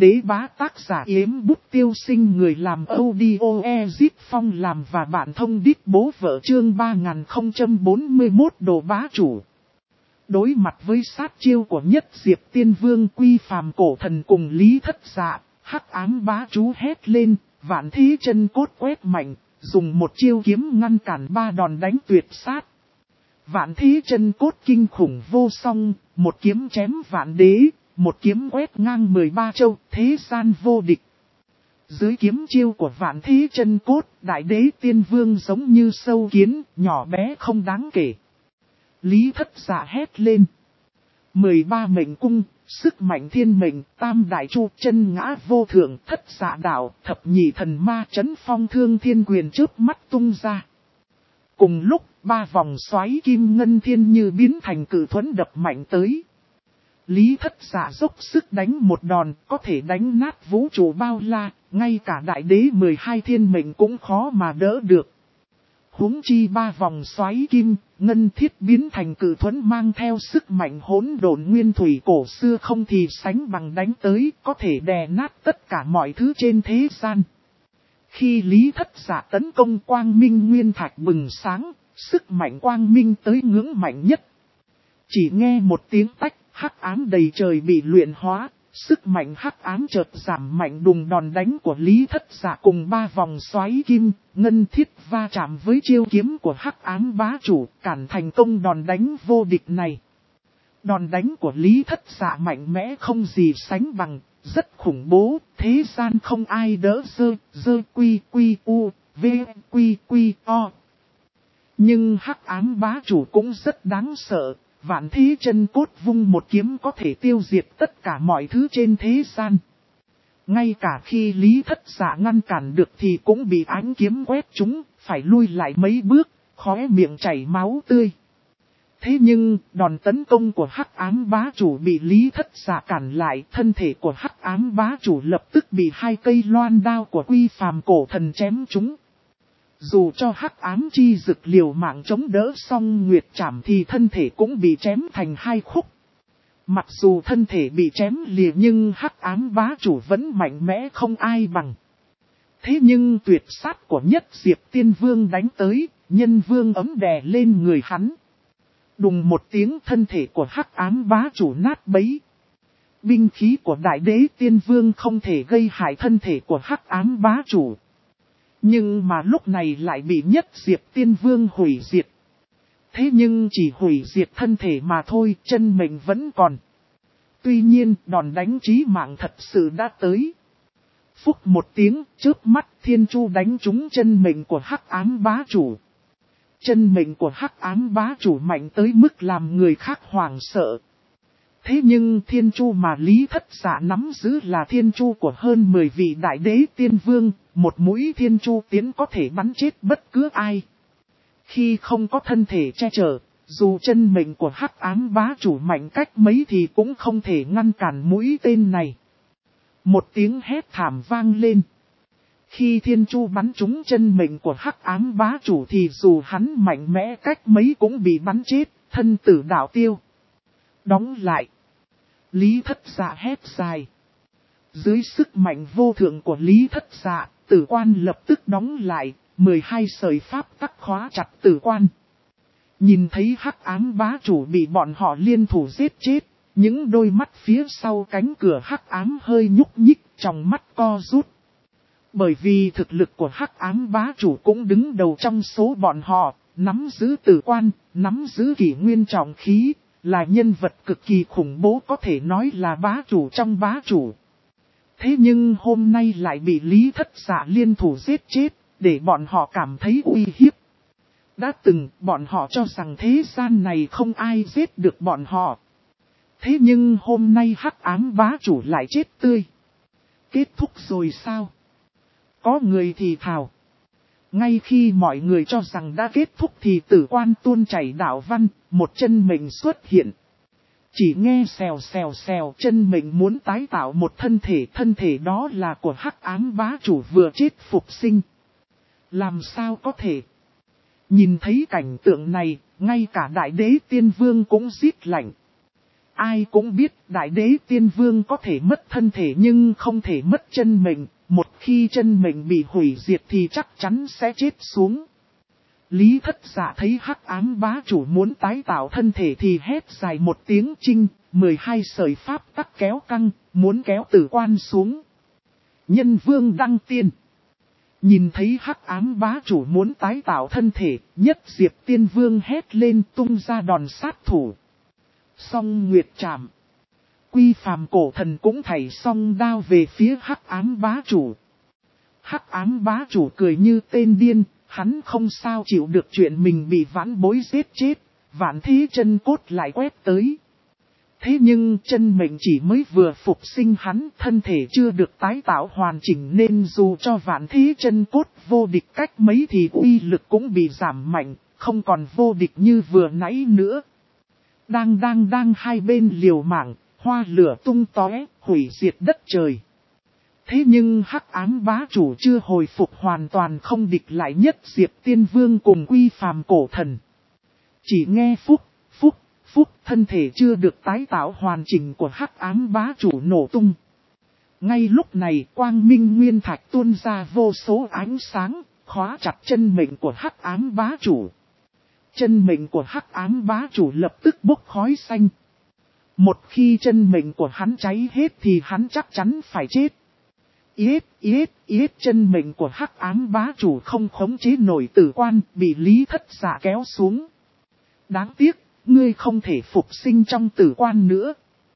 đế bá tác giả Yếm Bút Tiêu Sinh, người làm audio Ezip Phong làm và bạn thông đít bố vợ chương 3041 đồ bá chủ. Đối mặt với sát chiêu của Nhất Diệp Tiên Vương, Quy Phàm cổ thần cùng Lý Thất Dạ, hắc ám bá chú hét lên, Vạn Thế Chân Cốt quét mạnh, dùng một chiêu kiếm ngăn cản 3 đòn đánh tuyệt sát. Vạn Thế Chân Cốt kinh khủng vô song, một kiếm chém vạn đế, một kiếm quét ngang 13 châu, thế gian vô địch. Dưới kiếm chiêu của Vạn Thế Chân Cốt, Đại Đế Tiên Vương giống như sâu kiến, nhỏ bé không đáng kể. Lý Thất Dạ hét lên. 13 mệnh cung, sức mạnh thiên mệnh, tam đại chu, chân ngã vô thượng, thất dạ đạo, thập nhị thần ma, chấn phong thương thiên quyền trước mắt tung ra. Cùng lúc, 3 vòng xoáy kim ngân thiên như biến thành cự thuẫn đập mạnh tới. Lý Thất Dạ dốc sức đánh một đòn, có thể đánh nát vũ trụ bao la, ngay cả đại đế 12 thiên mệnh cũng khó mà đỡ được. Huống chi 3 vòng xoáy kim, ngân thiết biến thành cự thuẫn mang theo sức mạnh hỗn độn nguyên thủy cổ xưa không thì sánh bằng đánh tới, có thể đè nát tất cả mọi thứ trên thế gian. Khi Lý Thất Dạ tấn công, quang minh nguyên thạch bừng sáng, sức mạnh quang minh tới ngưỡng mạnh nhất. Chỉ nghe một tiếng tách, hắc ám đầy trời bị luyện hóa, sức mạnh hắc ám chợt giảm mạnh, đùng đòn đánh của Lý Thất Dạ cùng 3 vòng xoáy kim, ngân thiết va chạm với chiêu kiếm của hắc ám bá chủ, cản thành công đòn đánh vô địch này. Đòn đánh của Lý Thất Dạ mạnh mẽ không gì sánh bằng, rất khủng bố, thế gian không ai đỡ dơ quy u, v quy o. Nhưng hắc ám bá chủ cũng rất đáng sợ. Vạn Thế Chân Cốt vung một kiếm có thể tiêu diệt tất cả mọi thứ trên thế gian. Ngay cả khi Lý Thất Dạ ngăn cản được thì cũng bị ánh kiếm quét trúng, phải lui lại mấy bước, khóe miệng chảy máu tươi. Thế nhưng, đòn tấn công của hắc ám bá chủ bị Lý Thất Dạ cản lại, thân thể của hắc ám bá chủ lập tức bị 2 cây loan đao của Quy Phàm cổ thần chém trúng. Dù cho hắc ám chi dực liều mạng chống đỡ xong nguyệt trảm thì thân thể cũng bị chém thành 2 khúc. Mặc dù thân thể bị chém lìa nhưng hắc ám bá chủ vẫn mạnh mẽ không ai bằng. Thế nhưng tuyệt sát của Nhất Diệp Tiên Vương đánh tới, nhân vương ấm đè lên người hắn. Đùng một tiếng, thân thể của hắc ám bá chủ nát bấy. Binh khí của Đại Đế Tiên Vương không thể gây hại thân thể của hắc ám bá chủ. Nhưng mà lúc này lại bị Nhất Diệp Tiên Vương hủy diệt. Thế nhưng chỉ hủy diệt thân thể mà thôi, chân mệnh vẫn còn. Tuy nhiên, đòn đánh chí mạng thật sự đã tới. Phúc một tiếng, chớp mắt, thiên chu đánh trúng chân mệnh của hắc ám bá chủ. Chân mệnh của hắc ám bá chủ mạnh tới mức làm người khác hoảng sợ. Thế nhưng thiên chu mà Lý Thất Dạ nắm giữ là thiên chu của hơn 10 vị đại đế tiên vương, một mũi thiên chu tiến có thể bắn chết bất cứ ai. Khi không có thân thể che chở, dù chân mệnh của hắc ám bá chủ mạnh cách mấy thì cũng không thể ngăn cản mũi tên này. Một tiếng hét thảm vang lên. Khi thiên chu bắn trúng chân mệnh của hắc ám bá chủ thì dù hắn mạnh mẽ cách mấy cũng bị bắn chết, thân tử đạo tiêu. Đóng lại. Lý Thất Dạ hét dài. Dưới sức mạnh vô thượng của Lý Thất Dạ, tử quan lập tức đóng lại, 12 sợi pháp tắc khóa chặt tử quan. Nhìn thấy hắc ám bá chủ bị bọn họ liên thủ giết chết, những đôi mắt phía sau cánh cửa hắc ám hơi nhúc nhích, trong mắt co rút. Bởi vì thực lực của hắc ám bá chủ cũng đứng đầu trong số bọn họ, nắm giữ tử quan, nắm giữ kỷ nguyên trọng khí, là nhân vật cực kỳ khủng bố, có thể nói là bá chủ trong bá chủ. Thế nhưng hôm nay lại bị Lý Thất Dạ liên thủ giết chết, để bọn họ cảm thấy uy hiếp. Đã từng, bọn họ cho rằng thế gian này không ai giết được bọn họ. Thế nhưng hôm nay hắc ám bá chủ lại chết tươi. Kết thúc rồi sao? Có người thì thào. Ngay khi mọi người cho rằng đã kết thúc thì tử quan tuôn chảy đạo văn, một chân mệnh xuất hiện. Chỉ nghe xèo xèo xèo, chân mệnh muốn tái tạo một thân thể đó là của hắc ám bá chủ vừa chết phục sinh. Làm sao có thể? Nhìn thấy cảnh tượng này, ngay cả đại đế tiên vương cũng rít lạnh. Ai cũng biết đại đế tiên vương có thể mất thân thể nhưng không thể mất chân mệnh. Một khi chân mệnh bị hủy diệt thì chắc chắn sẽ chết xuống. Lý Thất Dạ thấy hắc ám bá chủ muốn tái tạo thân thể thì hét dài một tiếng chinh, 12 sợi pháp tắc kéo căng, muốn kéo Tử Quan xuống. Nhân vương đăng tiên. Nhìn thấy hắc ám bá chủ muốn tái tạo thân thể, Nhất Diệp Tiên Vương hét lên tung ra đòn sát thủ. Song Nguyệt Trảm. Quy Phàm cổ thần cũng thảy song đao về phía hắc ám bá chủ. Hắc ám bá chủ cười như tên điên, hắn không sao chịu được chuyện mình bị vãn bối giết chết, vạn thế chân cốt lại quét tới. Thế nhưng chân mệnh chỉ mới vừa phục sinh hắn, thân thể chưa được tái tạo hoàn chỉnh nên dù cho vạn thế chân cốt vô địch cách mấy thì uy lực cũng bị giảm mạnh, không còn vô địch như vừa nãy nữa. Đang hai bên liều mạng, hoa lửa tung tóe, hủy diệt đất trời. Thế nhưng hắc ám bá chủ chưa hồi phục hoàn toàn không địch lại Nhất Diệp Tiên Vương cùng Quy Phàm cổ thần. Chỉ nghe phúc, thân thể chưa được tái tạo hoàn chỉnh của hắc ám bá chủ nổ tung. Ngay lúc này quang minh nguyên thạch tuôn ra vô số ánh sáng, khóa chặt chân mệnh của hắc ám bá chủ. Chân mệnh của hắc ám bá chủ lập tức bốc khói xanh. Một khi chân mệnh của hắn cháy hết thì hắn chắc chắn phải chết. Chân mệnh của hắc ám bá chủ không khống chế nổi Tử Quan, bị Lý Thất Dạ kéo xuống. Đáng tiếc, ngươi không thể phục sinh trong Tử Quan nữa.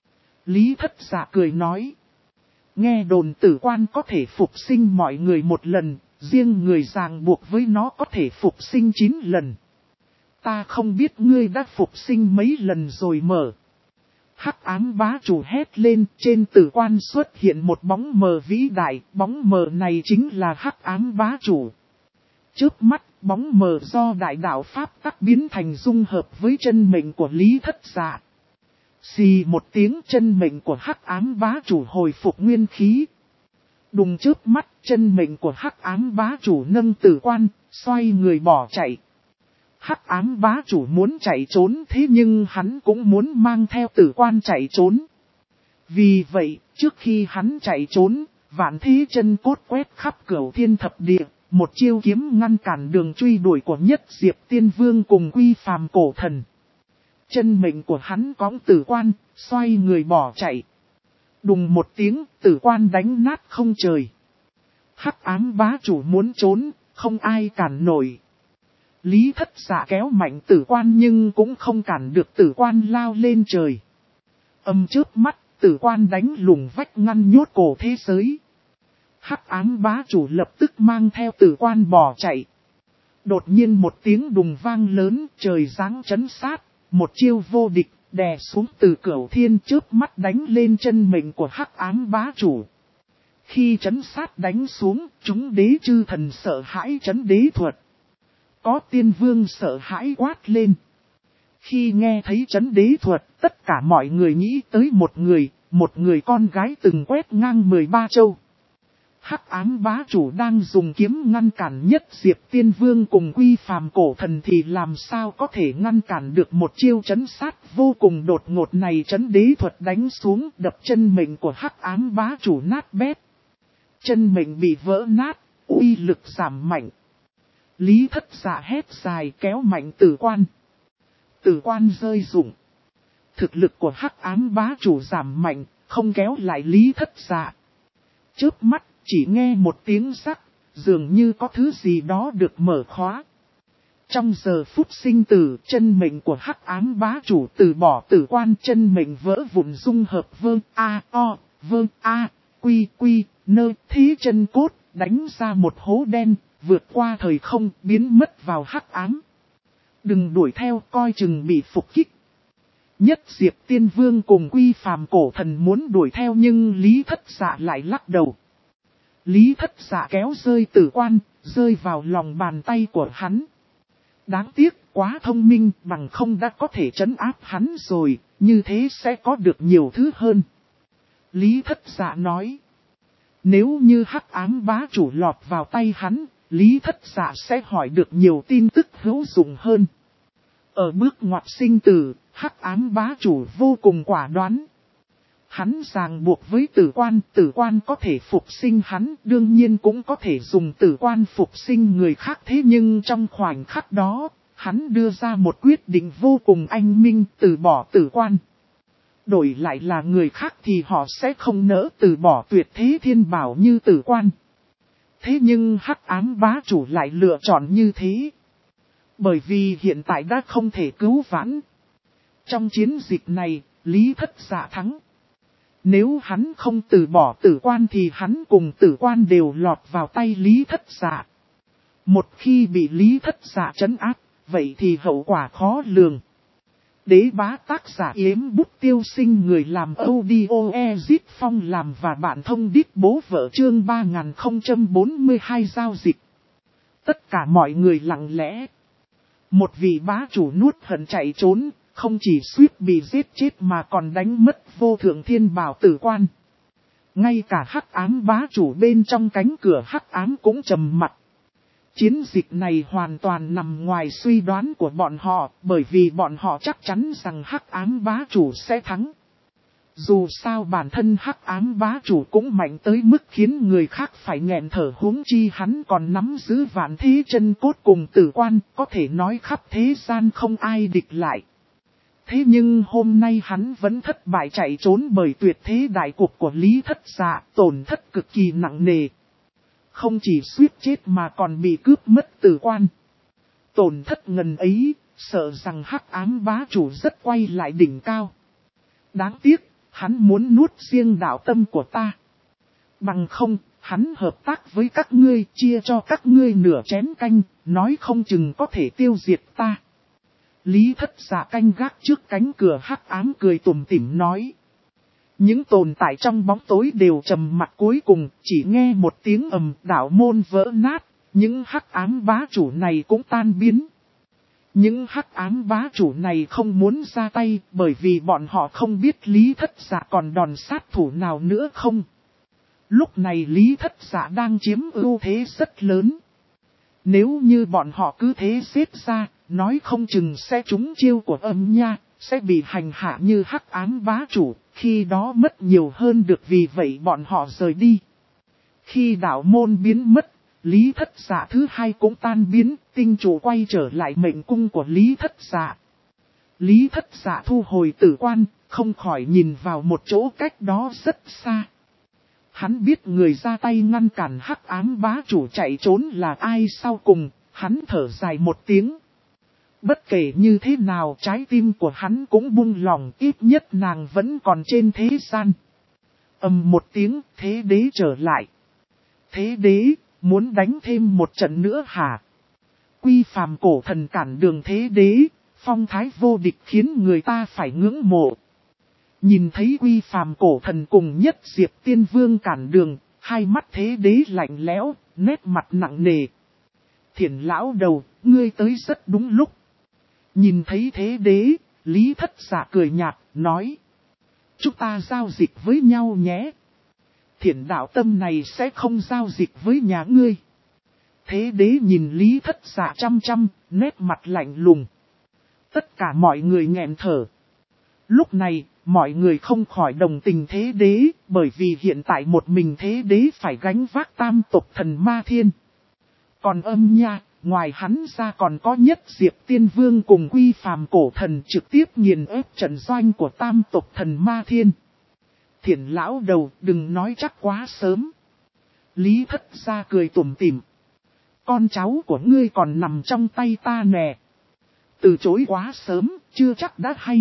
Lý Thất Dạ cười nói. Nghe đồn Tử Quan có thể phục sinh mọi người một lần, riêng người ràng buộc với nó có thể phục sinh 9 lần. Ta không biết ngươi đã phục sinh mấy lần rồi mở. Hắc ám bá chủ hét lên, trên Tử Quan xuất hiện một bóng mờ vĩ đại, bóng mờ này chính là hắc ám bá chủ. Trước mắt, bóng mờ do đại đạo Pháp tắc biến thành dung hợp với chân mệnh của Lý Thất Dạ. Xì một tiếng, chân mệnh của hắc ám bá chủ hồi phục nguyên khí. Đùng trước mắt, chân mệnh của hắc ám bá chủ nâng Tử Quan, xoay người bỏ chạy. Hắc ám bá chủ muốn chạy trốn thế nhưng hắn cũng muốn mang theo Tử Quan chạy trốn. Vì vậy, trước khi hắn chạy trốn, vạn thế chân cốt quét khắp cửu thiên thập địa, một chiêu kiếm ngăn cản đường truy đuổi của Nhất Diệp Tiên Vương cùng Quy Phàm cổ thần. Chân mệnh của hắn cõng Tử Quan, xoay người bỏ chạy. Đùng một tiếng, Tử Quan đánh nát không trời. Hắc ám bá chủ muốn trốn, không ai cản nổi. Lý Thất Dạ kéo mạnh Tử Quan nhưng cũng không cản được Tử Quan lao lên trời. Âm trước mắt, Tử Quan đánh lủng vách ngăn nhốt cổ thế giới. Hắc ám bá chủ lập tức mang theo Tử Quan bỏ chạy. Đột nhiên một tiếng đùng vang lớn, trời giáng chấn sát, một chiêu vô địch, đè xuống từ cửu thiên trước mắt đánh lên chân mệnh của hắc ám bá chủ. Khi chấn sát đánh xuống, chúng đế chư thần sợ hãi chấn đế thuật. Có tiên vương sợ hãi quát lên. Khi nghe thấy chấn đế thuật, tất cả mọi người nghĩ tới một người con gái từng quét ngang 13 châu. Hắc ám bá chủ đang dùng kiếm ngăn cản Nhất Diệp Tiên Vương cùng Quy Phàm cổ thần thì làm sao có thể ngăn cản được một chiêu chấn sát vô cùng đột ngột này. Chấn đế thuật đánh xuống đập chân mệnh của hắc ám bá chủ nát bét. Chân mệnh bị vỡ nát, uy lực giảm mạnh. Lý Thất Dạ hét dài kéo mạnh Tử Quan. Tử Quan rơi rụng. Thực lực của hắc ám bá chủ giảm mạnh, không kéo lại Lý Thất Dạ. Chớp mắt, chỉ nghe một tiếng rắc, dường như có thứ gì đó được mở khóa. Trong giờ phút sinh tử, chân mệnh của hắc ám bá chủ từ bỏ Tử Quan, chân mệnh vỡ vụn dung hợp quy nơ thế chân cốt, đánh ra một hố đen, vượt qua thời không, biến mất vào hắc ám. Đừng đuổi theo, coi chừng bị phục kích. Nhất Diệp Tiên Vương cùng Quy Phàm cổ thần muốn đuổi theo nhưng Lý Thất Dạ lại lắc đầu. Lý Thất Dạ kéo rơi Tử Quan, rơi vào lòng bàn tay của hắn. Đáng tiếc, quá thông minh, bằng không đã có thể trấn áp hắn rồi, như thế sẽ có được nhiều thứ hơn. Lý Thất Dạ nói. Nếu như hắc ám bá chủ lọt vào tay hắn, Lý Thất Dạ sẽ hỏi được nhiều tin tức hữu dụng hơn. Ở bước ngoặt sinh tử, hắc ám bá chủ vô cùng quả đoán. Hắn ràng buộc với tử quan có thể phục sinh hắn, đương nhiên cũng có thể dùng tử quan phục sinh người khác. Thế nhưng trong khoảnh khắc đó, hắn đưa ra một quyết định vô cùng anh minh, từ bỏ tử quan. Đổi lại là người khác thì họ sẽ không nỡ từ bỏ tuyệt thế thiên bảo như tử quan. Thế nhưng hắc ám bá chủ lại lựa chọn như thế. Bởi vì hiện tại đã không thể cứu vãn. Trong chiến dịch này, Lý Thất Dạ thắng. Nếu hắn không từ bỏ tử quan thì hắn cùng tử quan đều lọt vào tay Lý Thất Dạ. Một khi bị Lý Thất Dạ trấn áp, vậy thì hậu quả khó lường. Đế bá tác giả Yếm Bút Tiêu Sinh, người làm audio Ezit Phong làm và bạn thông đít bố vợ, chương 3042 giao dịch. Tất cả mọi người lặng lẽ. Một vị bá chủ nuốt hận chạy trốn, không chỉ suýt bị giết chết mà còn đánh mất vô thượng thiên bảo tử quan. Ngay cả hắc ám bá chủ bên trong cánh cửa hắc ám cũng trầm mặc. Chiến dịch này hoàn toàn nằm ngoài suy đoán của bọn họ, bởi vì bọn họ chắc chắn rằng hắc ám bá chủ sẽ thắng. Dù sao bản thân hắc ám bá chủ cũng mạnh tới mức khiến người khác phải nghẹn thở, huống chi hắn còn nắm giữ vạn thế chân cốt cùng tử quan, có thể nói khắp thế gian không ai địch lại. Thế nhưng hôm nay hắn vẫn thất bại chạy trốn bởi tuyệt thế đại cục của Lý Thất Dạ, tổn thất cực kỳ nặng nề. Không chỉ suýt chết mà còn bị cướp mất tử quan. Tổn thất ngần ấy, sợ rằng hắc ám bá chủ rất quay lại đỉnh cao. Đáng tiếc, hắn muốn nuốt riêng đạo tâm của ta. Bằng không, hắn hợp tác với các ngươi, chia cho các ngươi nửa chén canh, nói không chừng có thể tiêu diệt ta. Lý Thất Dạ canh gác trước cánh cửa hắc ám cười tủm tỉm nói. Những tồn tại trong bóng tối đều trầm mặc, cuối cùng chỉ nghe một tiếng ầm, đạo môn vỡ nát, những hắc ám bá chủ này cũng tan biến. Những hắc ám bá chủ này không muốn ra tay bởi vì bọn họ không biết Lý Thất Dạ còn đòn sát thủ nào nữa không. Lúc này Lý Thất Dạ đang chiếm ưu thế rất lớn. Nếu như bọn họ cứ thế xếp ra, nói không chừng sẽ trúng chiêu của Âm Nha, sẽ bị hành hạ như hắc ám bá chủ, khi đó mất nhiều hơn được, vì vậy bọn họ rời đi. Khi đạo môn biến mất, Lý Thất Dạ thứ hai cũng tan biến, tinh chủ quay trở lại mệnh cung của Lý Thất Dạ. Lý Thất Dạ thu hồi tử quan, không khỏi nhìn vào một chỗ cách đó rất xa. Hắn biết người ra tay ngăn cản hắc ám bá chủ chạy trốn là ai. Sau cùng, hắn thở dài một tiếng. Bất kể như thế nào, trái tim của hắn cũng buông lòng, ít nhất nàng vẫn còn trên thế gian. Ầm một tiếng, Thế Đế trở lại. Thế Đế, muốn đánh thêm một trận nữa hả? Quy Phàm cổ thần cản đường Thế Đế, phong thái vô địch khiến người ta phải ngưỡng mộ. Nhìn thấy Quy Phàm cổ thần cùng Nhất Diệp Tiên Vương cản đường, hai mắt Thế Đế lạnh lẽo, nét mặt nặng nề. Thiển lão đầu, ngươi tới rất đúng lúc. Nhìn thấy Thế Đế, Lý Thất Dạ cười nhạt, nói. Chúng ta giao dịch với nhau nhé. Thiển đạo tâm này sẽ không giao dịch với nhà ngươi. Thế Đế nhìn Lý Thất Dạ chăm chăm, nét mặt lạnh lùng. Tất cả mọi người nghẹn thở. Lúc này, mọi người không khỏi đồng tình Thế Đế, bởi vì hiện tại một mình Thế Đế phải gánh vác tam tộc thần Ma Thiên. Còn Âm Nha, ngoài hắn ra còn có Nhất Diệp Tiên Vương cùng Quy Phàm cổ thần trực tiếp nghiền ép trận doanh của tam tộc thần Ma Thiên. Thiển lão đầu, đừng nói chắc quá sớm. Lý Thất Dạ cười tủm tỉm. Con cháu của ngươi còn nằm trong tay ta nè. Từ chối quá sớm, chưa chắc đã hay.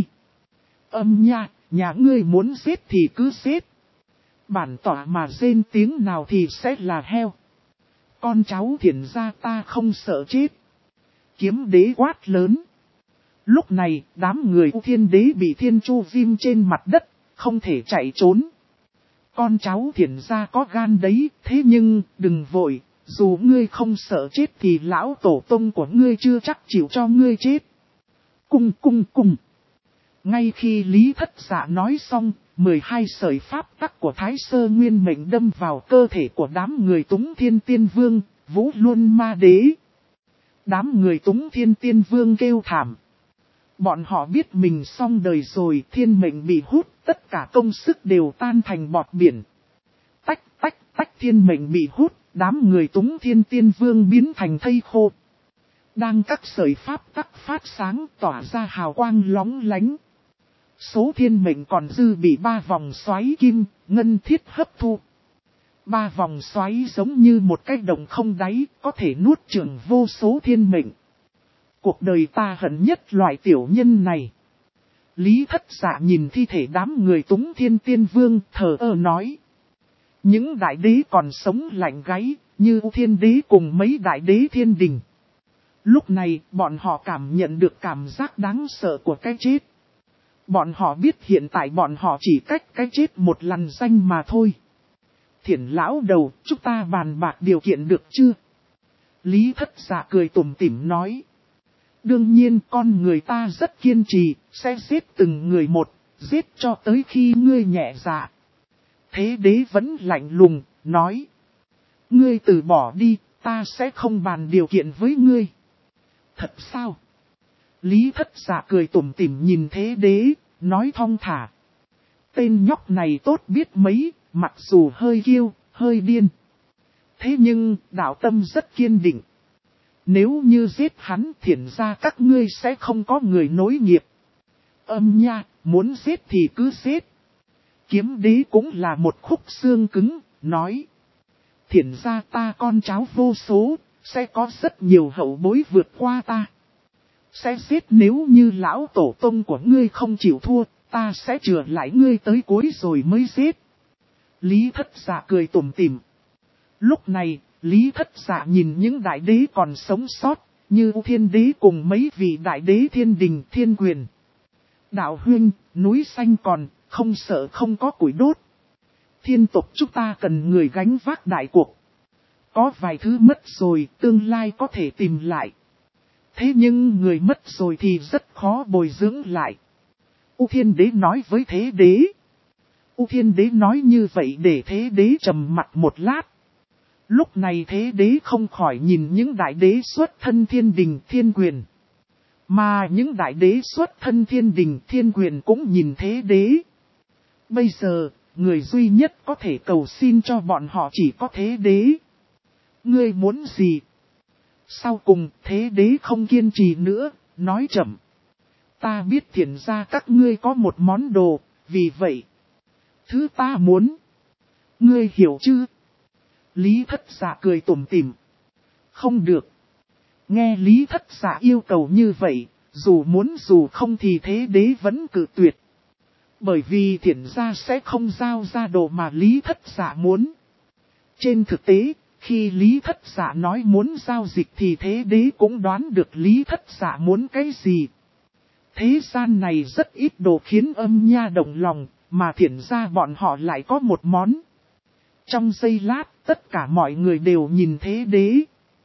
Âm Nha, nhà ngươi muốn giết thì cứ giết. Bản tỏa mà rên tiếng nào thì sẽ là heo. Con cháu Thiển gia ta không sợ chết. Kiếm đế quát lớn. Lúc này, đám người U Thiên Đế bị Thiên Chu Viêm trên mặt đất, không thể chạy trốn. Con cháu Thiển gia có gan đấy, thế nhưng, đừng vội, dù ngươi không sợ chết thì lão tổ tông của ngươi chưa chắc chịu cho ngươi chết. Cung. Ngay khi Lý Thất Dạ nói xong, 12 sợi pháp tắc của Thái Sơ Nguyên Mệnh đâm vào cơ thể của đám người Túng Thiên Tiên Vương, Vũ Luân Ma Đế. Đám người Túng Thiên Tiên Vương kêu thảm. Bọn họ biết mình xong đời rồi, thiên mệnh bị hút, tất cả công sức đều tan thành bọt biển. Tách tách tách, thiên mệnh bị hút, đám người Túng Thiên Tiên Vương biến thành thây khô. Đang các sợi pháp tắc phát sáng tỏa ra hào quang lóng lánh. Số thiên mệnh còn dư bị 3 vòng xoáy kim, ngân thiết hấp thu. 3 vòng xoáy giống như một cái động không đáy, có thể nuốt chửng vô số thiên mệnh. Cuộc đời ta hận nhất loại tiểu nhân này. Lý Thất Dạ nhìn thi thể đám người Túng Thiên Tiên Vương, thờ ơ nói. Những đại đế còn sống lạnh gáy, như Thiên Đế cùng mấy đại đế thiên đình. Lúc này, bọn họ cảm nhận được cảm giác đáng sợ của cái chết. Bọn họ biết hiện tại bọn họ chỉ cách cái chết một lần danh mà thôi. Thiển lão đầu, chúng ta bàn bạc điều kiện được chưa? Lý Thất Dạ cười tủm tỉm nói. Đương nhiên con người ta rất kiên trì, sẽ giết từng người một, giết cho tới khi ngươi nhẹ dạ. Thế đế vẫn lạnh lùng, nói. Ngươi từ bỏ đi, ta sẽ không bàn điều kiện với ngươi. Thật sao? Lý Thất Dạ cười tủm tỉm nhìn thế đế, nói thong thả. Tên nhóc này tốt biết mấy, mặc dù hơi kiêu, hơi điên. Thế nhưng, đạo tâm rất kiên định. Nếu như giết hắn, thiển ra các ngươi sẽ không có người nối nghiệp. Nha, muốn giết thì cứ giết. Kiếm đế cũng là một khúc xương cứng, nói. Thiển ra ta con cháu vô số, sẽ có rất nhiều hậu bối vượt qua ta. Sẽ giết nếu như lão tổ tông của ngươi không chịu thua, ta sẽ chừa lại ngươi tới cuối rồi mới giết. Lý Thất Dạ cười tủm tỉm. Lúc này, Lý Thất Dạ nhìn những đại đế còn sống sót, như Thiên Đế cùng mấy vị đại đế thiên đình thiên quyền. Đạo huynh, núi xanh còn, không sợ không có củi đốt. Thiên tộc chúng ta cần người gánh vác đại cuộc. Có vài thứ mất rồi, tương lai có thể tìm lại. Thế nhưng người mất rồi thì rất khó bồi dưỡng lại. U Thiên Đế nói với Thế Đế. U Thiên Đế nói như vậy để Thế Đế trầm mặt một lát. Lúc này Thế Đế không khỏi nhìn những đại đế xuất thân thiên đình thiên quyền. Mà những đại đế xuất thân thiên đình thiên quyền cũng nhìn Thế Đế. Bây giờ, người duy nhất có thể cầu xin cho bọn họ chỉ có Thế Đế. Ngươi muốn gì? Sau cùng, Thế Đế không kiên trì nữa, nói chậm. Ta biết thiển ra các ngươi có một món đồ, vì vậy. Thứ ta muốn. Ngươi hiểu chứ? Lý Thất Dạ cười tủm tỉm. Không được. Nghe Lý Thất Dạ yêu cầu như vậy, dù muốn dù không thì Thế Đế vẫn cự tuyệt. Bởi vì thiển ra sẽ không giao ra đồ mà Lý Thất Dạ muốn. Trên thực tế, khi Lý Thất Dạ nói muốn giao dịch thì Thế Đế cũng đoán được Lý Thất Dạ muốn cái gì. Thế gian này rất ít đồ khiến Nha động lòng, mà thiển ra bọn họ lại có một món. Trong giây lát, tất cả mọi người đều nhìn Thế Đế.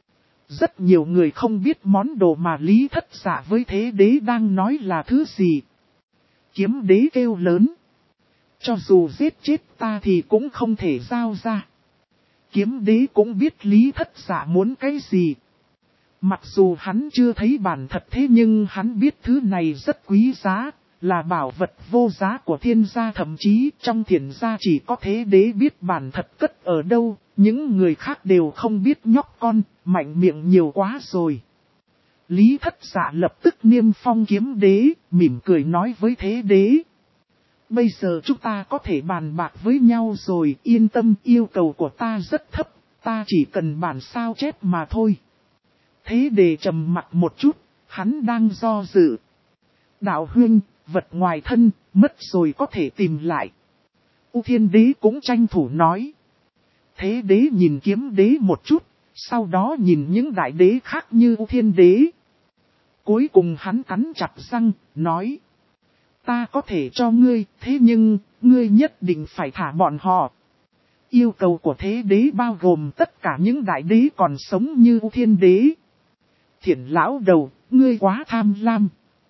Rất nhiều người không biết món đồ mà Lý Thất Dạ với Thế Đế đang nói là thứ gì. Kiếm Đế kêu lớn. Cho dù giết chết ta thì cũng không thể giao ra. Kiếm Đế cũng biết Lý Thất Dạ muốn cái gì. Mặc dù hắn chưa thấy bản thật thế nhưng hắn biết thứ này rất quý giá, là bảo vật vô giá của thiên gia, thậm chí trong thiền gia chỉ có Thế Đế biết bản thật cất ở đâu, những người khác đều không biết nhóc con, mạnh miệng nhiều quá rồi. Lý Thất Dạ lập tức niêm phong Kiếm Đế, mỉm cười nói với Thế Đế. Bây giờ chúng ta có thể bàn bạc với nhau rồi, yên tâm, yêu cầu của ta rất thấp, ta chỉ cần bản sao chép mà thôi. Thế Đế trầm mặt một chút, hắn đang do dự. Đạo huynh, vật ngoài thân, mất rồi có thể tìm lại. U Thiên Đế cũng tranh thủ nói. Thế Đế nhìn Kiếm Đế một chút, sau đó nhìn những đại đế khác như U Thiên Đế. Cuối cùng hắn cắn chặt răng, nói. Ta có thể cho ngươi, thế nhưng, ngươi nhất định phải thả bọn họ. Yêu cầu của Thế Đế bao gồm tất cả những đại đế còn sống như U Thiên Đế. Thiển lão đầu, ngươi quá tham lam.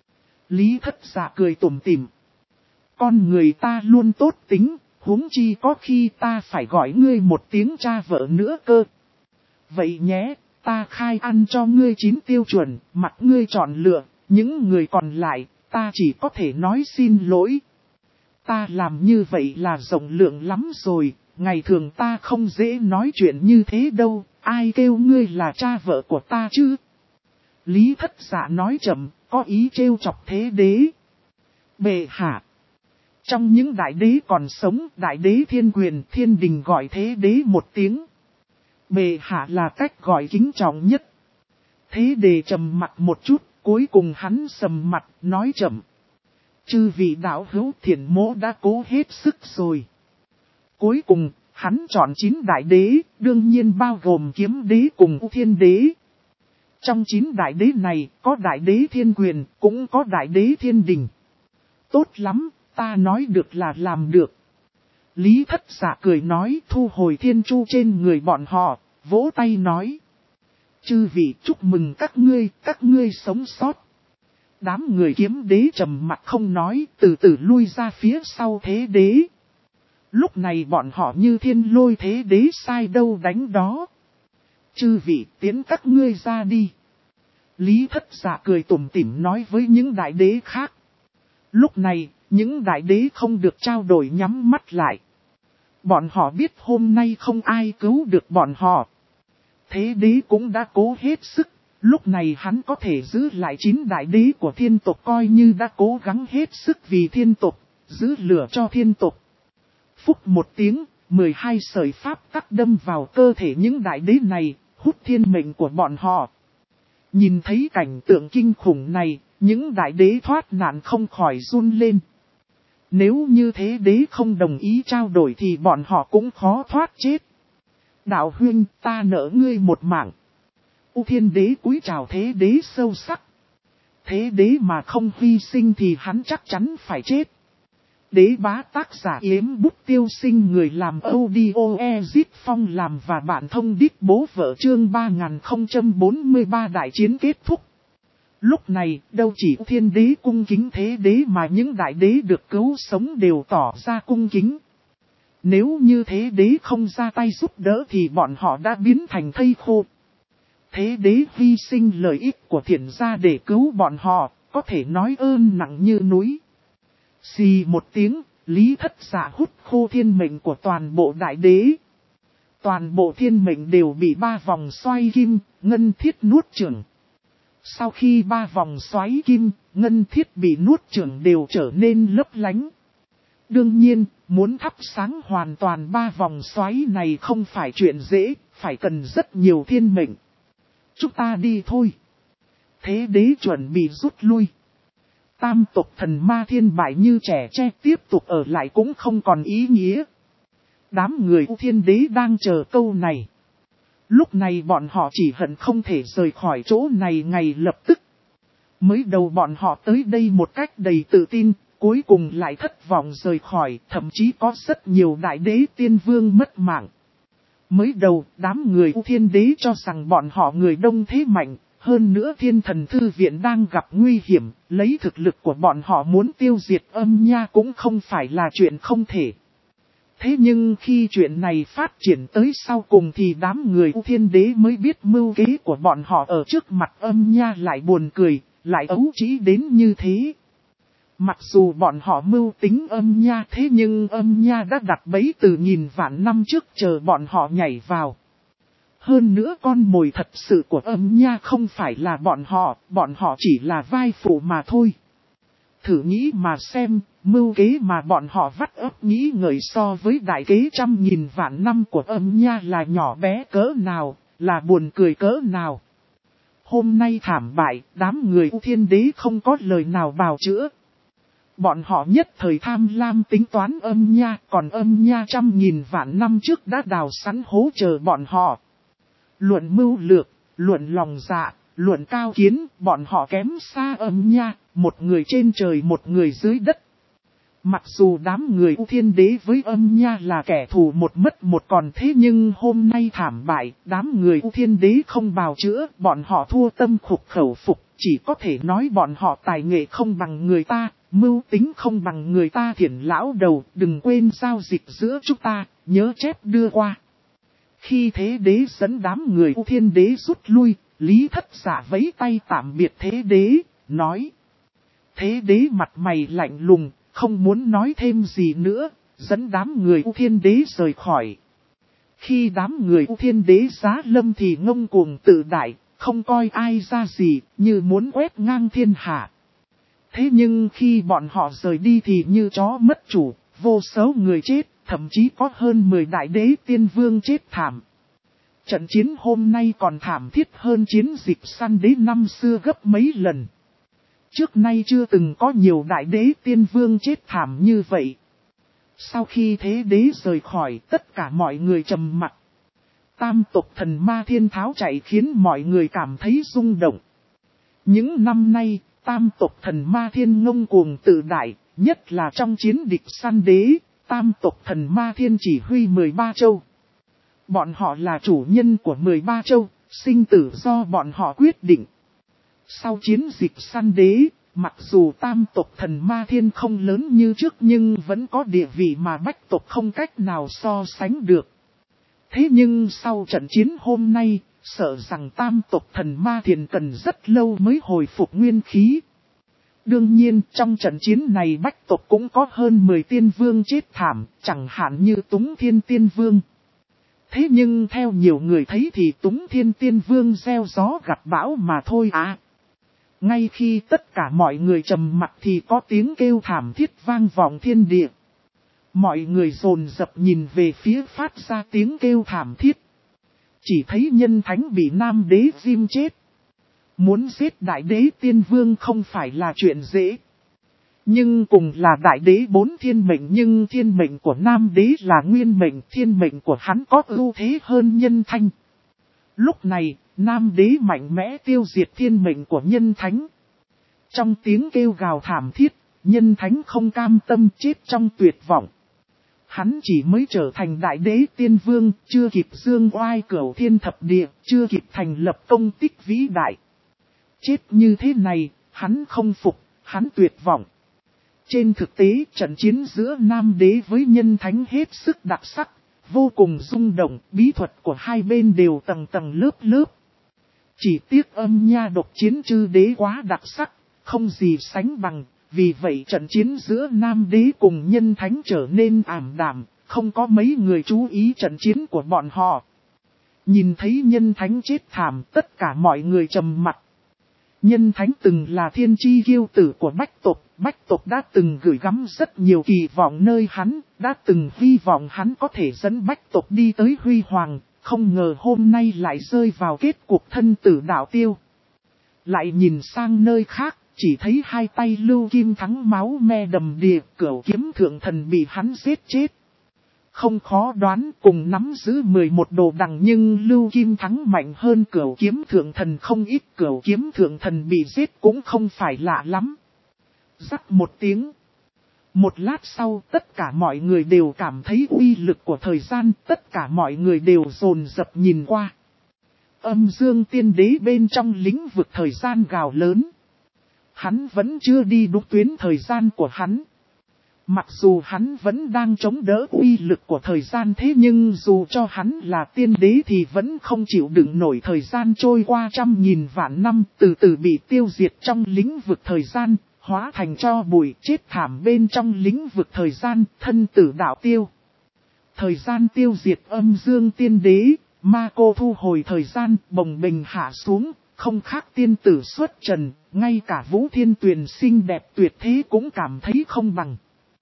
Lý Thất Dạ cười tủm tỉm. Con người ta luôn tốt tính, huống chi có khi ta phải gọi ngươi một tiếng cha vợ nữa cơ. Vậy nhé, ta khai ăn cho ngươi 9 tiêu chuẩn, mặc ngươi chọn lựa, Những người còn lại, ta chỉ có thể nói xin lỗi. Ta làm như vậy là rộng lượng lắm rồi, ngày thường ta không dễ nói chuyện như thế đâu, ai kêu ngươi là cha vợ của ta chứ? Lý Thất Dạ nói chậm, có ý trêu chọc Thế Đế. Bệ hạ. Trong những đại đế còn sống, đại đế Thiên Quyền, Thiên Đình gọi Thế Đế một tiếng. Bệ hạ là cách gọi kính trọng nhất. Thế Đế trầm mặt một chút, cuối cùng hắn sầm mặt, nói chậm. Chư vị đạo hữu Thiển mỗ đã cố hết sức rồi. Cuối cùng, hắn chọn 9 đại đế, đương nhiên bao gồm Kiếm Đế cùng U Thiên Đế. Trong 9 đại đế này, có đại đế Thiên Quyền, cũng có đại đế Thiên Đình. Tốt lắm, ta nói được là làm được. Lý Thất Dạ cười nói, thu hồi thiên chu trên người bọn họ, vỗ tay nói. Chư vị chúc mừng các ngươi sống sót. Đám người Kiếm Đế trầm mặt không nói, từ từ lui ra phía sau Thế Đế. Lúc này bọn họ như thiên lôi Thế Đế sai đâu đánh đó. Chư vị tiến các ngươi ra đi. Lý Thất Dạ cười tủm tỉm nói với những đại đế khác. Lúc này, những đại đế không được trao đổi nhắm mắt lại. Bọn họ biết hôm nay không ai cứu được bọn họ. Thế Đế cũng đã cố hết sức. Lúc này hắn có thể giữ lại 9 đại đế của thiên tộc coi như đã cố gắng hết sức vì thiên tộc, giữ lửa cho thiên tộc. Phúc một tiếng, 12 sợi pháp tắc đâm vào cơ thể những đại đế này, hút thiên mệnh của bọn họ. Nhìn thấy cảnh tượng kinh khủng này, những đại đế thoát nạn không khỏi run lên. Nếu như Thế Đế không đồng ý trao đổi thì bọn họ cũng khó thoát chết. Đạo huynh, ta nợ ngươi một mạng. U Thiên Đế cúi chào Thế Đế sâu sắc. Thế Đế mà không hy sinh thì hắn chắc chắn phải chết. Đế bá tác giả Yếm Bút Tiêu Sinh, người làm audio Ezit Phong làm và bạn thông đít bố vợ, chương 3043 đại chiến kết thúc. Lúc này, đâu chỉ Thiên Đế cung kính Thế Đế mà những đại đế được cứu sống đều tỏ ra cung kính. Nếu như Thế Đế không ra tay giúp đỡ thì bọn họ đã biến thành thây khô. Thế Đế hy sinh lợi ích của Thiển gia để cứu bọn họ, có thể nói ơn nặng như núi. Xì một tiếng, Lý Thất Dạ hút khô thiên mệnh của toàn bộ đại đế. Toàn bộ thiên mệnh đều bị 3 vòng xoay kim, ngân thiết nuốt chửng. Sau khi 3 vòng xoáy kim, ngân thiết bị nuốt chửng đều trở nên lấp lánh. Đương nhiên, muốn thắp sáng hoàn toàn 3 vòng xoáy này không phải chuyện dễ, phải cần rất nhiều thiên mệnh. Chúng ta đi thôi. Thế Đế chuẩn bị rút lui. Tam tộc thần ma thiên bại như trẻ tre, tiếp tục ở lại cũng không còn ý nghĩa. Đám người U Thiên Đế đang chờ câu này. Lúc này bọn họ chỉ hận không thể rời khỏi chỗ này ngay lập tức. Mới đầu bọn họ tới đây một cách đầy tự tin, cuối cùng lại thất vọng rời khỏi, thậm chí có rất nhiều đại đế tiên vương mất mạng. Mới đầu, đám người U Thiên Đế cho rằng bọn họ người đông thế mạnh, hơn nữa Thiên Thần Thư Viện đang gặp nguy hiểm, lấy thực lực của bọn họ muốn tiêu diệt Âm Nha cũng không phải là chuyện không thể. Thế nhưng khi chuyện này phát triển tới sau cùng thì đám người U Thiên Đế mới biết mưu kế của bọn họ ở trước mặt Âm Nha lại buồn cười, lại ấu trĩ đến như thế. Mặc dù bọn họ mưu tính Âm Nha thế nhưng Âm Nha đã đặt bẫy từ nghìn vạn năm trước chờ bọn họ nhảy vào. Hơn nữa con mồi thật sự của Âm Nha không phải là bọn họ chỉ là vai phụ mà thôi. Thử nghĩ mà xem, mưu kế mà bọn họ vắt óc nghĩ ngợi so với đại kế 100.000 vạn năm của Âm Nha là nhỏ bé cỡ nào, là buồn cười cỡ nào. Hôm nay thảm bại, đám người U Thiên Đế không có lời nào bào chữa. Bọn họ nhất thời tham lam tính toán Âm Nha, còn Âm Nha 100.000 vạn năm trước đã đào sẵn hố chờ bọn họ. Luận mưu lược, luận lòng dạ, luận cao kiến, bọn họ kém xa Âm Nha, một người trên trời một người dưới đất. Mặc dù đám người U Thiên Đế với Âm Nha là kẻ thù một mất một còn, thế nhưng hôm nay thảm bại, đám người U Thiên Đế không bào chữa, bọn họ thua tâm phục khẩu phục, chỉ có thể nói bọn họ tài nghệ không bằng người ta, mưu tính không bằng người ta. Thiển lão đầu, đừng quên giao dịch giữa chúng ta, nhớ chép đưa qua. Khi Thế Đế dẫn đám người U Thiên Đế rút lui, Lý Thất Dạ vẫy tay tạm biệt Thế Đế, nói. Thế đế mặt mày lạnh lùng, không muốn nói thêm gì nữa, dẫn đám người U Thiên Đế rời khỏi. Khi đám người U Thiên Đế giá lâm thì ngông cuồng tự đại, không coi ai ra gì, như muốn quét ngang thiên hạ. Thế nhưng khi bọn họ rời đi thì như chó mất chủ, vô số người chết, thậm chí có hơn 10 đại đế tiên vương chết thảm. Trận chiến hôm nay còn thảm thiết hơn chiến dịch săn đế năm xưa gấp mấy lần. Trước nay chưa từng có nhiều đại đế tiên vương chết thảm như vậy. Sau khi thế đế rời khỏi, tất cả mọi người trầm mặc. Tam tộc thần ma thiên tháo chạy khiến mọi người cảm thấy rung động. Những năm nay, tam tộc thần ma thiên ngông cuồng tự đại, nhất là trong chiến địch săn đế, tam tộc thần ma thiên chỉ huy 13 châu. Bọn họ là chủ nhân của 13 châu, sinh tử do bọn họ quyết định. Sau chiến dịch săn đế, mặc dù tam tộc thần ma thiên không lớn như trước nhưng vẫn có địa vị mà bách tộc không cách nào so sánh được. Thế nhưng sau trận chiến hôm nay, sợ rằng tam tộc thần ma thiên cần rất lâu mới hồi phục nguyên khí. Đương nhiên trong trận chiến này bách tộc cũng có hơn 10 tiên vương chết thảm, chẳng hạn như Túng Thiên Tiên Vương. Thế nhưng theo nhiều người thấy thì Túng Thiên Tiên Vương gieo gió gặt bão mà thôi à. Ngay khi tất cả mọi người trầm mặc thì có tiếng kêu thảm thiết vang vọng thiên địa. Mọi người dồn dập nhìn về phía phát ra tiếng kêu thảm thiết. Chỉ thấy nhân thánh bị nam đế Diêm chết. Muốn giết đại đế tiên vương không phải là chuyện dễ. Nhưng cùng là đại đế 4 thiên mệnh nhưng thiên mệnh của nam đế là nguyên mệnh, thiên mệnh của hắn có ưu thế hơn nhân thanh. Lúc này, nam đế mạnh mẽ tiêu diệt thiên mệnh của nhân thánh. Trong tiếng kêu gào thảm thiết, nhân thánh không cam tâm chết trong tuyệt vọng. Hắn chỉ mới trở thành đại đế tiên vương, chưa kịp dương oai cửu thiên thập địa, chưa kịp thành lập công tích vĩ đại. Chết như thế này, hắn không phục, hắn tuyệt vọng. Trên thực tế, trận chiến giữa nam đế với nhân thánh hết sức đặc sắc, vô cùng rung động, bí thuật của hai bên đều tầng tầng lớp lớp. Chỉ tiếc âm nha độc chiến chư đế quá đặc sắc, không gì sánh bằng, vì vậy trận chiến giữa nam đế cùng nhân thánh trở nên ảm đạm, không có mấy người chú ý trận chiến của bọn họ. Nhìn thấy nhân thánh chết thảm, tất cả mọi người trầm mặc. Nhân thánh từng là thiên chi kiêu tử của bách tộc đã từng gửi gắm rất nhiều kỳ vọng nơi hắn, đã từng hy vọng hắn có thể dẫn bách tộc đi tới huy hoàng, không ngờ hôm nay lại rơi vào kết cuộc thân tử đạo tiêu. Lại nhìn sang nơi khác, chỉ thấy hai tay Lưu Kim Thắng máu me đầm đìa, cửu kiếm thượng thần bị hắn giết chết. Không khó đoán cùng nắm giữ 11 đồ đằng nhưng Lưu Kim Thắng mạnh hơn cửu kiếm thượng thần không ít, cửu kiếm thượng thần bị giết cũng không phải lạ lắm. Rắc một tiếng. Một lát sau tất cả mọi người đều cảm thấy uy lực của thời gian, tất cả mọi người đều dồn dập nhìn qua. Âm Dương Tiên Đế bên trong lĩnh vực thời gian gào lớn. Hắn vẫn chưa đi đúng tuyến thời gian của hắn. Mặc dù hắn vẫn đang chống đỡ uy lực của thời gian thế nhưng dù cho hắn là tiên đế thì vẫn không chịu đựng nổi thời gian trôi qua trăm nghìn vạn năm từ từ bị tiêu diệt trong lĩnh vực thời gian, hóa thành tro bụi chết thảm bên trong lĩnh vực thời gian, thân tử đạo tiêu. Thời gian tiêu diệt âm dương tiên đế, ma cô thu hồi thời gian, bồng bềnh hạ xuống, không khác tiên tử xuất trần, ngay cả Vũ Thiên Tuyền xinh đẹp tuyệt thế cũng cảm thấy không bằng.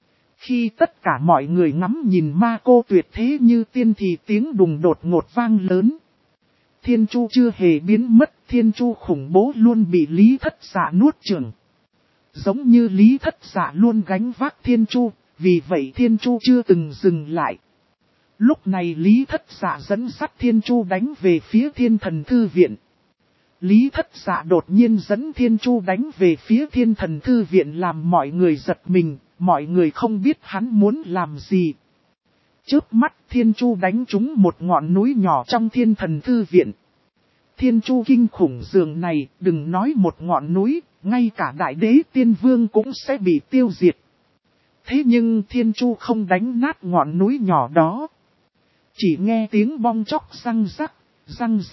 Khi tất cả mọi người ngắm nhìn ma cô tuyệt thế như tiên thì tiếng đùng đột ngột vang lớn. Thiên Chu chưa hề biến mất, Thiên Chu khủng bố luôn bị Lý Thất Dạ nuốt chửng. Giống như Lý Thất Dạ luôn gánh vác Thiên Chu, vì vậy Thiên Chu chưa từng dừng lại. Lúc này Lý Thất Dạ dẫn dắt Thiên Chu đánh về phía Thiên Thần Thư Viện. Lý Thất Dạ đột nhiên dẫn Thiên Chu đánh về phía Thiên Thần Thư Viện làm mọi người giật mình, mọi người không biết hắn muốn làm gì. Chớp mắt Thiên Chu đánh trúng một ngọn núi nhỏ trong Thiên Thần Thư Viện. Thiên Chu kinh khủng dường này, đừng nói một ngọn núi, ngay cả đại đế tiên vương cũng sẽ bị tiêu diệt. Thế nhưng Thiên Chu không đánh nát ngọn núi nhỏ đó. Chỉ nghe tiếng bong chóc răng rắc,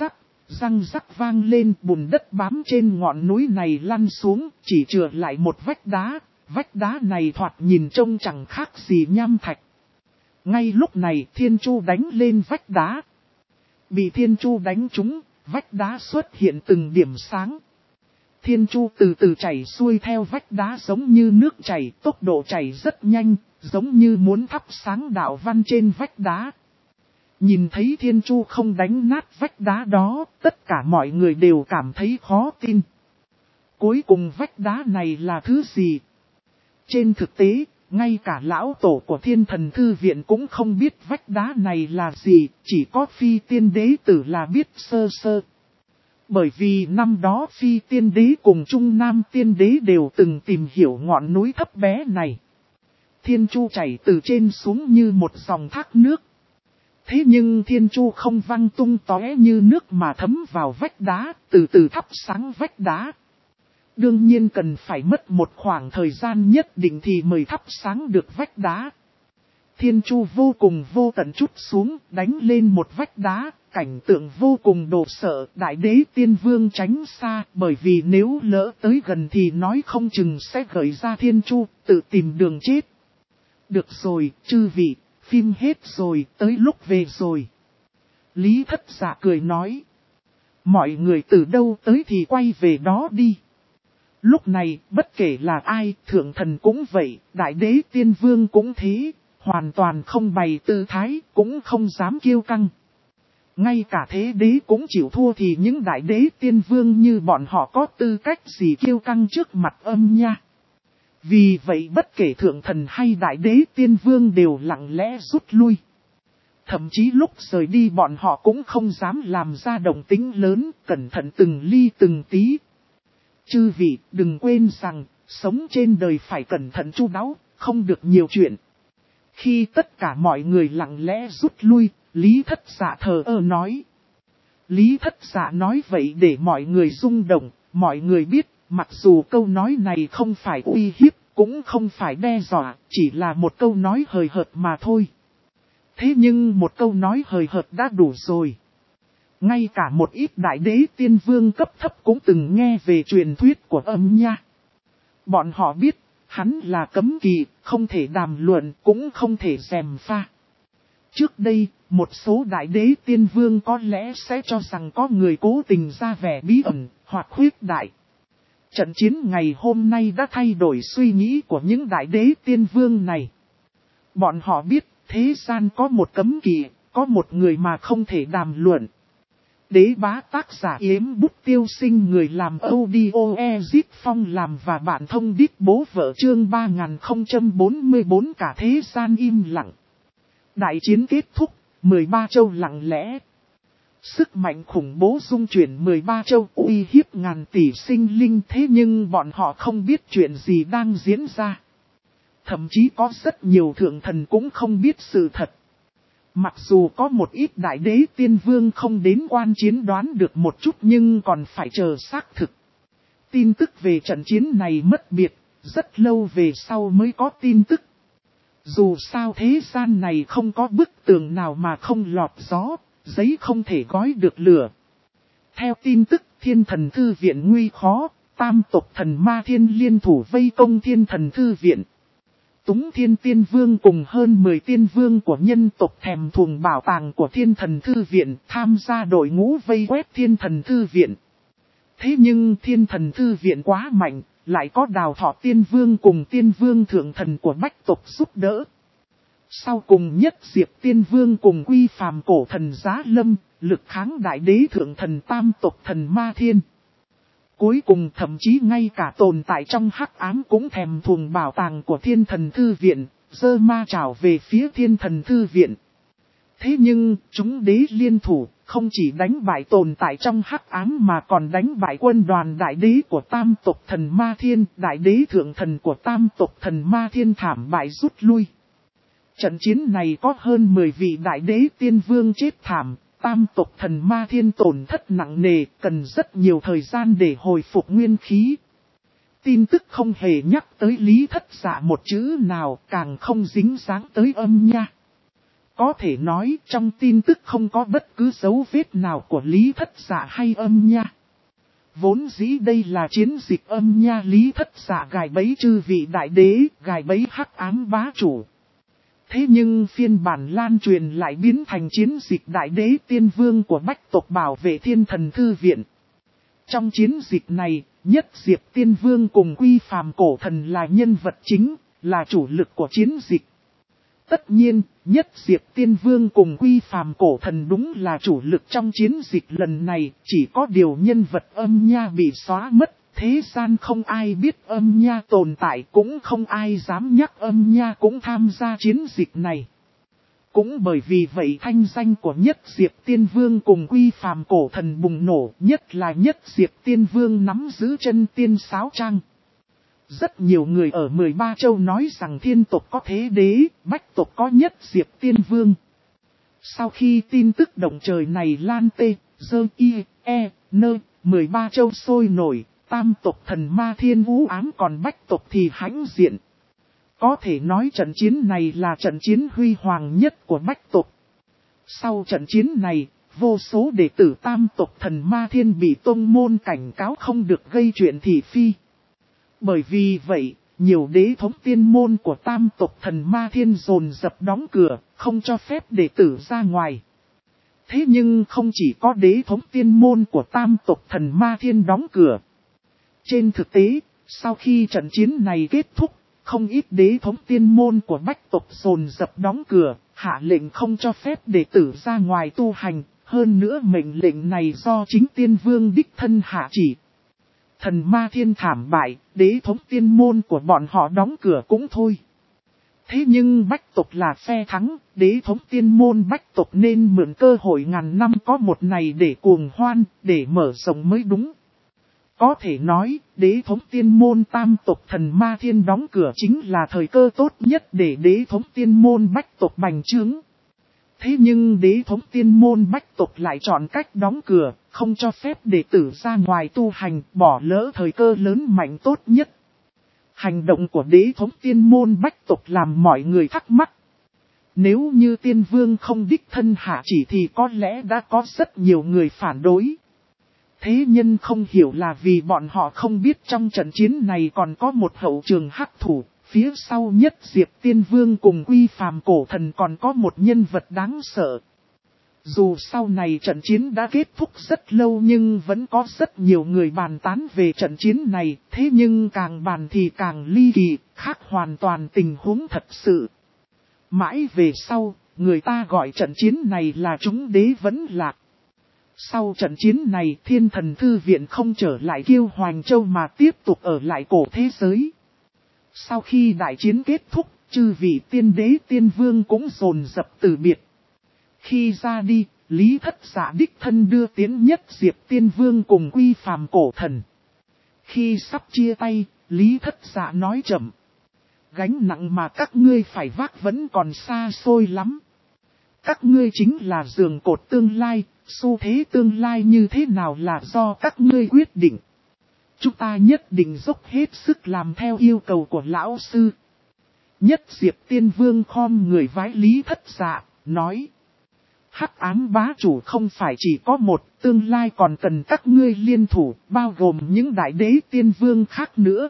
Răng rắc vang lên, bùn đất bám trên ngọn núi này lăn xuống, chỉ chừa lại một vách đá này thoạt nhìn trông chẳng khác gì nham thạch. Ngay lúc này Thiên Chu đánh lên vách đá. Bị Thiên Chu đánh trúng, vách đá xuất hiện từng điểm sáng. Thiên Chu từ từ chảy xuôi theo vách đá giống như nước chảy, tốc độ chảy rất nhanh, giống như muốn thắp sáng đạo văn trên vách đá. Nhìn thấy Thiên Chu không đánh nát vách đá đó, tất cả mọi người đều cảm thấy khó tin. Cuối cùng vách đá này là thứ gì? Trên thực tế, ngay cả lão tổ của Thiên Thần Thư Viện cũng không biết vách đá này là gì, chỉ có Phi Tiên Đế tử là biết sơ sơ. Bởi vì năm đó Phi Tiên Đế cùng Trung Nam Tiên Đế đều từng tìm hiểu ngọn núi thấp bé này. Thiên Chu chảy từ trên xuống như một dòng thác nước. Thế nhưng Thiên Chu không văng tung tóe như nước mà thấm vào vách đá, từ từ thắp sáng vách đá. Đương nhiên cần phải mất một khoảng thời gian nhất định thì mới thắp sáng được vách đá. Thiên Chu vô cùng vô tận chút xuống, đánh lên một vách đá, cảnh tượng vô cùng đồ sợ. Đại đế tiên vương tránh xa, bởi vì nếu lỡ tới gần thì nói không chừng sẽ gợi ra Thiên Chu, tự tìm đường chết. Được rồi, chư vị, phim hết rồi, tới lúc về rồi. Lý Thất Dạ cười nói. Mọi người từ đâu tới thì quay về đó đi. Lúc này, bất kể là ai, thượng thần cũng vậy, đại đế tiên vương cũng thế, hoàn toàn không bày tư thái, cũng không dám kiêu căng. Ngay cả thế đế cũng chịu thua thì những đại đế tiên vương như bọn họ có tư cách gì kiêu căng trước mặt âm nha. Vì vậy bất kể thượng thần hay đại đế tiên vương đều lặng lẽ rút lui. Thậm chí lúc rời đi bọn họ cũng không dám làm ra động tĩnh lớn, cẩn thận từng ly từng tí. Chư vị, đừng quên rằng, sống trên đời phải cẩn thận chu đáo, không được nhiều chuyện. Khi tất cả mọi người lặng lẽ rút lui, Lý Thất Dạ thờ ơ nói. Lý Thất Dạ nói vậy để mọi người rung động, mọi người biết, mặc dù câu nói này không phải uy hiếp, cũng không phải đe dọa, chỉ là một câu nói hời hợt mà thôi. Thế nhưng một câu nói hời hợt đã đủ rồi. Ngay cả một ít đại đế tiên vương cấp thấp cũng từng nghe về truyền thuyết của âm nha. Bọn họ biết, hắn là cấm kỵ, không thể đàm luận, cũng không thể gièm pha. Trước đây, một số đại đế tiên vương có lẽ sẽ cho rằng có người cố tình ra vẻ bí ẩn, hoặc khuyết đại. Trận chiến ngày hôm nay đã thay đổi suy nghĩ của những đại đế tiên vương này. Bọn họ biết, thế gian có một cấm kỵ, có một người mà không thể đàm luận. Đế bá tác giả Yếm Bút Tiêu Sinh, người làm audio Ezip Phong làm và bạn thông đít bố vợ chương 3044. Cả thế gian im lặng. Đại chiến kết thúc, 13 châu lặng lẽ. Sức mạnh khủng bố dung chuyển 13 châu, uy hiếp ngàn tỷ sinh linh, thế nhưng bọn họ không biết chuyện gì đang diễn ra. Thậm chí có rất nhiều thượng thần cũng không biết sự thật. Mặc dù có một ít đại đế tiên vương không đến quan chiến đoán được một chút nhưng còn phải chờ xác thực. Tin tức về trận chiến này mất biệt, rất lâu về sau mới có tin tức. Dù sao thế gian này không có bức tường nào mà không lọt gió, giấy không thể gói được lửa. Theo tin tức, Thiên Thần Thư Viện nguy khó, tam tộc thần Ma Thiên liên thủ vây công Thiên Thần Thư Viện. Túng Thiên Tiên Vương cùng hơn 10 tiên vương của nhân tộc thèm thuồng bảo tàng của Thiên Thần Thư Viện tham gia đội ngũ vây quét Thiên Thần Thư Viện. Thế nhưng Thiên Thần Thư Viện quá mạnh, lại có Đào Thọ Tiên Vương cùng Tiên Vương Thượng Thần của Bách tộc giúp đỡ. Sau cùng Nhất Diệp Tiên Vương cùng Quy Phàm Cổ Thần Giá Lâm, lực kháng đại đế Thượng Thần tam tộc thần Ma Thiên. Cuối cùng thậm chí ngay cả tồn tại trong hắc ám cũng thèm thuồng bảo tàng của Thiên Thần Thư Viện, giơ ma trảo về phía Thiên Thần Thư Viện. Thế nhưng, chúng đế liên thủ, không chỉ đánh bại tồn tại trong hắc ám mà còn đánh bại quân đoàn đại đế của tam tộc thần Ma Thiên, đại đế thượng thần của tam tộc thần Ma Thiên thảm bại rút lui. Trận chiến này có hơn 10 vị đại đế tiên vương chết thảm. Tam tộc thần Ma Thiên tổn thất nặng nề, cần rất nhiều thời gian để hồi phục nguyên khí. Tin tức không hề nhắc tới Lý Thất Dạ một chữ nào, càng không dính dáng tới âm nha. Có thể nói trong tin tức không có bất cứ dấu vết nào của Lý Thất Dạ hay Âm Nha. Vốn dĩ đây là chiến dịch Âm Nha Lý Thất Dạ gài bẫy chư vị đại đế, gài bẫy hắc ám bá chủ. Thế nhưng phiên bản lan truyền lại biến thành chiến dịch đại đế tiên vương của bách tộc bảo vệ thiên thần thư viện. Trong chiến dịch này, Nhất Diệp Tiên Vương cùng Quy Phàm Cổ Thần là nhân vật chính, là chủ lực của chiến dịch. Tất nhiên, Nhất Diệp Tiên Vương cùng Quy Phàm Cổ Thần đúng là chủ lực trong chiến dịch lần này, chỉ có điều nhân vật Âm Nha bị xóa mất, thế gian không ai biết Âm Nha tồn tại, cũng không ai dám nhắc Âm Nha cũng tham gia chiến dịch này. Cũng bởi vì vậy thanh danh của Nhất Diệp Tiên Vương cùng Quy Phàm Cổ Thần bùng nổ, nhất là Nhất Diệp Tiên Vương nắm giữ chân tiên sáo trang. Rất nhiều người ở 13 châu nói rằng thiên tộc có thế đế, bách tộc có Nhất Diệp Tiên Vương. Sau khi tin tức động trời này lan tê, dơ y, e, nơ, 13 châu sôi nổi, tam tộc thần ma thiên vũ ám còn bách tộc thì hãnh diện. Có thể nói trận chiến này là trận chiến huy hoàng nhất của bách tộc. Sau trận chiến này, vô số đệ tử tam tộc thần ma thiên bị tông môn cảnh cáo không được gây chuyện thị phi. Bởi vì vậy, nhiều đế thống tiên môn của tam tộc thần ma thiên dồn dập đóng cửa, không cho phép đệ tử ra ngoài. Thế nhưng không chỉ có đế thống tiên môn của tam tộc thần ma thiên đóng cửa. Trên thực tế, sau khi trận chiến này kết thúc, không ít đế thống tiên môn của bách tộc dồn dập đóng cửa, hạ lệnh không cho phép đệ tử ra ngoài tu hành, hơn nữa mệnh lệnh này do chính tiên vương đích thân hạ chỉ. Thần ma thiên thảm bại, đế thống tiên môn của bọn họ đóng cửa cũng thôi. Thế nhưng bách tộc là phe thắng, đế thống tiên môn bách tộc nên mượn cơ hội ngàn năm có một này để cuồng hoan, để mở rộng mới đúng. Có thể nói, đế thống tiên môn tam tộc thần ma thiên đóng cửa chính là thời cơ tốt nhất để đế thống tiên môn bách tộc bành trướng. Thế nhưng đế thống tiên môn bách tộc lại chọn cách đóng cửa, không cho phép đệ tử ra ngoài tu hành, bỏ lỡ thời cơ lớn mạnh tốt nhất. Hành động của đế thống tiên môn bách tộc làm mọi người thắc mắc. Nếu như tiên vương không đích thân hạ chỉ thì có lẽ đã có rất nhiều người phản đối. Thế nhân không hiểu là vì bọn họ không biết trong trận chiến này còn có một hậu trường hắc thủ, phía sau Nhất Diệp Tiên Vương cùng Quy Phàm Cổ Thần còn có một nhân vật đáng sợ. Dù sau này trận chiến đã kết thúc rất lâu nhưng vẫn có rất nhiều người bàn tán về trận chiến này, thế nhưng càng bàn thì càng ly kỳ, khác hoàn toàn tình huống thật sự. Mãi về sau, người ta gọi trận chiến này là chúng đế vẫn lạc. Sau trận chiến này thiên thần thư viện không trở lại Kiêu Hoành Châu mà tiếp tục ở lại cổ thế giới. Sau khi đại chiến kết thúc, chư vị tiên đế tiên vương cũng dồn dập từ biệt. Khi ra đi, Lý Thất Dạ đích thân đưa tiến Nhất Diệp Tiên Vương cùng Quy Phàm Cổ Thần. Khi sắp chia tay, Lý Thất Dạ nói chậm. Gánh nặng mà các ngươi phải vác vẫn còn xa xôi lắm. Các ngươi chính là giường cột tương lai, xu thế tương lai như thế nào là do các ngươi quyết định. Chúng ta nhất định dốc hết sức làm theo yêu cầu của lão sư. Nhất Diệp Tiên Vương khom người vái Lý Thất Dạ, nói. Hắc ám bá chủ không phải chỉ có một, tương lai còn cần các ngươi liên thủ, bao gồm những đại đế tiên vương khác nữa.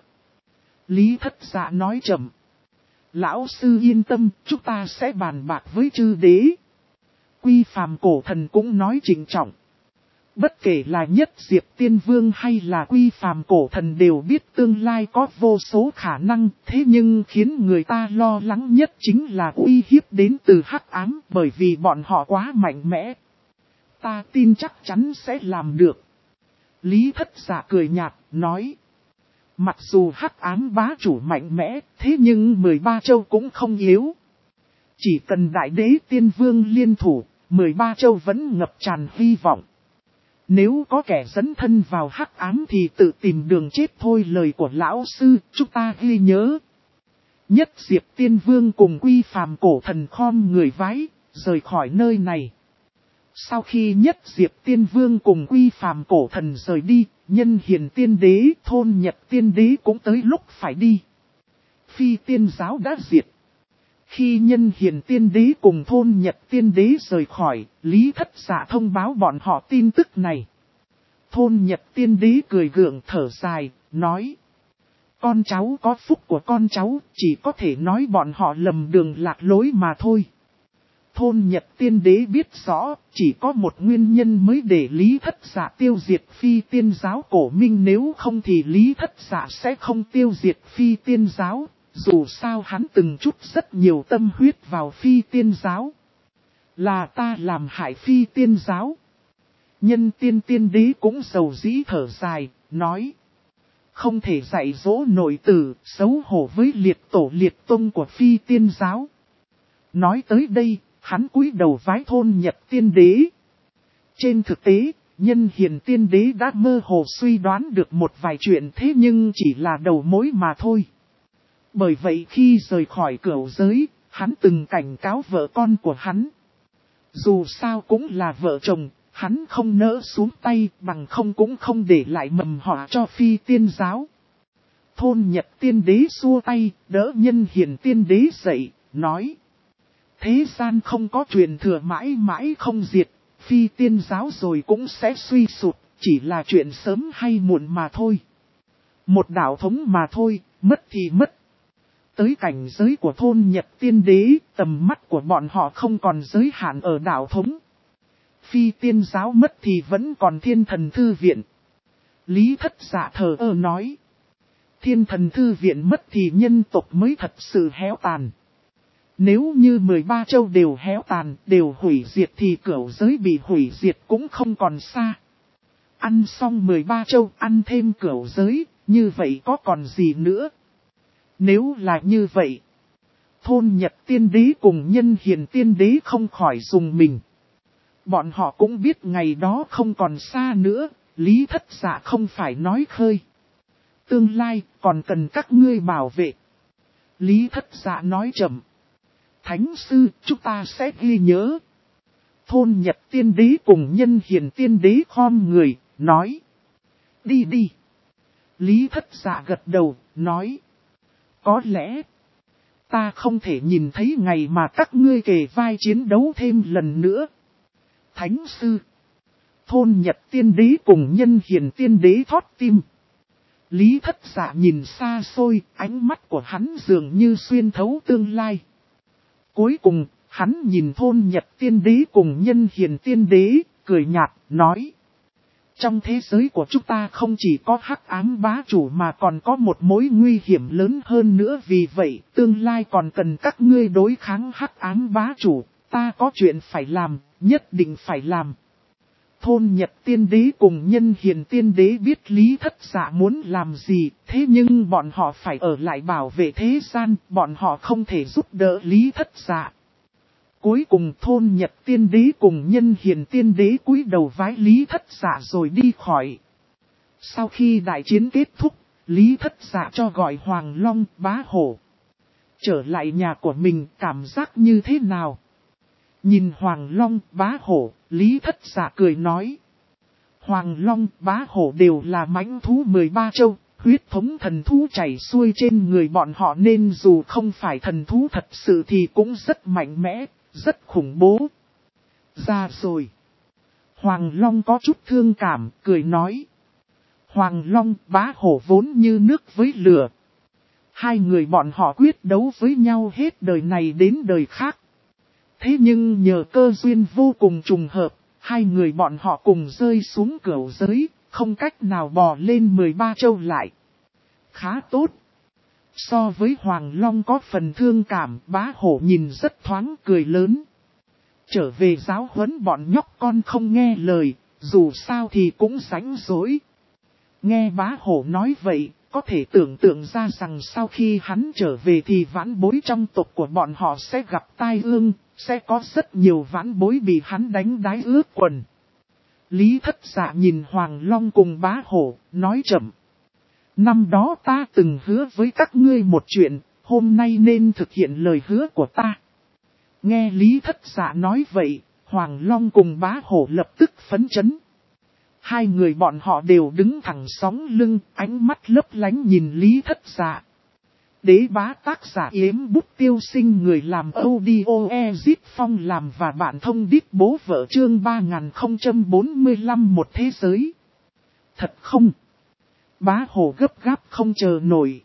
Lý Thất Dạ nói chậm. Lão sư yên tâm, chúng ta sẽ bàn bạc với chư đế. Quy Phàm Cổ Thần cũng nói trịnh trọng. Bất kể là Nhất Diệp Tiên Vương hay là Quy Phàm Cổ Thần đều biết tương lai có vô số khả năng, thế nhưng khiến người ta lo lắng nhất chính là uy hiếp đến từ hắc ám bởi vì bọn họ quá mạnh mẽ. Ta tin chắc chắn sẽ làm được. Lý Thất Dạ cười nhạt, nói. Mặc dù hắc ám bá chủ mạnh mẽ, thế nhưng 13 châu cũng không yếu. Chỉ cần đại đế tiên vương liên thủ, 13 châu vẫn ngập tràn hy vọng. Nếu có kẻ dẫn thân vào hắc ám thì tự tìm đường chết thôi, lời của lão sư, chúng ta ghi nhớ. Nhất Diệp Tiên Vương cùng Quy Phàm Cổ Thần khom người vái, rời khỏi nơi này. Sau khi Nhất Diệp Tiên Vương cùng Quy Phàm Cổ Thần rời đi, Nhân Hiền Tiên Đế, Thôn Nhật Tiên Đế cũng tới lúc phải đi. Phi Tiên Giáo đã diệt. Khi Nhân Hiền Tiên Đế cùng Thôn Nhật Tiên Đế rời khỏi, Lý Thất Dạ thông báo bọn họ tin tức này. Thôn Nhật Tiên Đế cười gượng thở dài, nói. Con cháu có phúc của con cháu, chỉ có thể nói bọn họ lầm đường lạc lối mà thôi. Thôn Nhật Tiên Đế biết rõ, chỉ có một nguyên nhân mới để Lý Thất Dạ tiêu diệt Phi Tiên Giáo Cổ Minh, nếu không thì Lý Thất Dạ sẽ không tiêu diệt Phi Tiên Giáo, dù sao hắn từng chút rất nhiều tâm huyết vào Phi Tiên Giáo. Là ta làm hại Phi Tiên Giáo. Nhân Tiên Tiên Đế cũng rầu rĩ thở dài, nói. Không thể dạy dỗ nội tử, xấu hổ với liệt tổ liệt tông của Phi Tiên Giáo. Nói tới đây, hắn cúi đầu vái Thôn Nhật Tiên Đế. Trên thực tế, Nhân Hiền Tiên Đế đã mơ hồ suy đoán được một vài chuyện, thế nhưng chỉ là đầu mối mà thôi. Bởi vậy khi rời khỏi cửu giới, hắn từng cảnh cáo vợ con của hắn. Dù sao cũng là vợ chồng, hắn không nỡ xuống tay, bằng không cũng không để lại mầm họa cho Phi Tiên Giáo. Thôn Nhật Tiên Đế xua tay, đỡ Nhân Hiền Tiên Đế dậy, nói. Thế gian không có truyền thừa mãi mãi không diệt, Phi Tiên Giáo rồi cũng sẽ suy sụp, chỉ là chuyện sớm hay muộn mà thôi. Một đạo thống mà thôi, mất thì mất. Tới cảnh giới của Thôn Nhật Tiên Đế, tầm mắt của bọn họ không còn giới hạn ở đạo thống. Phi Tiên Giáo mất thì vẫn còn Thiên Thần Thư Viện. Lý Thất Dạ thờ ơ nói. Thiên Thần Thư Viện mất thì nhân tộc mới thật sự héo tàn. Nếu như 13 châu đều héo tàn, đều hủy diệt thì cửu giới bị hủy diệt cũng không còn xa. Ăn xong 13 châu, ăn thêm cửu giới, như vậy có còn gì nữa? Nếu là như vậy, Thôn Nhật Tiên Đế cùng Nhân Hiền Tiên Đế không khỏi dùng mình. Bọn họ cũng biết ngày đó không còn xa nữa, Lý Thất Dạ không phải nói khơi. Tương lai còn cần các ngươi bảo vệ. Lý Thất Dạ nói chậm. Thánh sư, chúng ta sẽ ghi nhớ. Thôn Nhật Tiên Đế cùng Nhân Hiền Tiên Đế khom người, nói. Đi đi. Lý Thất Dạ gật đầu, nói. Có lẽ, ta không thể nhìn thấy ngày mà các ngươi kề vai chiến đấu thêm lần nữa. Thánh sư. Thôn Nhật Tiên Đế cùng Nhân Hiền Tiên Đế thót tim. Lý Thất Dạ nhìn xa xôi, ánh mắt của hắn dường như xuyên thấu tương lai. Cuối cùng, hắn nhìn Thôn Nhật Tiên Đế cùng Nhân Hiền Tiên Đế, cười nhạt, nói. Trong thế giới của chúng ta không chỉ có hắc ám bá chủ mà còn có một mối nguy hiểm lớn hơn nữa, vì vậy tương lai còn cần các ngươi đối kháng hắc ám bá chủ, ta có chuyện phải làm, nhất định phải làm. Thôn Nhật Tiên Đế cùng Nhân Hiền Tiên Đế biết Lý Thất Dạ muốn làm gì, thế nhưng bọn họ phải ở lại bảo vệ thế gian, bọn họ không thể giúp đỡ Lý Thất Dạ. Cuối cùng Thôn Nhật Tiên Đế cùng Nhân Hiền Tiên Đế cúi đầu vái Lý Thất Dạ rồi đi khỏi. Sau khi đại chiến kết thúc, Lý Thất Dạ cho gọi Hoàng Long, Bá Hổ trở lại nhà của mình, cảm giác như thế nào? Nhìn Hoàng Long, Bá Hổ, Lý Thất Dạ cười nói. Hoàng Long, Bá Hổ đều là mãnh thú 13 châu, huyết thống thần thú chảy xuôi trên người bọn họ nên dù không phải thần thú thật sự thì cũng rất mạnh mẽ, rất khủng bố. Ra rồi. Hoàng Long có chút thương cảm, cười nói. Hoàng Long, Bá Hổ vốn như nước với lửa. Hai người bọn họ quyết đấu với nhau hết đời này đến đời khác. Thế nhưng nhờ cơ duyên vô cùng trùng hợp, hai người bọn họ cùng rơi xuống cửu giới, không cách nào bò lên 13 châu lại. Khá tốt. So với Hoàng Long có phần thương cảm, Bá Hổ nhìn rất thoáng, cười lớn. Trở về giáo huấn bọn nhóc con không nghe lời, dù sao thì cũng rảnh rỗi. Nghe Bá Hổ nói vậy, có thể tưởng tượng ra rằng sau khi hắn trở về thì vãn bối trong tộc của bọn họ sẽ gặp tai ương, sẽ có rất nhiều vãn bối bị hắn đánh đái ướt quần. Lý Thất Dạ nhìn Hoàng Long cùng Bá Hổ, nói chậm. Năm đó ta từng hứa với các ngươi một chuyện, hôm nay nên thực hiện lời hứa của ta. Nghe Lý Thất Dạ nói vậy, Hoàng Long cùng Bá Hổ lập tức phấn chấn. Hai người bọn họ đều đứng thẳng sóng lưng, ánh mắt lấp lánh nhìn Lý Thất Dạ. Đế bá tác giả Yếm Bút Tiêu Sinh, người làm audio Ezit Phong làm và bạn thông đít bố vợ, chương 3045 một thế giới. Thật không? Bá Hổ gấp gáp không chờ nổi.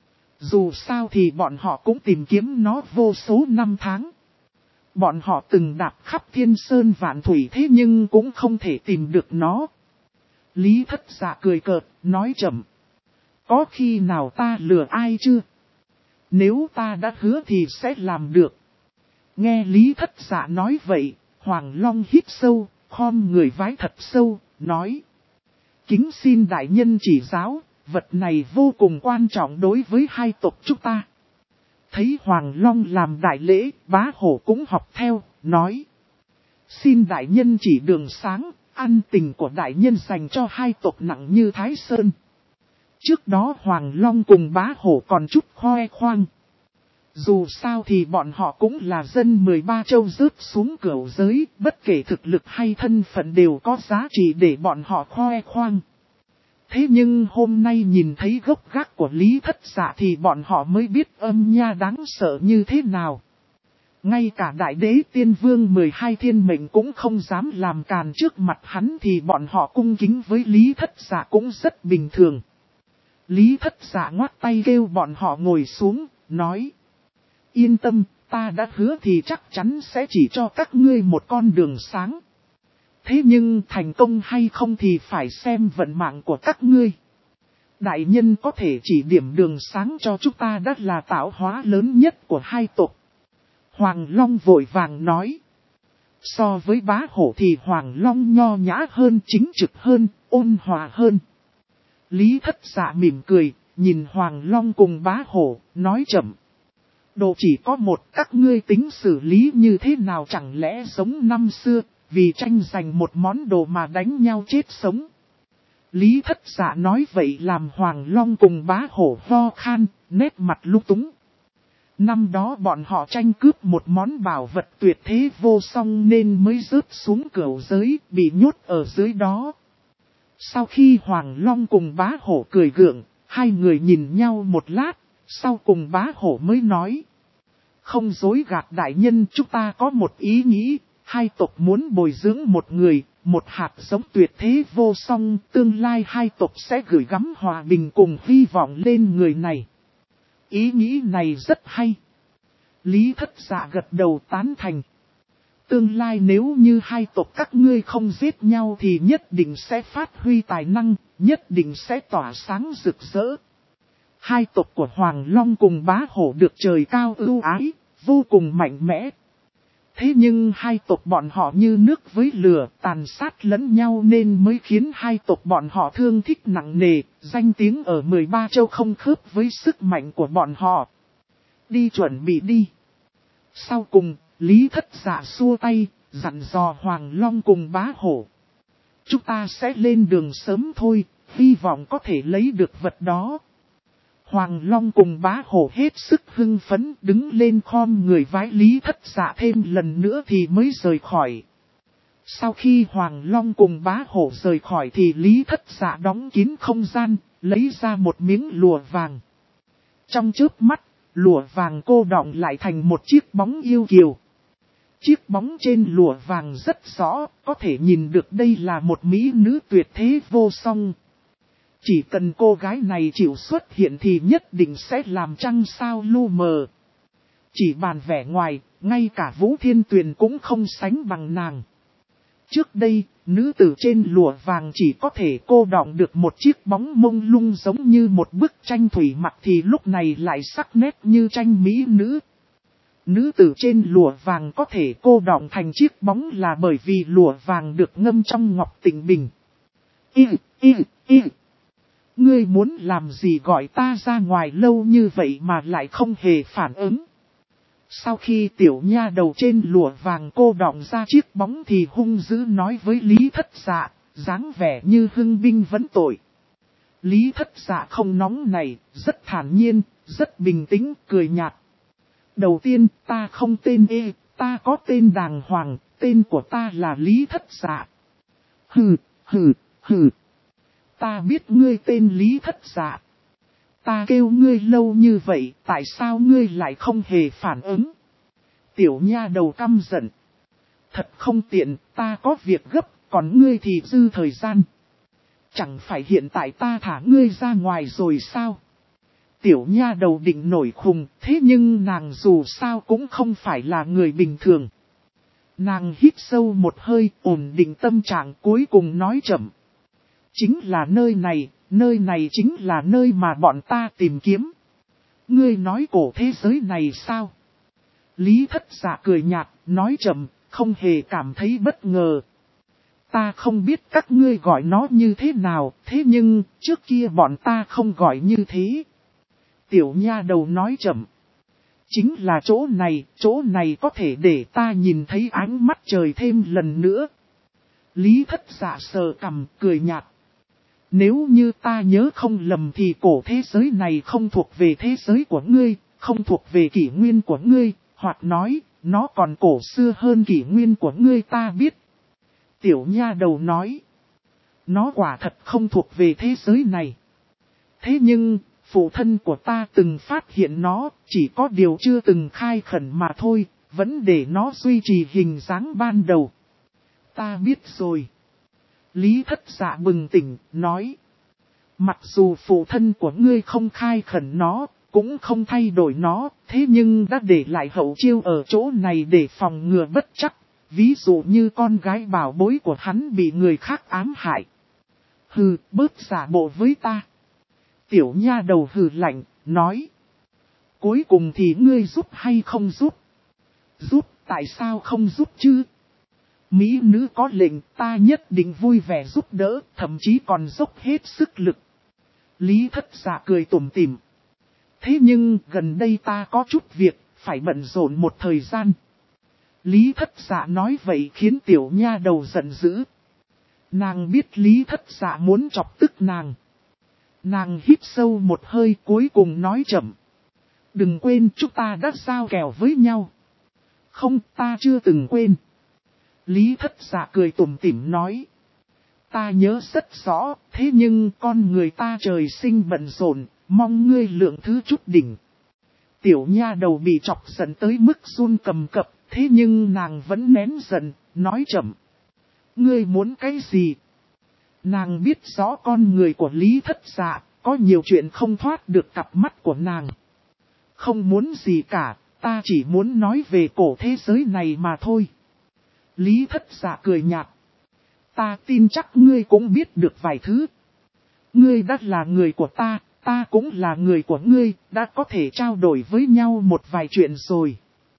Dù sao thì bọn họ cũng tìm kiếm nó vô số năm tháng. Bọn họ từng đạp khắp thiên sơn vạn thủy thế nhưng cũng không thể tìm được nó. Lý Thất Dạ cười cợt, nói chậm. Có khi nào ta lừa ai chưa? Nếu ta đã hứa thì sẽ làm được. Nghe Lý Thất Dạ nói vậy, Hoàng Long hít sâu, khom người vái thật sâu, nói. Kính xin đại nhân chỉ giáo, vật này vô cùng quan trọng đối với hai tộc chúng ta. Thấy Hoàng Long làm đại lễ, Bá Hổ cũng học theo, nói. Xin đại nhân chỉ đường sáng, ân tình của đại nhân dành cho hai tộc nặng như Thái Sơn. Trước đó Hoàng Long cùng Bá Hổ còn chút khoe khoang. Dù sao thì bọn họ cũng là dân 13 châu rớt xuống cửu giới, bất kể thực lực hay thân phận đều có giá trị để bọn họ khoe khoang. Thế nhưng hôm nay nhìn thấy gốc gác của Lý Thất Dạ thì bọn họ mới biết âm nha đáng sợ như thế nào. Ngay cả đại đế tiên vương 12 thiên mệnh cũng không dám làm càn trước mặt hắn thì bọn họ cung kính với Lý Thất Dạ cũng rất bình thường. Lý Thất Dạ ngoắt tay kêu bọn họ ngồi xuống, nói. Yên tâm, ta đã hứa thì chắc chắn sẽ chỉ cho các ngươi một con đường sáng. Thế nhưng thành công hay không thì phải xem vận mạng của các ngươi. Đại nhân có thể chỉ điểm đường sáng cho chúng ta đã là tạo hóa lớn nhất của hai tộc. Hoàng Long vội vàng nói. So với Bá Hổ thì Hoàng Long nho nhã hơn, chính trực hơn, ôn hòa hơn. Lý Thất Dạ mỉm cười, nhìn Hoàng Long cùng Bá Hổ, nói chậm. Đồ chỉ có một, các ngươi tính xử lý như thế nào, chẳng lẽ giống năm xưa, vì tranh giành một món đồ mà đánh nhau chết sống. Lý Thất Dạ nói vậy làm Hoàng Long cùng Bá Hổ ho khan, nét mặt lung túng. Năm đó bọn họ tranh cướp một món bảo vật tuyệt thế vô song nên mới rớt xuống cửu giới, bị nhốt ở dưới đó. Sau khi Hoàng Long cùng Bá Hổ cười gượng, hai người nhìn nhau một lát, sau cùng Bá Hổ mới nói. Không dối gạt đại nhân, chúng ta có một ý nghĩ, hai tộc muốn bồi dưỡng một người, một hạt giống tuyệt thế vô song, tương lai hai tộc sẽ gửi gắm hòa bình cùng hy vọng lên người này. Ý nghĩ này rất hay. Lý Thất Dạ gật đầu tán thành. Tương lai nếu như hai tộc các ngươi không giết nhau thì nhất định sẽ phát huy tài năng, nhất định sẽ tỏa sáng rực rỡ. Hai tộc của Hoàng Long cùng Bá Hổ được trời cao ưu ái, vô cùng mạnh mẽ. Thế nhưng hai tộc bọn họ như nước với lửa, tàn sát lẫn nhau nên mới khiến hai tộc bọn họ thương tích nặng nề, danh tiếng ở 13 châu không khớp với sức mạnh của bọn họ. Đi chuẩn bị đi. Sau cùng, Lý Thất Dạ xua tay, dặn dò Hoàng Long cùng Bá Hổ. Chúng ta sẽ lên đường sớm thôi, hy vọng có thể lấy được vật đó. Hoàng Long cùng Bá Hổ hết sức hưng phấn, đứng lên khom người vái Lý Thất Dạ thêm lần nữa thì mới rời khỏi. Sau khi Hoàng Long cùng Bá Hổ rời khỏi thì Lý Thất Dạ đóng kín không gian, lấy ra một miếng lụa vàng. Trong chớp mắt, lụa vàng cô đọng lại thành một chiếc bóng yêu kiều. Chiếc bóng trên lụa vàng rất rõ, có thể nhìn được đây là một mỹ nữ tuyệt thế vô song. Chỉ cần cô gái này chịu xuất hiện thì nhất định sẽ làm trăng sao lu mờ. Chỉ bàn vẻ ngoài, ngay cả Vũ Thiên Tuyền cũng không sánh bằng nàng. Trước đây, nữ tử trên lụa vàng chỉ có thể cô đọng được một chiếc bóng mông lung giống như một bức tranh thủy mặc thì lúc này lại sắc nét như tranh mỹ nữ. Nữ tử trên lụa vàng có thể cô đọng thành chiếc bóng là bởi vì lụa vàng được ngâm trong ngọc tịnh bình. Ngươi muốn làm gì gọi ta ra ngoài lâu như vậy mà lại không hề phản ứng. Sau khi tiểu nha đầu trên lụa vàng cô đọng ra chiếc bóng thì hung dữ nói với Lý Thất Dạ, dáng vẻ như hưng binh vấn tội. Lý Thất Dạ không nóng này, rất thản nhiên, rất bình tĩnh, cười nhạt. Đầu tiên, ta không tên ta có tên đàng hoàng, tên của ta là Lý Thất Dạ. Hừ. Ta biết ngươi tên Lý Thất Dạ. Ta kêu ngươi lâu như vậy, tại sao ngươi lại không hề phản ứng? Tiểu nha đầu căm giận. Thật không tiện, ta có việc gấp, còn ngươi thì dư thời gian. Chẳng phải hiện tại ta thả ngươi ra ngoài rồi sao? Tiểu nha đầu định nổi khùng, thế nhưng nàng dù sao cũng không phải là người bình thường. Nàng hít sâu một hơi, ổn định tâm trạng, cuối cùng nói chậm. Chính là nơi này chính là nơi mà bọn ta tìm kiếm. Ngươi nói cổ thế giới này sao? Lý Thất Dạ cười nhạt, nói chậm, không hề cảm thấy bất ngờ. Ta không biết các ngươi gọi nó như thế nào, thế nhưng trước kia bọn ta không gọi như thế. Tiểu nha đầu nói chậm. Chính là chỗ này có thể để ta nhìn thấy ánh mắt trời thêm lần nữa. Lý Thất Dạ sờ cằm, cười nhạt. Nếu như ta nhớ không lầm thì cổ thế giới này không thuộc về thế giới của ngươi, không thuộc về kỷ nguyên của ngươi, hoặc nói, nó còn cổ xưa hơn kỷ nguyên của ngươi ta biết. Tiểu nha đầu nói, nó quả thật không thuộc về thế giới này. Thế nhưng, phụ thân của ta từng phát hiện nó, chỉ có điều chưa từng khai khẩn mà thôi, vẫn để nó duy trì hình dáng ban đầu. Ta biết rồi. Lý Thất Dạ bừng tỉnh, nói. Mặc dù phụ thân của ngươi không khai khẩn nó, cũng không thay đổi nó, thế nhưng đã để lại hậu chiêu ở chỗ này để phòng ngừa bất chắc. Ví dụ như con gái bảo bối của hắn bị người khác ám hại. Hừ, bớt giả bộ với ta. Tiểu nha đầu hừ lạnh, nói. Cuối cùng thì ngươi giúp hay không giúp? Giúp, tại sao không giúp chứ? Mỹ nữ có lệnh, ta nhất định vui vẻ giúp đỡ, thậm chí còn dốc hết sức lực. Lý Thất Dạ cười tủm tỉm. Thế nhưng gần đây ta có chút việc, phải bận rộn một thời gian. Lý Thất Dạ nói vậy khiến tiểu nha đầu giận dữ. Nàng biết Lý Thất Dạ muốn chọc tức nàng. Nàng hít sâu một hơi cuối cùng nói chậm. Đừng quên chúng ta đã giao kèo với nhau. Không, ta chưa từng quên. Lý Thất Dạ cười tủm tỉm nói. Ta nhớ rất rõ, thế nhưng con người ta trời sinh bận rộn, mong ngươi lượng thứ chút đỉnh. Tiểu nha đầu bị chọc giận tới mức run cầm cập, thế nhưng nàng vẫn nén giận, nói chậm. Ngươi muốn cái gì? Nàng biết rõ con người của Lý Thất Dạ, có nhiều chuyện không thoát được cặp mắt của nàng. Không muốn gì cả, ta chỉ muốn nói về cổ thế giới này mà thôi. Lý Thất Dạ cười nhạt. Ta tin chắc ngươi cũng biết được vài thứ. Ngươi đã là người của ta, ta cũng là người của ngươi, đã có thể trao đổi với nhau một vài chuyện rồi.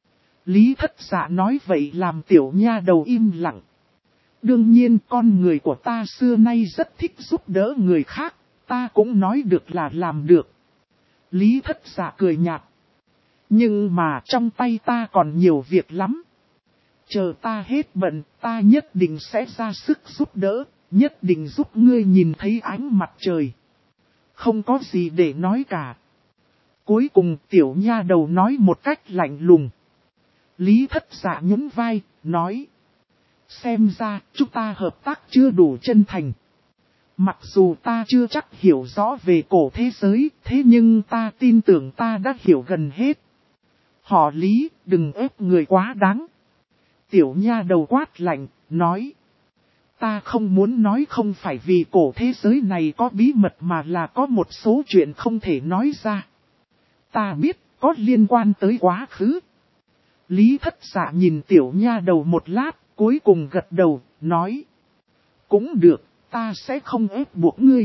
Lý Thất Dạ nói vậy làm tiểu nha đầu im lặng. Đương nhiên con người của ta xưa nay rất thích giúp đỡ người khác, ta cũng nói được là làm được. Lý Thất Dạ cười nhạt. Nhưng mà trong tay ta còn nhiều việc lắm. Chờ ta hết bận, ta nhất định sẽ ra sức giúp đỡ, nhất định giúp ngươi nhìn thấy ánh mặt trời. Không có gì để nói cả. Cuối cùng tiểu nha đầu nói một cách lạnh lùng. Lý Thất Dạ nhún vai, nói. Xem ra, chúng ta hợp tác chưa đủ chân thành. Mặc dù ta chưa chắc hiểu rõ về cổ thế giới, thế nhưng ta tin tưởng ta đã hiểu gần hết. Họ Lý, đừng ép người quá đáng. Tiểu nha đầu quát lạnh, nói. Ta không muốn nói không phải vì cổ thế giới này có bí mật mà là có một số chuyện không thể nói ra. Ta biết, có liên quan tới quá khứ. Lý Thất Dạ nhìn tiểu nha đầu một lát, cuối cùng gật đầu, nói. Cũng được, ta sẽ không ép buộc ngươi.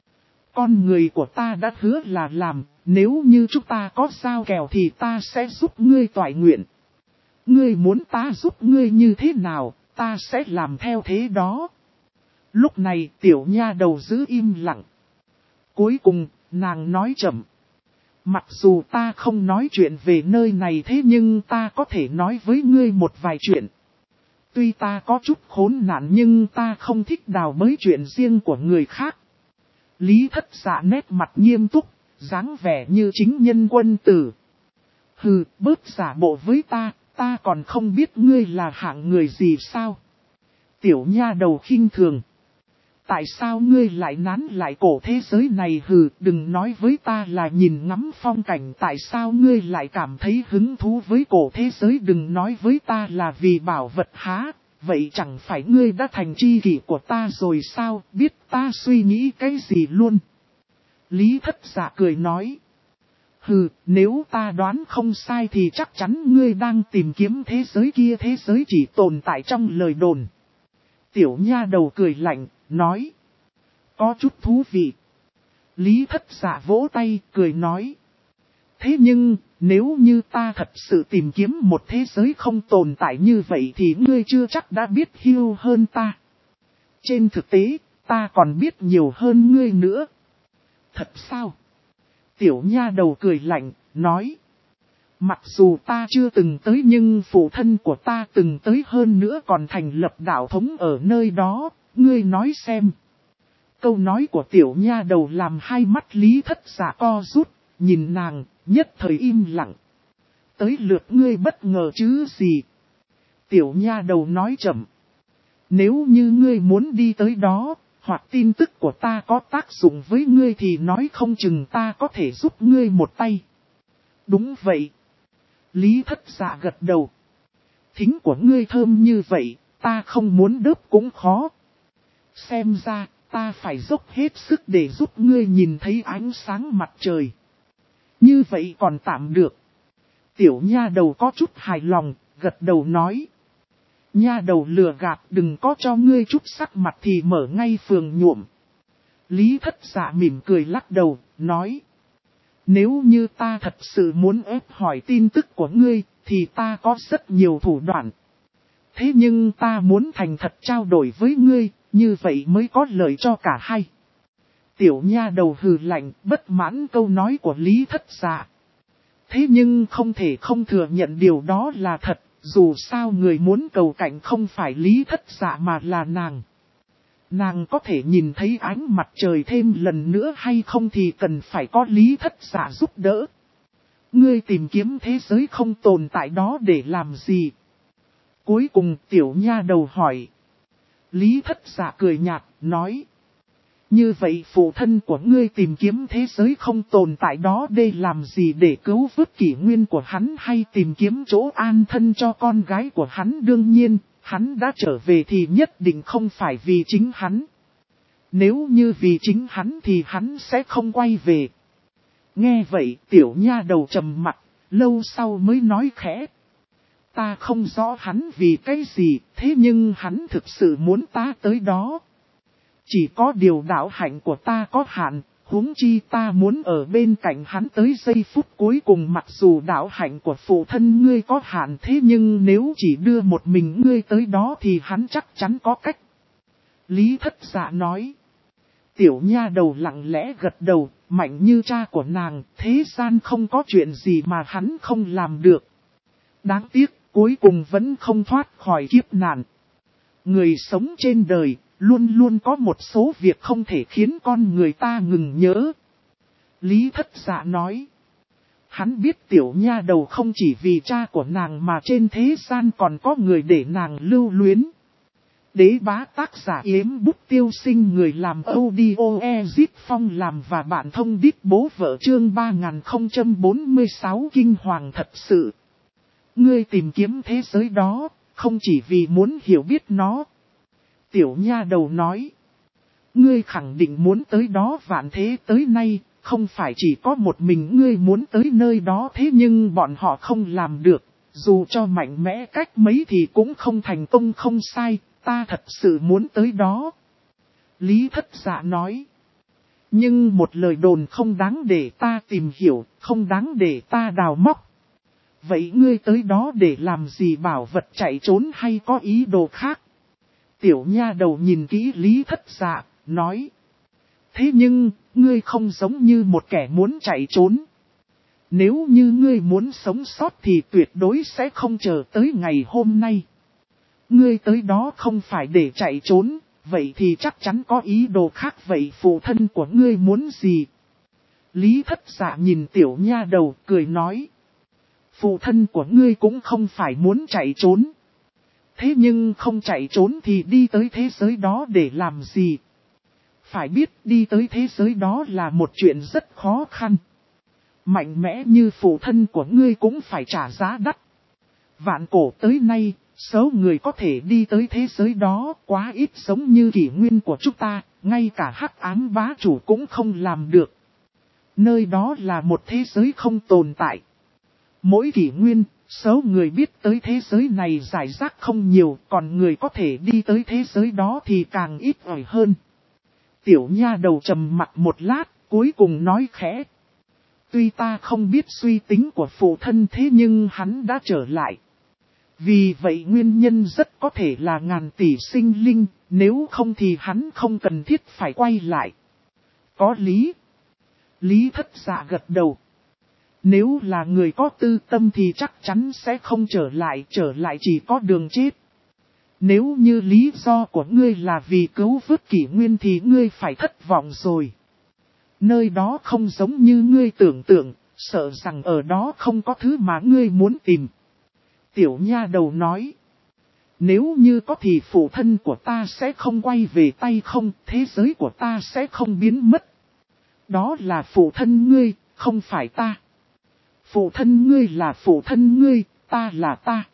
Con người của ta đã hứa là làm, nếu như chúng ta có giao kèo thì ta sẽ giúp ngươi toại nguyện. Ngươi muốn ta giúp ngươi như thế nào, ta sẽ làm theo thế đó. Lúc này tiểu nha đầu giữ im lặng. Cuối cùng, nàng nói chậm. Mặc dù ta không nói chuyện về nơi này thế nhưng ta có thể nói với ngươi một vài chuyện. Tuy ta có chút khốn nạn nhưng ta không thích đào bới chuyện riêng của người khác. Lý Thất Dạ nét mặt nghiêm túc, dáng vẻ như chính nhân quân tử. Hừ, bớt giả bộ với ta còn không biết ngươi là hạng người gì sao. Tiểu nha đầu khinh thường. Tại sao ngươi lại nán lại cổ thế giới này hừ, đừng nói với ta là nhìn ngắm phong cảnh, tại sao ngươi lại cảm thấy hứng thú với cổ thế giới, đừng nói với ta là vì bảo vật há, vậy chẳng phải ngươi đã thành tri kỷ của ta rồi sao, biết ta suy nghĩ cái gì luôn. Lý Thất Dạ cười nói. Hừ, nếu ta đoán không sai thì chắc chắn ngươi đang tìm kiếm thế giới kia, thế giới chỉ tồn tại trong lời đồn. Tiểu nha đầu cười lạnh, nói. Có chút thú vị. Lý Thất Dạ vỗ tay, cười nói. Thế nhưng, nếu như ta thật sự tìm kiếm một thế giới không tồn tại như vậy thì ngươi chưa chắc đã biết hiêu hơn ta. Trên thực tế, ta còn biết nhiều hơn ngươi nữa. Thật sao? Tiểu nha đầu cười lạnh, nói. Mặc dù ta chưa từng tới nhưng phụ thân của ta từng tới, hơn nữa còn thành lập đạo thống ở nơi đó, ngươi nói xem. Câu nói của tiểu nha đầu làm hai mắt Lý Thất Dạ co rút, nhìn nàng, nhất thời im lặng. Tới lượt ngươi bất ngờ chứ gì? Tiểu nha đầu nói chậm. Nếu như ngươi muốn đi tới đó, hoặc tin tức của ta có tác dụng với ngươi thì nói không chừng ta có thể giúp ngươi một tay. Đúng vậy. Lý Thất Dạ gật đầu. Thính của ngươi thơm như vậy, ta không muốn đớp cũng khó. Xem ra, ta phải dốc hết sức để giúp ngươi nhìn thấy ánh sáng mặt trời. Như vậy còn tạm được. Tiểu nha đầu có chút hài lòng, gật đầu nói. Nha đầu lừa gạt, đừng có cho ngươi chút sắc mặt thì mở ngay phường nhuộm. Lý Thất Dạ mỉm cười lắc đầu, nói. Nếu như ta thật sự muốn ép hỏi tin tức của ngươi, thì ta có rất nhiều thủ đoạn. Thế nhưng ta muốn thành thật trao đổi với ngươi, như vậy mới có lợi cho cả hai. Tiểu nha đầu hừ lạnh, bất mãn câu nói của Lý Thất Dạ. Thế nhưng không thể không thừa nhận điều đó là thật, dù sao người muốn cầu cạnh không phải Lý Thất Dạ mà là nàng. Nàng có thể nhìn thấy ánh mặt trời thêm lần nữa hay không thì cần phải có Lý Thất Dạ giúp đỡ. Ngươi tìm kiếm thế giới không tồn tại đó để làm gì? Cuối cùng tiểu nha đầu hỏi. Lý Thất Dạ cười nhạt, nói. Như vậy phụ thân của ngươi tìm kiếm thế giới không tồn tại đó để làm gì, để cứu vớt kỷ nguyên của hắn hay tìm kiếm chỗ an thân cho con gái của hắn? Đương nhiên, hắn đã trở về thì nhất định không phải vì chính hắn. Nếu như vì chính hắn thì hắn sẽ không quay về. Nghe vậy tiểu nha đầu trầm mặt, lâu sau mới nói khẽ. Ta không rõ hắn vì cái gì, thế nhưng hắn thực sự muốn ta tới đó. Chỉ có điều đạo hạnh của ta có hạn, huống chi ta muốn ở bên cạnh hắn tới giây phút cuối cùng. Mặc dù đạo hạnh của phụ thân ngươi có hạn, thế nhưng nếu chỉ đưa một mình ngươi tới đó thì hắn chắc chắn có cách. Lý Thất Dạ nói. Tiểu nha đầu lặng lẽ gật đầu, mạnh như cha của nàng, thế gian không có chuyện gì mà hắn không làm được. Đáng tiếc, cuối cùng vẫn không thoát khỏi kiếp nạn. Người sống trên đời, luôn luôn có một số việc không thể khiến con người ta ngừng nhớ. Lý Thất Dạ nói. Hắn biết tiểu nha đầu không chỉ vì cha của nàng mà trên thế gian còn có người để nàng lưu luyến. Đế bá tác giả Yếm Bút Tiêu Sinh, người làm audio Ezit Phong làm và bạn thông đít bố vợ, chương 3046 kinh hoàng thật sự. Ngươi tìm kiếm thế giới đó, không chỉ vì muốn hiểu biết nó. Tiểu nha đầu nói. Ngươi khẳng định muốn tới đó, vạn thế tới nay, không phải chỉ có một mình ngươi muốn tới nơi đó, thế nhưng bọn họ không làm được. Dù cho mạnh mẽ cách mấy thì cũng không thành công. Không sai, ta thật sự muốn tới đó. Lý Thất Dạ nói. Nhưng một lời đồn không đáng để ta tìm hiểu, không đáng để ta đào móc. Vậy ngươi tới đó để làm gì, bảo vật chạy trốn hay có ý đồ khác? Tiểu nha đầu nhìn kỹ Lý Thất Dạ, nói. Thế nhưng, ngươi không giống như một kẻ muốn chạy trốn. Nếu như ngươi muốn sống sót thì tuyệt đối sẽ không chờ tới ngày hôm nay. Ngươi tới đó không phải để chạy trốn, vậy thì chắc chắn có ý đồ khác. Vậy phụ thân của ngươi muốn gì? Lý Thất Dạ nhìn tiểu nha đầu, cười nói. Phụ thân của ngươi cũng không phải muốn chạy trốn. Thế nhưng không chạy trốn thì đi tới thế giới đó để làm gì? Phải biết đi tới thế giới đó là một chuyện rất khó khăn. Mạnh mẽ như phụ thân của ngươi cũng phải trả giá đắt. Vạn cổ tới nay, số người có thể đi tới thế giới đó quá ít, giống như kỷ nguyên của chúng ta, ngay cả hắc ám bá chủ cũng không làm được. Nơi đó là một thế giới không tồn tại. Mỗi kỷ nguyên, số người biết tới thế giới này rải rác không nhiều, còn người có thể đi tới thế giới đó thì càng ít ỏi hơn. Tiểu nha đầu trầm mặc một lát, cuối cùng nói khẽ. Tuy ta không biết suy tính của phụ thân thế nhưng hắn đã trở lại. Vì vậy nguyên nhân rất có thể là ngàn tỷ sinh linh, nếu không thì hắn không cần thiết phải quay lại. Có lý. Lý Thất Dạ gật đầu. Nếu là người có tư tâm thì chắc chắn sẽ không trở lại chỉ có đường chết. Nếu như lý do của ngươi là vì cứu vớt kỷ nguyên thì ngươi phải thất vọng rồi. Nơi đó không giống như ngươi tưởng tượng, sợ rằng ở đó không có thứ mà ngươi muốn tìm. Tiểu nha đầu nói. Nếu như có thì phụ thân của ta sẽ không quay về tay không, thế giới của ta sẽ không biến mất. Đó là phụ thân ngươi, không phải ta. Phụ thân ngươi là phụ thân ngươi, ta là ta.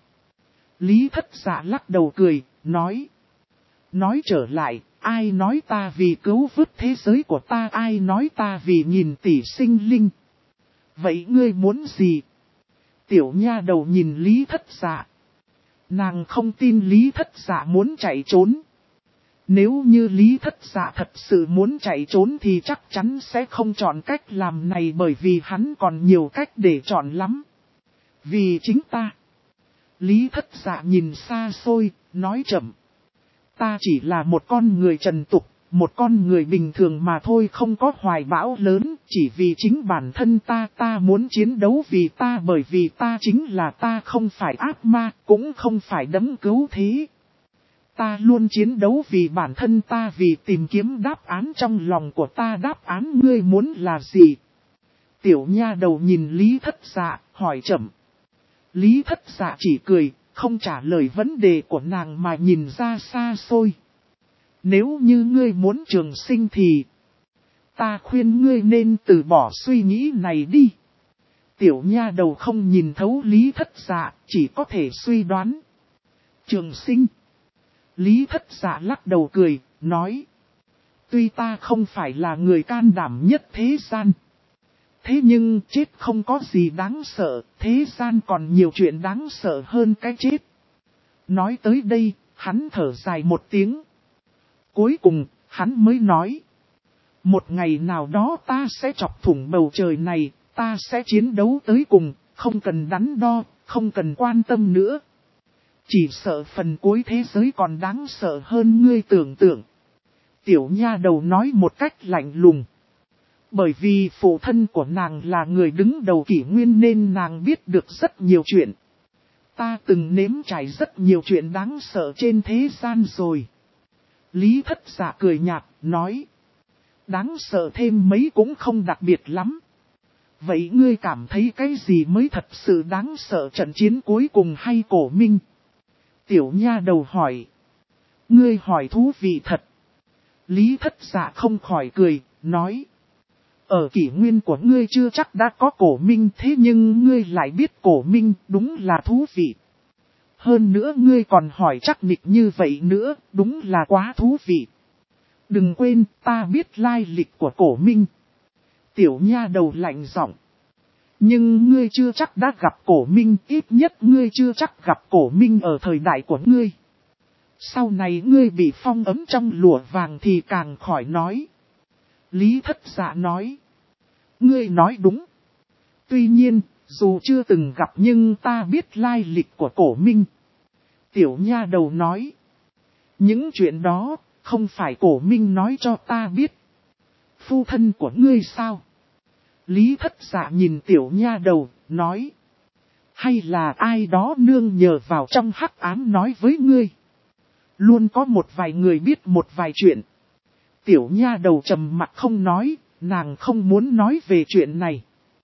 Lý Thất Dạ lắc đầu cười, nói. Nói trở lại, ai nói ta vì cứu vớt thế giới của ta, ai nói ta vì nghìn tỷ sinh linh. Vậy ngươi muốn gì? Tiểu nha đầu nhìn Lý Thất Dạ. Nàng không tin Lý Thất Dạ muốn chạy trốn. Nếu như Lý Thất Dạ thật sự muốn chạy trốn thì chắc chắn sẽ không chọn cách làm này, bởi vì hắn còn nhiều cách để chọn lắm. Vì chính ta. Lý Thất Dạ nhìn xa xôi, nói chậm. Ta chỉ là một con người trần tục, một con người bình thường mà thôi, không có hoài bão lớn, chỉ vì chính bản thân ta muốn chiến đấu vì ta, bởi vì ta chính là ta, không phải ác ma, cũng không phải đấng cứu thế. Ta luôn chiến đấu vì bản thân ta, vì tìm kiếm đáp án trong lòng của ta. Đáp án ngươi muốn là gì? Tiểu nha đầu nhìn Lý Thất Dạ, hỏi chậm. Lý Thất Dạ chỉ cười, không trả lời vấn đề của nàng mà nhìn ra xa xôi. Nếu như ngươi muốn trường sinh thì ta khuyên ngươi nên từ bỏ suy nghĩ này đi. Tiểu nha đầu không nhìn thấu Lý Thất Dạ, chỉ có thể suy đoán. Trường sinh. Lý Thất Dạ lắc đầu cười, nói. Tuy ta không phải là người can đảm nhất thế gian. Thế nhưng chết không có gì đáng sợ, thế gian còn nhiều chuyện đáng sợ hơn cái chết. Nói tới đây, hắn thở dài một tiếng. Cuối cùng, hắn mới nói. Một ngày nào đó ta sẽ chọc thủng bầu trời này, ta sẽ chiến đấu tới cùng, không cần đắn đo, không cần quan tâm nữa. Chỉ sợ phần cuối thế giới còn đáng sợ hơn ngươi tưởng tượng. Tiểu nha đầu nói một cách lạnh lùng. Bởi vì phụ thân của nàng là người đứng đầu kỷ nguyên nên nàng biết được rất nhiều chuyện. Ta từng nếm trải rất nhiều chuyện đáng sợ trên thế gian rồi. Lý Thất Dạ cười nhạt, nói. Đáng sợ thêm mấy cũng không đặc biệt lắm. Vậy ngươi cảm thấy cái gì mới thật sự đáng sợ, trận chiến cuối cùng hay Cổ Minh? Tiểu nha đầu hỏi. Ngươi hỏi thú vị thật. Lý Thất Dạ không khỏi cười, nói. Ở kỷ nguyên của ngươi chưa chắc đã có Cổ Minh, thế nhưng ngươi lại biết Cổ Minh, đúng là thú vị. Hơn nữa ngươi còn hỏi chắc nịch như vậy nữa, đúng là quá thú vị. Đừng quên, ta biết lai lịch của Cổ Minh. Tiểu nha đầu lạnh giọng. Nhưng ngươi chưa chắc đã gặp Cổ Minh, ít nhất ngươi chưa chắc gặp Cổ Minh ở thời đại của ngươi. Sau này ngươi bị phong ấm trong lụa vàng thì càng khỏi nói. Lý Thất Dạ nói. Ngươi nói đúng. Tuy nhiên, dù chưa từng gặp nhưng ta biết lai lịch của Cổ Minh. Tiểu nha đầu nói. Những chuyện đó, không phải Cổ Minh nói cho ta biết. Phu thân của ngươi sao? Lý Thất Dạ nhìn tiểu nha đầu, nói. Hay là ai đó nương nhờ vào trong hắc ám nói với ngươi? Luôn có một vài người biết một vài chuyện. Tiểu nha đầu trầm mặt không nói, nàng không muốn nói về chuyện này.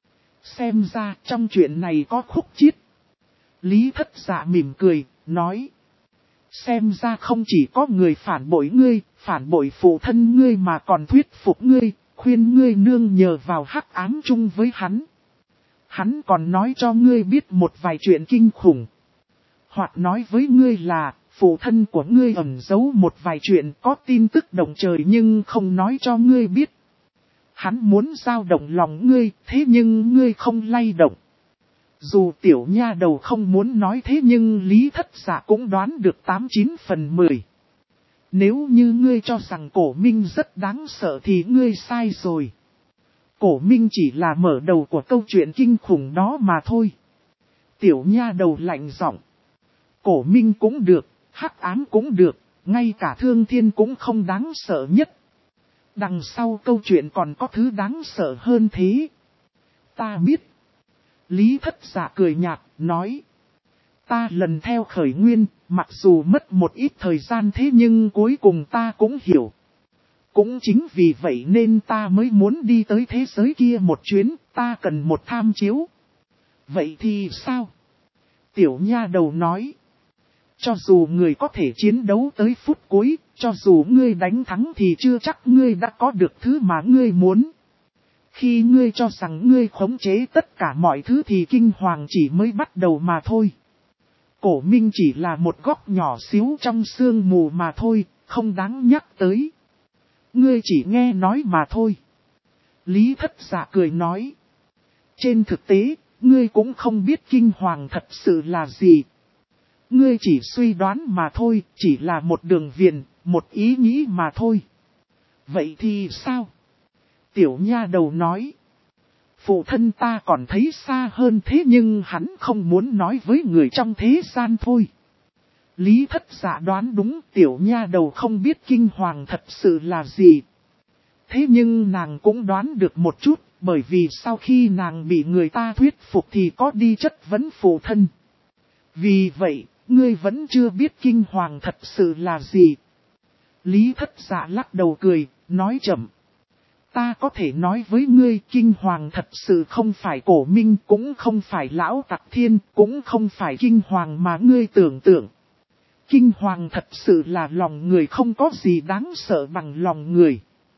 Xem ra trong chuyện này có khúc chiết. Lý Thất Dạ mỉm cười, nói. Xem ra không chỉ có người phản bội ngươi, phản bội phụ thân ngươi mà còn thuyết phục ngươi, khuyên ngươi nương nhờ vào hắc ám chung với hắn. Hắn còn nói cho ngươi biết một vài chuyện kinh khủng. Hoặc nói với ngươi là, phụ thân của ngươi ẩn giấu một vài chuyện có tin tức động trời nhưng không nói cho ngươi biết. Hắn muốn dao động lòng ngươi, thế nhưng ngươi không lay động. Dù tiểu nha đầu không muốn nói thế nhưng Lý Thất Dạ cũng đoán được 89 phần 10. Nếu như ngươi cho rằng Cổ Minh rất đáng sợ thì ngươi sai rồi. Cổ Minh chỉ là mở đầu của câu chuyện kinh khủng đó mà thôi. Tiểu nha đầu lạnh giọng. Cổ Minh cũng được, hắc ám cũng được, ngay cả Thương Thiên cũng không đáng sợ nhất. Đằng sau câu chuyện còn có thứ đáng sợ hơn thế. Ta biết. Lý Thất Dạ cười nhạt, nói. Ta lần theo khởi nguyên, mặc dù mất một ít thời gian thế nhưng cuối cùng ta cũng hiểu. Cũng chính vì vậy nên ta mới muốn đi tới thế giới kia một chuyến, ta cần một tham chiếu. Vậy thì sao? Tiểu nha đầu nói. Cho dù người có thể chiến đấu tới phút cuối, cho dù ngươi đánh thắng thì chưa chắc ngươi đã có được thứ mà ngươi muốn. Khi ngươi cho rằng ngươi khống chế tất cả mọi thứ thì kinh hoàng chỉ mới bắt đầu mà thôi. Cổ Minh chỉ là một góc nhỏ xíu trong sương mù mà thôi, không đáng nhắc tới. Ngươi chỉ nghe nói mà thôi. Lý Thất Dạ cười nói. Trên thực tế, ngươi cũng không biết kinh hoàng thật sự là gì. Ngươi chỉ suy đoán mà thôi, chỉ là một đường viền, một ý nghĩ mà thôi. Vậy thì sao? Tiểu nha đầu nói. Phụ thân ta còn thấy xa hơn thế nhưng hắn không muốn nói với người trong thế gian thôi. Lý Thất Dạ đoán đúng, tiểu nha đầu không biết kinh hoàng thật sự là gì. Thế nhưng nàng cũng đoán được một chút, bởi vì sau khi nàng bị người ta thuyết phục thì có đi chất vấn phụ thân. Vì vậy, ngươi vẫn chưa biết kinh hoàng thật sự là gì. Lý Thất Dạ lắc đầu cười, nói chậm. Ta có thể nói với ngươi kinh hoàng thật sự không phải Cổ Minh, cũng không phải Lão Tặc Thiên, cũng không phải kinh hoàng mà ngươi tưởng tượng. Kinh hoàng thật sự là lòng người, không có gì đáng sợ bằng lòng người.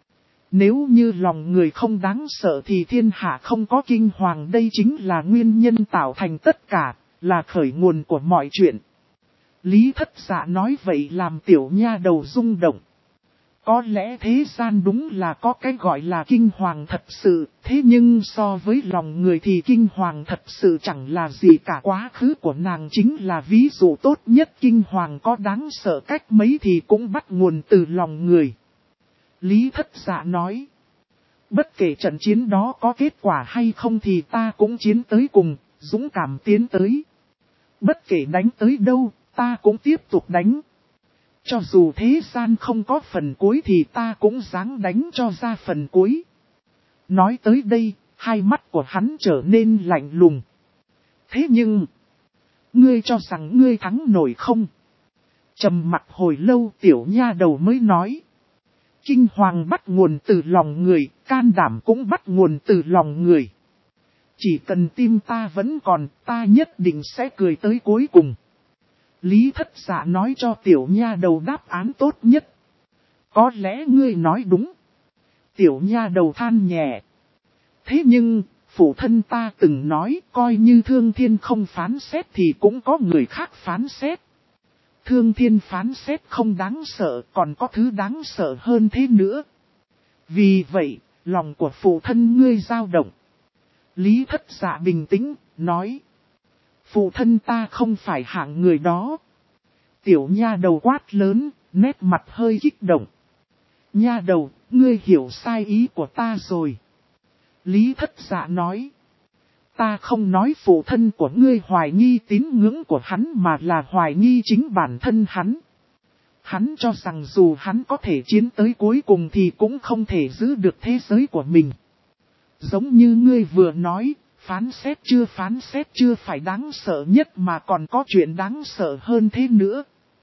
Nếu như lòng người không đáng sợ thì thiên hạ không có kinh hoàng, đây chính là nguyên nhân tạo thành tất cả, là khởi nguồn của mọi chuyện. Lý Thất Dạ nói vậy làm tiểu nha đầu rung động. Có lẽ thế gian đúng là có cái gọi là kinh hoàng thật sự, thế nhưng so với lòng người thì kinh hoàng thật sự chẳng là gì cả. Quá khứ của nàng chính là ví dụ tốt nhất, kinh hoàng có đáng sợ cách mấy thì cũng bắt nguồn từ lòng người. Lý Thất Dạ nói, bất kể trận chiến đó có kết quả hay không thì ta cũng chiến tới cùng, dũng cảm tiến tới. Bất kể đánh tới đâu, ta cũng tiếp tục đánh. Cho dù thế gian không có phần cuối thì ta cũng dáng đánh cho ra phần cuối. Nói tới đây, hai mắt của hắn trở nên lạnh lùng. Thế nhưng, ngươi cho rằng ngươi thắng nổi không? Trầm mặc hồi lâu tiểu nha đầu mới nói. Kinh hoàng bắt nguồn từ lòng người, can đảm cũng bắt nguồn từ lòng người. Chỉ cần tim ta vẫn còn, ta nhất định sẽ cười tới cuối cùng. Lý Thất Dạ nói cho tiểu nha đầu đáp án tốt nhất. Có lẽ ngươi nói đúng. Tiểu nha đầu than nhẹ. Thế nhưng, phụ thân ta từng nói coi như Thương Thiên không phán xét thì cũng có người khác phán xét. Thương Thiên phán xét không đáng sợ, còn có thứ đáng sợ hơn thế nữa. Vì vậy, lòng của phụ thân ngươi dao động. Lý Thất Dạ bình tĩnh, nói. Phụ thân ta không phải hạng người đó. Tiểu nha đầu quát lớn, nét mặt hơi kích động. Nha đầu, ngươi hiểu sai ý của ta rồi. Lý Thất Dạ nói. Ta không nói phụ thân của ngươi hoài nghi tín ngưỡng của hắn mà là hoài nghi chính bản thân hắn. Hắn cho rằng dù hắn có thể chiến tới cuối cùng thì cũng không thể giữ được thế giới của mình. Giống như ngươi vừa nói, phán xét chưa phải đáng sợ nhất mà còn có chuyện đáng sợ hơn thế nữa.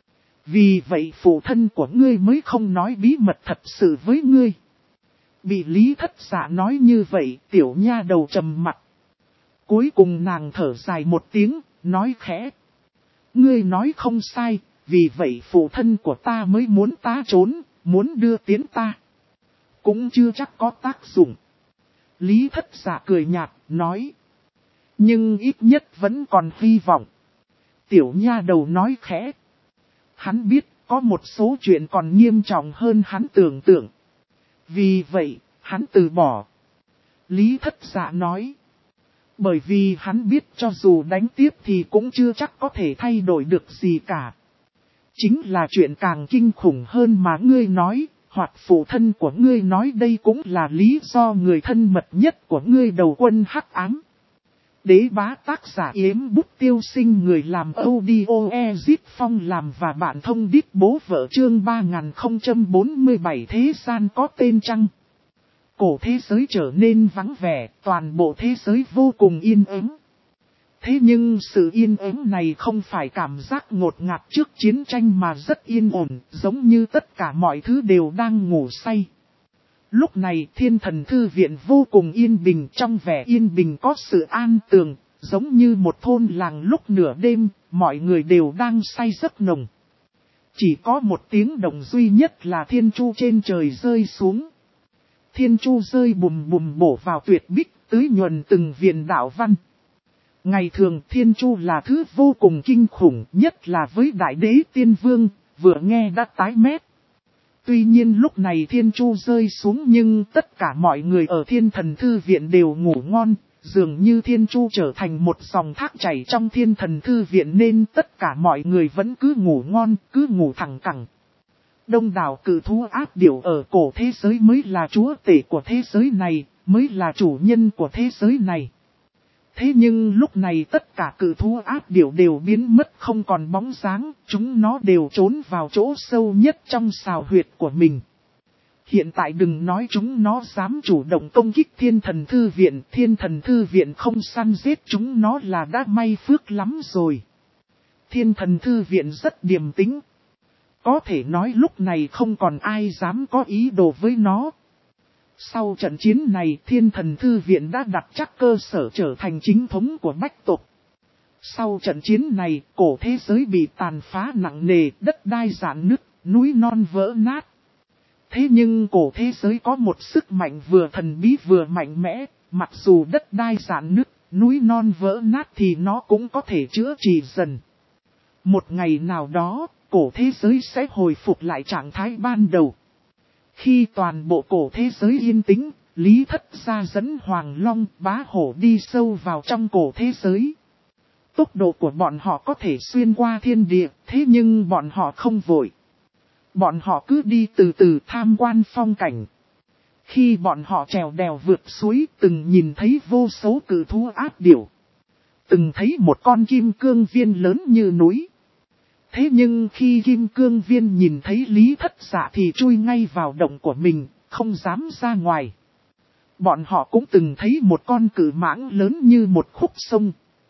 Vì vậy phụ thân của ngươi mới không nói bí mật thật sự với ngươi. Bị Lý Thất Dạ nói như vậy, tiểu nha đầu trầm mặt. Cuối cùng nàng thở dài một tiếng, nói khẽ. Ngươi nói không sai, vì vậy phụ thân của ta mới muốn ta trốn, muốn đưa tiến ta. Cũng chưa chắc có tác dụng. Lý Thất Dạ cười nhạt, nói. Nhưng ít nhất vẫn còn hy vọng. Tiểu nha đầu nói khẽ. Hắn biết có một số chuyện còn nghiêm trọng hơn hắn tưởng tượng. Vì vậy, hắn từ bỏ. Lý Thất Dạ nói. Bởi vì hắn biết cho dù đánh tiếp thì cũng chưa chắc có thể thay đổi được gì cả. Chính là chuyện càng kinh khủng hơn mà ngươi nói, hoặc phụ thân của ngươi nói đây cũng là lý do người thân mật nhất của ngươi đầu quân hắc ám. Đế bá tác giả Yếm Bút Tiêu Sinh, người làm audio Ezit Phong làm và bạn thông đít bố vợ, chương 3047 thế gian có tên trăng. Cổ thế giới trở nên vắng vẻ, toàn bộ thế giới vô cùng yên ắng. Thế nhưng sự yên ắng này không phải cảm giác ngột ngạt trước chiến tranh mà rất yên ổn, giống như tất cả mọi thứ đều đang ngủ say. Lúc này Thiên Thần Thư Viện vô cùng yên bình, trong vẻ yên bình có sự an tường, giống như một thôn làng lúc nửa đêm, mọi người đều đang say giấc nồng. Chỉ có một tiếng động duy nhất là thiên chu trên trời rơi xuống. Thiên chu rơi bùm bùm bổ vào tuyệt bích, tưới nhuần từng viền đạo văn. Ngày thường thiên chu là thứ vô cùng kinh khủng, nhất là với đại đế tiên vương, vừa nghe đã tái mét. Tuy nhiên lúc này thiên chu rơi xuống nhưng tất cả mọi người ở Thiên Thần Thư Viện đều ngủ ngon, dường như thiên chu trở thành một dòng thác chảy trong Thiên Thần Thư Viện nên tất cả mọi người vẫn cứ ngủ ngon, cứ ngủ thẳng cẳng. Đông đảo cự thú ác điểu ở cổ thế giới mới là chúa tể của thế giới này, mới là chủ nhân của thế giới này. Thế nhưng lúc này tất cả cự thú ác điểu đều biến mất không còn bóng dáng, chúng nó đều trốn vào chỗ sâu nhất trong sào huyệt của mình. Hiện tại đừng nói chúng nó dám chủ động công kích Thiên Thần Thư Viện không săn giết chúng nó là đã may phước lắm rồi. Thiên Thần Thư Viện rất điềm tĩnh. Có thể nói lúc này không còn ai dám có ý đồ với nó. Sau trận chiến này Thiên Thần Thư Viện đã đặt chắc cơ sở trở thành chính thống của bách tộc. Sau trận chiến này cổ thế giới bị tàn phá nặng nề, đất đai rạn nứt, núi non vỡ nát. Thế nhưng cổ thế giới có một sức mạnh vừa thần bí vừa mạnh mẽ, mặc dù đất đai rạn nứt, núi non vỡ nát thì nó cũng có thể chữa trị dần. Một ngày nào đó, cổ thế giới sẽ hồi phục lại trạng thái ban đầu. Khi toàn bộ cổ thế giới yên tĩnh, Lý Thất Gia dẫn Hoàng Long, Bá Hổ đi sâu vào trong cổ thế giới. Tốc độ của bọn họ có thể xuyên qua thiên địa, thế nhưng bọn họ không vội. Bọn họ cứ đi từ từ tham quan phong cảnh. Khi bọn họ trèo đèo vượt suối, từng nhìn thấy vô số cự thú ác điểu. Từng thấy một con kim cương viên lớn như núi. Thế nhưng khi kim cương viên nhìn thấy Lý Thất Dạ thì chui ngay vào động của mình, không dám ra ngoài. Bọn họ cũng từng thấy một con cự mãng lớn như một khúc sông.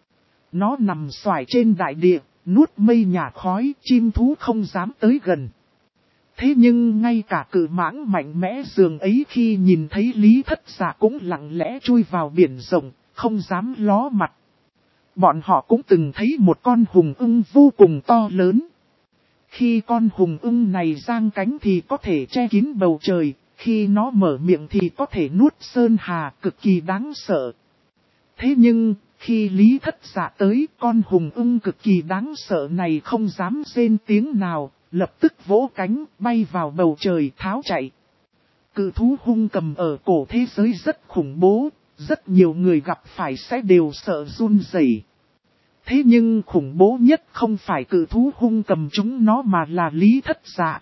Nó nằm xoài trên đại địa, nuốt mây nhà khói, chim thú không dám tới gần. Thế nhưng ngay cả cự mãng mạnh mẽ dường ấy khi nhìn thấy Lý Thất Dạ cũng lặng lẽ chui vào biển rộng, không dám ló mặt. Bọn họ cũng từng thấy một con hùng ưng vô cùng to lớn. Khi con hùng ưng này giang cánh thì có thể che kín bầu trời, khi nó mở miệng thì có thể nuốt sơn hà, cực kỳ đáng sợ. Thế nhưng, khi Lý Thất Dạ tới, con hùng ưng cực kỳ đáng sợ này không dám rên tiếng nào, lập tức vỗ cánh, bay vào bầu trời tháo chạy. Cự thú hung cầm ở cổ thế giới rất khủng bố, rất nhiều người gặp phải sẽ đều sợ run rẩy. Thế nhưng khủng bố nhất không phải cự thú hung cầm chúng nó mà là Lý Thất Dạ.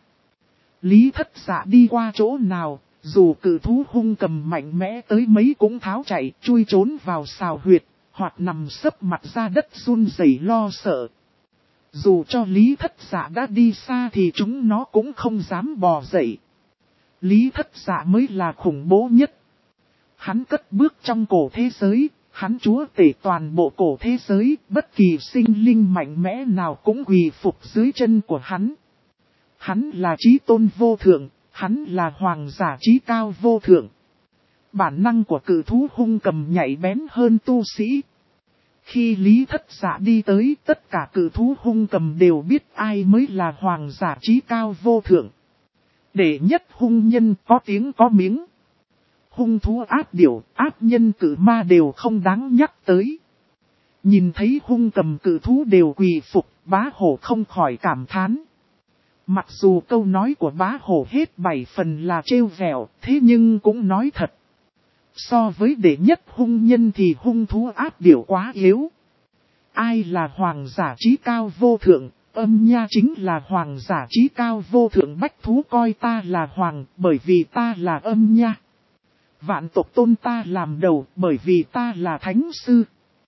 Lý Thất Dạ đi qua chỗ nào, dù cự thú hung cầm mạnh mẽ tới mấy cũng tháo chạy, chui trốn vào sào huyệt, hoặc nằm sấp mặt ra đất run rẩy lo sợ. Dù cho Lý Thất Dạ đã đi xa thì chúng nó cũng không dám bò dậy. Lý Thất Dạ mới là khủng bố nhất. Hắn cất bước trong cổ thế giới, hắn chúa tể toàn bộ cổ thế giới, bất kỳ sinh linh mạnh mẽ nào cũng quỳ phục dưới chân của hắn. Hắn là chí tôn vô thượng, hắn là hoàng giả chí cao vô thượng. Bản năng của cự thú hung cầm nhạy bén hơn tu sĩ. Khi Lý Thất Dạ đi tới, tất cả cự thú hung cầm đều biết ai mới là hoàng giả chí cao vô thượng. Đệ nhất hung nhân có tiếng có miếng. Hung thú ác điểu, ác nhân cử ma đều không đáng nhắc tới. Nhìn thấy hung cầm cử thú đều quỳ phục, bá hổ không khỏi cảm thán. Mặc dù câu nói của bá hổ hết 7 phần là trêu vẹo, thế nhưng cũng nói thật. So với đệ nhất hung nhân thì hung thú ác điểu quá yếu. Ai là hoàng giả trí cao vô thượng, âm nha chính là hoàng giả trí cao vô thượng, bách thú coi ta là hoàng, bởi vì ta là âm nha. Vạn tộc tôn ta làm đầu, bởi vì ta là thánh sư.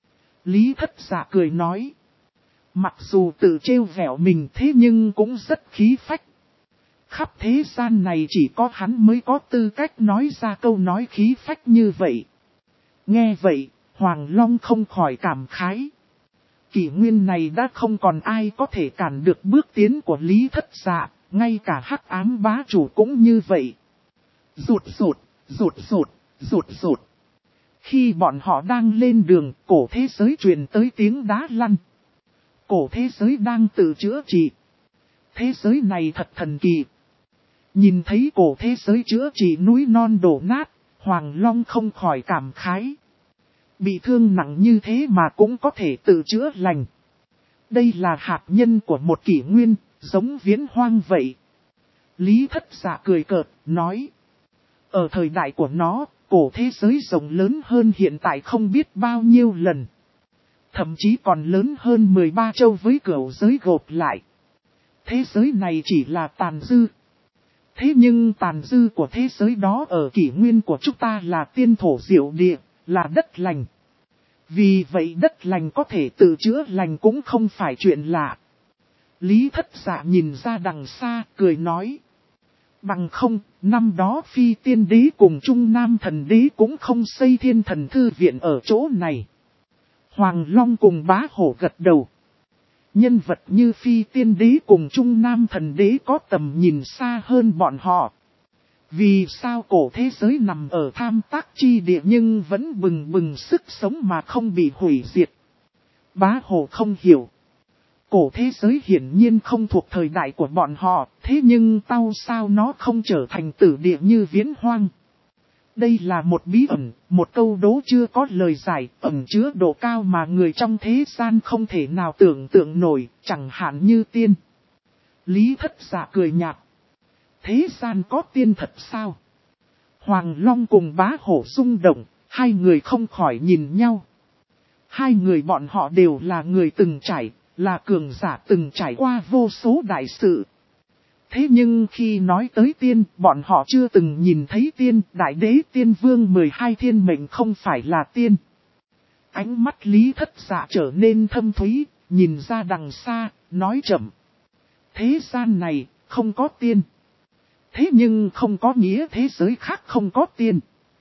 Lý Thất Dạ cười nói. Mặc dù tự trêu vẹo mình thế nhưng cũng rất khí phách. Khắp thế gian này chỉ có hắn mới có tư cách nói ra câu nói khí phách như vậy. Nghe vậy, Hoàng Long không khỏi cảm khái. Kỷ nguyên này đã không còn ai có thể cản được bước tiến của Lý Thất Dạ, ngay cả Hắc Ám bá chủ cũng như vậy. Rụt rụt, rụt rụt, rụt rụt. Khi bọn họ đang lên đường, cổ thế giới truyền tới tiếng đá lăn. Cổ thế giới đang tự chữa trị. Thế giới này thật thần kỳ. Nhìn thấy cổ thế giới chữa trị núi non đổ nát, Hoàng Long không khỏi cảm khái. Bị thương nặng như thế mà cũng có thể tự chữa lành. Đây là hạt nhân của một kỷ nguyên, giống viễn hoang vậy. Lý Thất Dạ cười cợt, nói. Ở thời đại của nó, cổ thế giới rộng lớn hơn hiện tại không biết bao nhiêu lần. Thậm chí còn lớn hơn 13 châu với cửu giới gộp lại. Thế giới này chỉ là tàn dư. Thế nhưng tàn dư của thế giới đó ở kỷ nguyên của chúng ta là tiên thổ diệu địa, là đất lành. Vì vậy đất lành có thể tự chữa lành cũng không phải chuyện lạ. Lý Thất Dạ nhìn ra đằng xa, cười nói. Bằng không, năm đó Phi Tiên Đế cùng Trung Nam Thần Đế cũng không xây Thiên Thần Thư Viện ở chỗ này. Hoàng Long cùng bá hổ gật đầu. Nhân vật như Phi Tiên Đế cùng Trung Nam Thần Đế có tầm nhìn xa hơn bọn họ. Vì sao cổ thế giới nằm ở tham tác chi địa nhưng vẫn bừng bừng sức sống mà không bị hủy diệt? Bá hổ không hiểu. Cổ thế giới hiển nhiên không thuộc thời đại của bọn họ, thế nhưng tao sao nó không trở thành tử địa như viễn hoang? Đây là một bí ẩn, một câu đố chưa có lời giải, ẩn chứa độ cao mà người trong thế gian không thể nào tưởng tượng nổi, chẳng hạn như tiên. Lý Thất Dạ cười nhạt. Thế gian có tiên thật sao? Hoàng Long cùng bá hổ rung động, hai người không khỏi nhìn nhau. Hai người bọn họ đều là người từng trải, là cường giả từng trải qua vô số đại sự. Thế nhưng khi nói tới tiên, bọn họ chưa từng nhìn thấy tiên, đại đế tiên vương 12 thiên mệnh không phải là tiên. Ánh mắt Lý Thất Dạ trở nên thâm thúy, nhìn ra đằng xa, nói chậm. Thế gian này, không có tiên. Thế nhưng không có nghĩa thế giới khác không có tiên.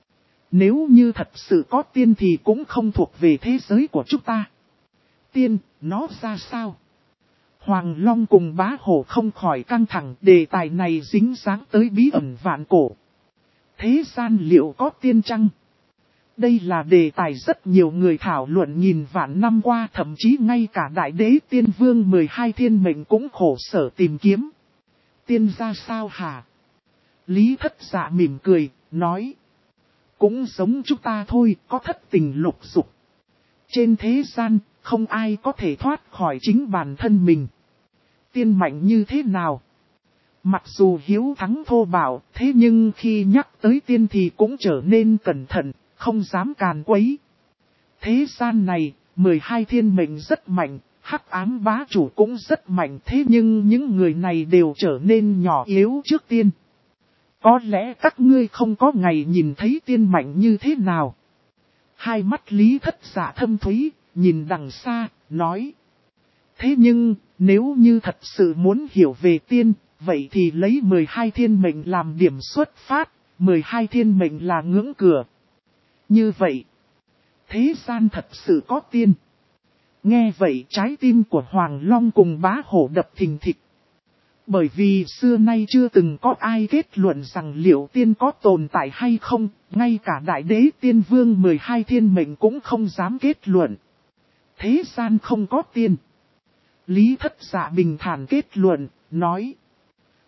Nếu như thật sự có tiên thì cũng không thuộc về thế giới của chúng ta. Tiên, nó ra sao? Hoàng Long cùng bá hổ không khỏi căng thẳng, đề tài này dính dáng tới bí ẩn vạn cổ. Thế gian liệu có tiên chăng? Đây là đề tài rất nhiều người thảo luận nghìn vạn năm qua, thậm chí ngay cả đại đế tiên vương 12 thiên mệnh cũng khổ sở tìm kiếm. Tiên ra sao hả? Lý Thất Dạ mỉm cười, nói. Cũng giống chúng ta thôi, có thất tình lục dục. Trên thế gian, không ai có thể thoát khỏi chính bản thân mình. Tiên mạnh như thế nào? Mặc dù hiếu thắng thô bạo, thế nhưng khi nhắc tới tiên thì cũng trở nên cẩn thận, không dám càn quấy. Thế gian này, 12 thiên mệnh rất mạnh, Hắc Ám bá chủ cũng rất mạnh, thế nhưng những người này đều trở nên nhỏ yếu trước tiên. Có lẽ các ngươi không có ngày nhìn thấy tiên mạnh như thế nào. Hai mắt Lý Thất Dạ thâm thúy, nhìn đằng xa, nói. Thế nhưng, nếu như thật sự muốn hiểu về tiên, vậy thì lấy 12 thiên mệnh làm điểm xuất phát, 12 thiên mệnh là ngưỡng cửa. Như vậy, thế gian thật sự có tiên. Nghe vậy trái tim của Hoàng Long cùng bá hổ đập thình thịch. Bởi vì xưa nay chưa từng có ai kết luận rằng liệu tiên có tồn tại hay không, ngay cả đại đế tiên vương 12 thiên mệnh cũng không dám kết luận. Thế gian không có tiên. Lý Thất Dạ bình thản kết luận, nói.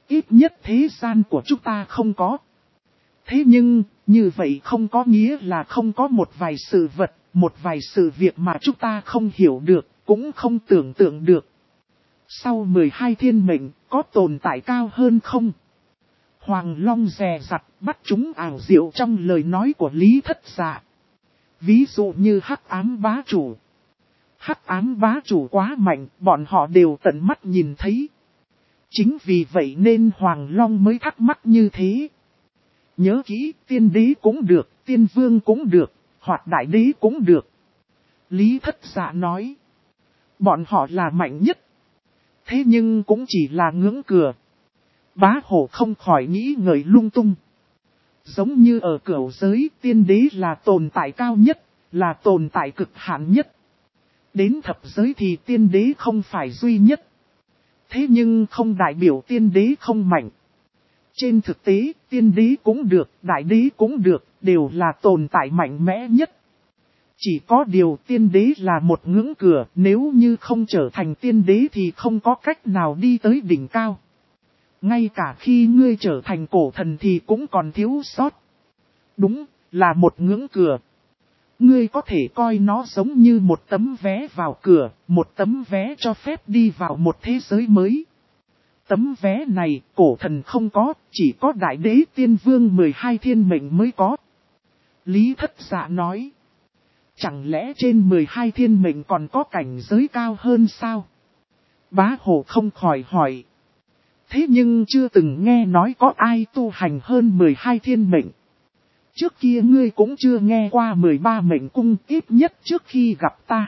Ít nhất thế gian của chúng ta không có. Thế nhưng, như vậy không có nghĩa là không có một vài sự vật, một vài sự việc mà chúng ta không hiểu được, cũng không tưởng tượng được. Sau 12 thiên mệnh, có tồn tại cao hơn không? Hoàng Long dè dặt bắt chúng ảo diệu trong lời nói của Lý Thất Dạ. Ví dụ như Hắc Ám Bá Chủ. Hắc Ám Bá Chủ quá mạnh, bọn họ đều tận mắt nhìn thấy. Chính vì vậy nên Hoàng Long mới thắc mắc như thế. Nhớ kỹ, tiên đế cũng được, tiên vương cũng được, hoặc đại đế cũng được. Lý Thất Dạ nói. Bọn họ là mạnh nhất. Thế nhưng cũng chỉ là ngưỡng cửa. Bá Hổ không khỏi nghĩ ngợi lung tung. Giống như ở cửu giới, tiên đế là tồn tại cao nhất, là tồn tại cực hạn nhất. Đến thập giới thì tiên đế không phải duy nhất. Thế nhưng không đại biểu tiên đế không mạnh. Trên thực tế, tiên đế cũng được, đại đế cũng được, đều là tồn tại mạnh mẽ nhất. Chỉ có điều tiên đế là một ngưỡng cửa, nếu như không trở thành tiên đế thì không có cách nào đi tới đỉnh cao. Ngay cả khi ngươi trở thành cổ thần thì cũng còn thiếu sót. Đúng, là một ngưỡng cửa. Ngươi có thể coi nó giống như một tấm vé vào cửa, một tấm vé cho phép đi vào một thế giới mới. Tấm vé này, cổ thần không có, chỉ có đại đế tiên vương 12 thiên mệnh mới có. Lý Thất Dạ nói. Chẳng lẽ trên 12 thiên mệnh còn có cảnh giới cao hơn sao? Bá Hổ không khỏi hỏi. Thế nhưng chưa từng nghe nói có ai tu hành hơn 12 thiên mệnh. Trước kia ngươi cũng chưa nghe qua 13 mệnh cung, ít nhất trước khi gặp ta.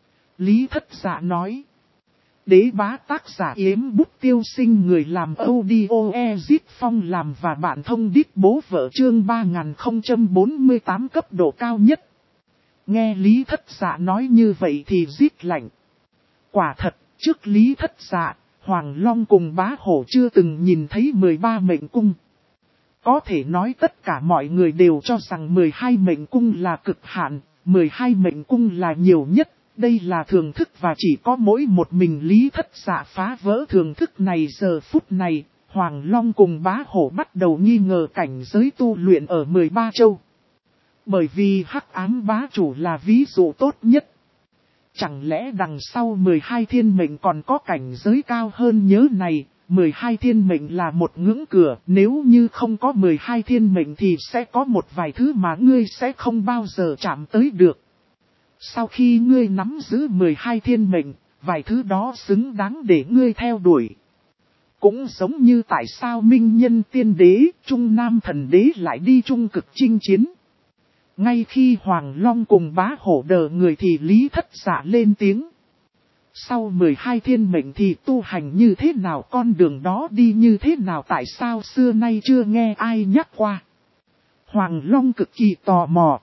Lý Thất Dạ nói. Đế bá tác giả Yếm Bút Tiêu Sinh, người làm audio Ezit Phong làm và bạn thông đít bố vợ chương 3048 cấp độ cao nhất. Nghe Lý Thất Dạ nói như vậy thì rít lạnh. Quả thật, trước Lý Thất Dạ, Hoàng Long cùng Bá Hổ chưa từng nhìn thấy 13 mệnh cung. Có thể nói tất cả mọi người đều cho rằng 12 mệnh cung là cực hạn, 12 mệnh cung là nhiều nhất. Đây là thường thức và chỉ có mỗi một mình Lý Thất Dạ phá vỡ thường thức này. Giờ phút này, Hoàng Long cùng Bá Hổ bắt đầu nghi ngờ cảnh giới tu luyện ở 13 châu. Bởi vì Hắc Ám Bá Chủ là ví dụ tốt nhất. Chẳng lẽ đằng sau 12 thiên mệnh còn có cảnh giới cao hơn? Nhớ này, 12 thiên mệnh là một ngưỡng cửa. Nếu như không có 12 thiên mệnh thì sẽ có một vài thứ mà ngươi sẽ không bao giờ chạm tới được. Sau khi ngươi nắm giữ 12 thiên mệnh, vài thứ đó xứng đáng để ngươi theo đuổi. Cũng giống như tại sao Minh Nhân Tiên Đế, Trung Nam Thần Đế lại đi Trung Cực chinh chiến. Ngay khi Hoàng Long cùng Bá Hổ đờ người thì Lý Thất Dạ lên tiếng. Sau 12 thiên mệnh thì tu hành như thế nào, con đường đó đi như thế nào, tại sao xưa nay chưa nghe ai nhắc qua. Hoàng Long cực kỳ tò mò.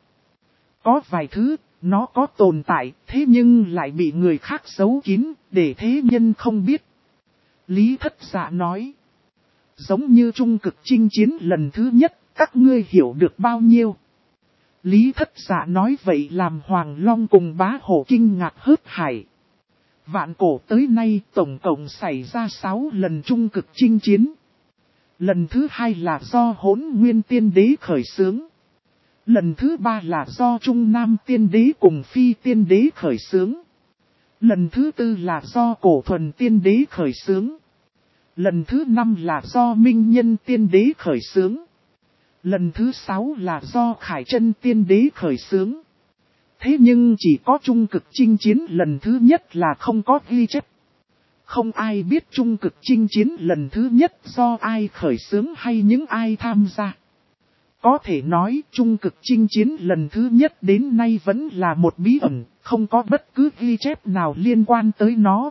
Có vài thứ, nó có tồn tại, thế nhưng lại bị người khác giấu kín, để thế nhân không biết. Lý Thất Dạ nói. Giống như Trung Cực chinh chiến lần thứ nhất, các ngươi hiểu được bao nhiêu? Lý Thất Dạ nói vậy làm Hoàng Long cùng Bá Hổ kinh ngạc hớt hải. Vạn cổ tới nay tổng cộng xảy ra 6 lần Trung Cực chinh chiến. Lần thứ 2 là do Hỗn Nguyên Tiên Đế khởi xướng. Lần thứ 3 là do Trung Nam Tiên Đế cùng Phi Tiên Đế khởi xướng. Lần thứ 4 là do Cổ Thuần Tiên Đế khởi xướng. Lần thứ 5 là do Minh Nhân Tiên Đế khởi xướng. Lần thứ 6 là do Khải Chân Tiên Đế khởi xướng. Thế nhưng chỉ có Trung Cực chinh chiến lần thứ nhất là không có ghi chép. Không ai biết Trung Cực chinh chiến lần thứ nhất do ai khởi xướng hay những ai tham gia. Có thể nói Trung Cực chinh chiến lần thứ nhất đến nay vẫn là một bí ẩn, không có bất cứ ghi chép nào liên quan tới nó.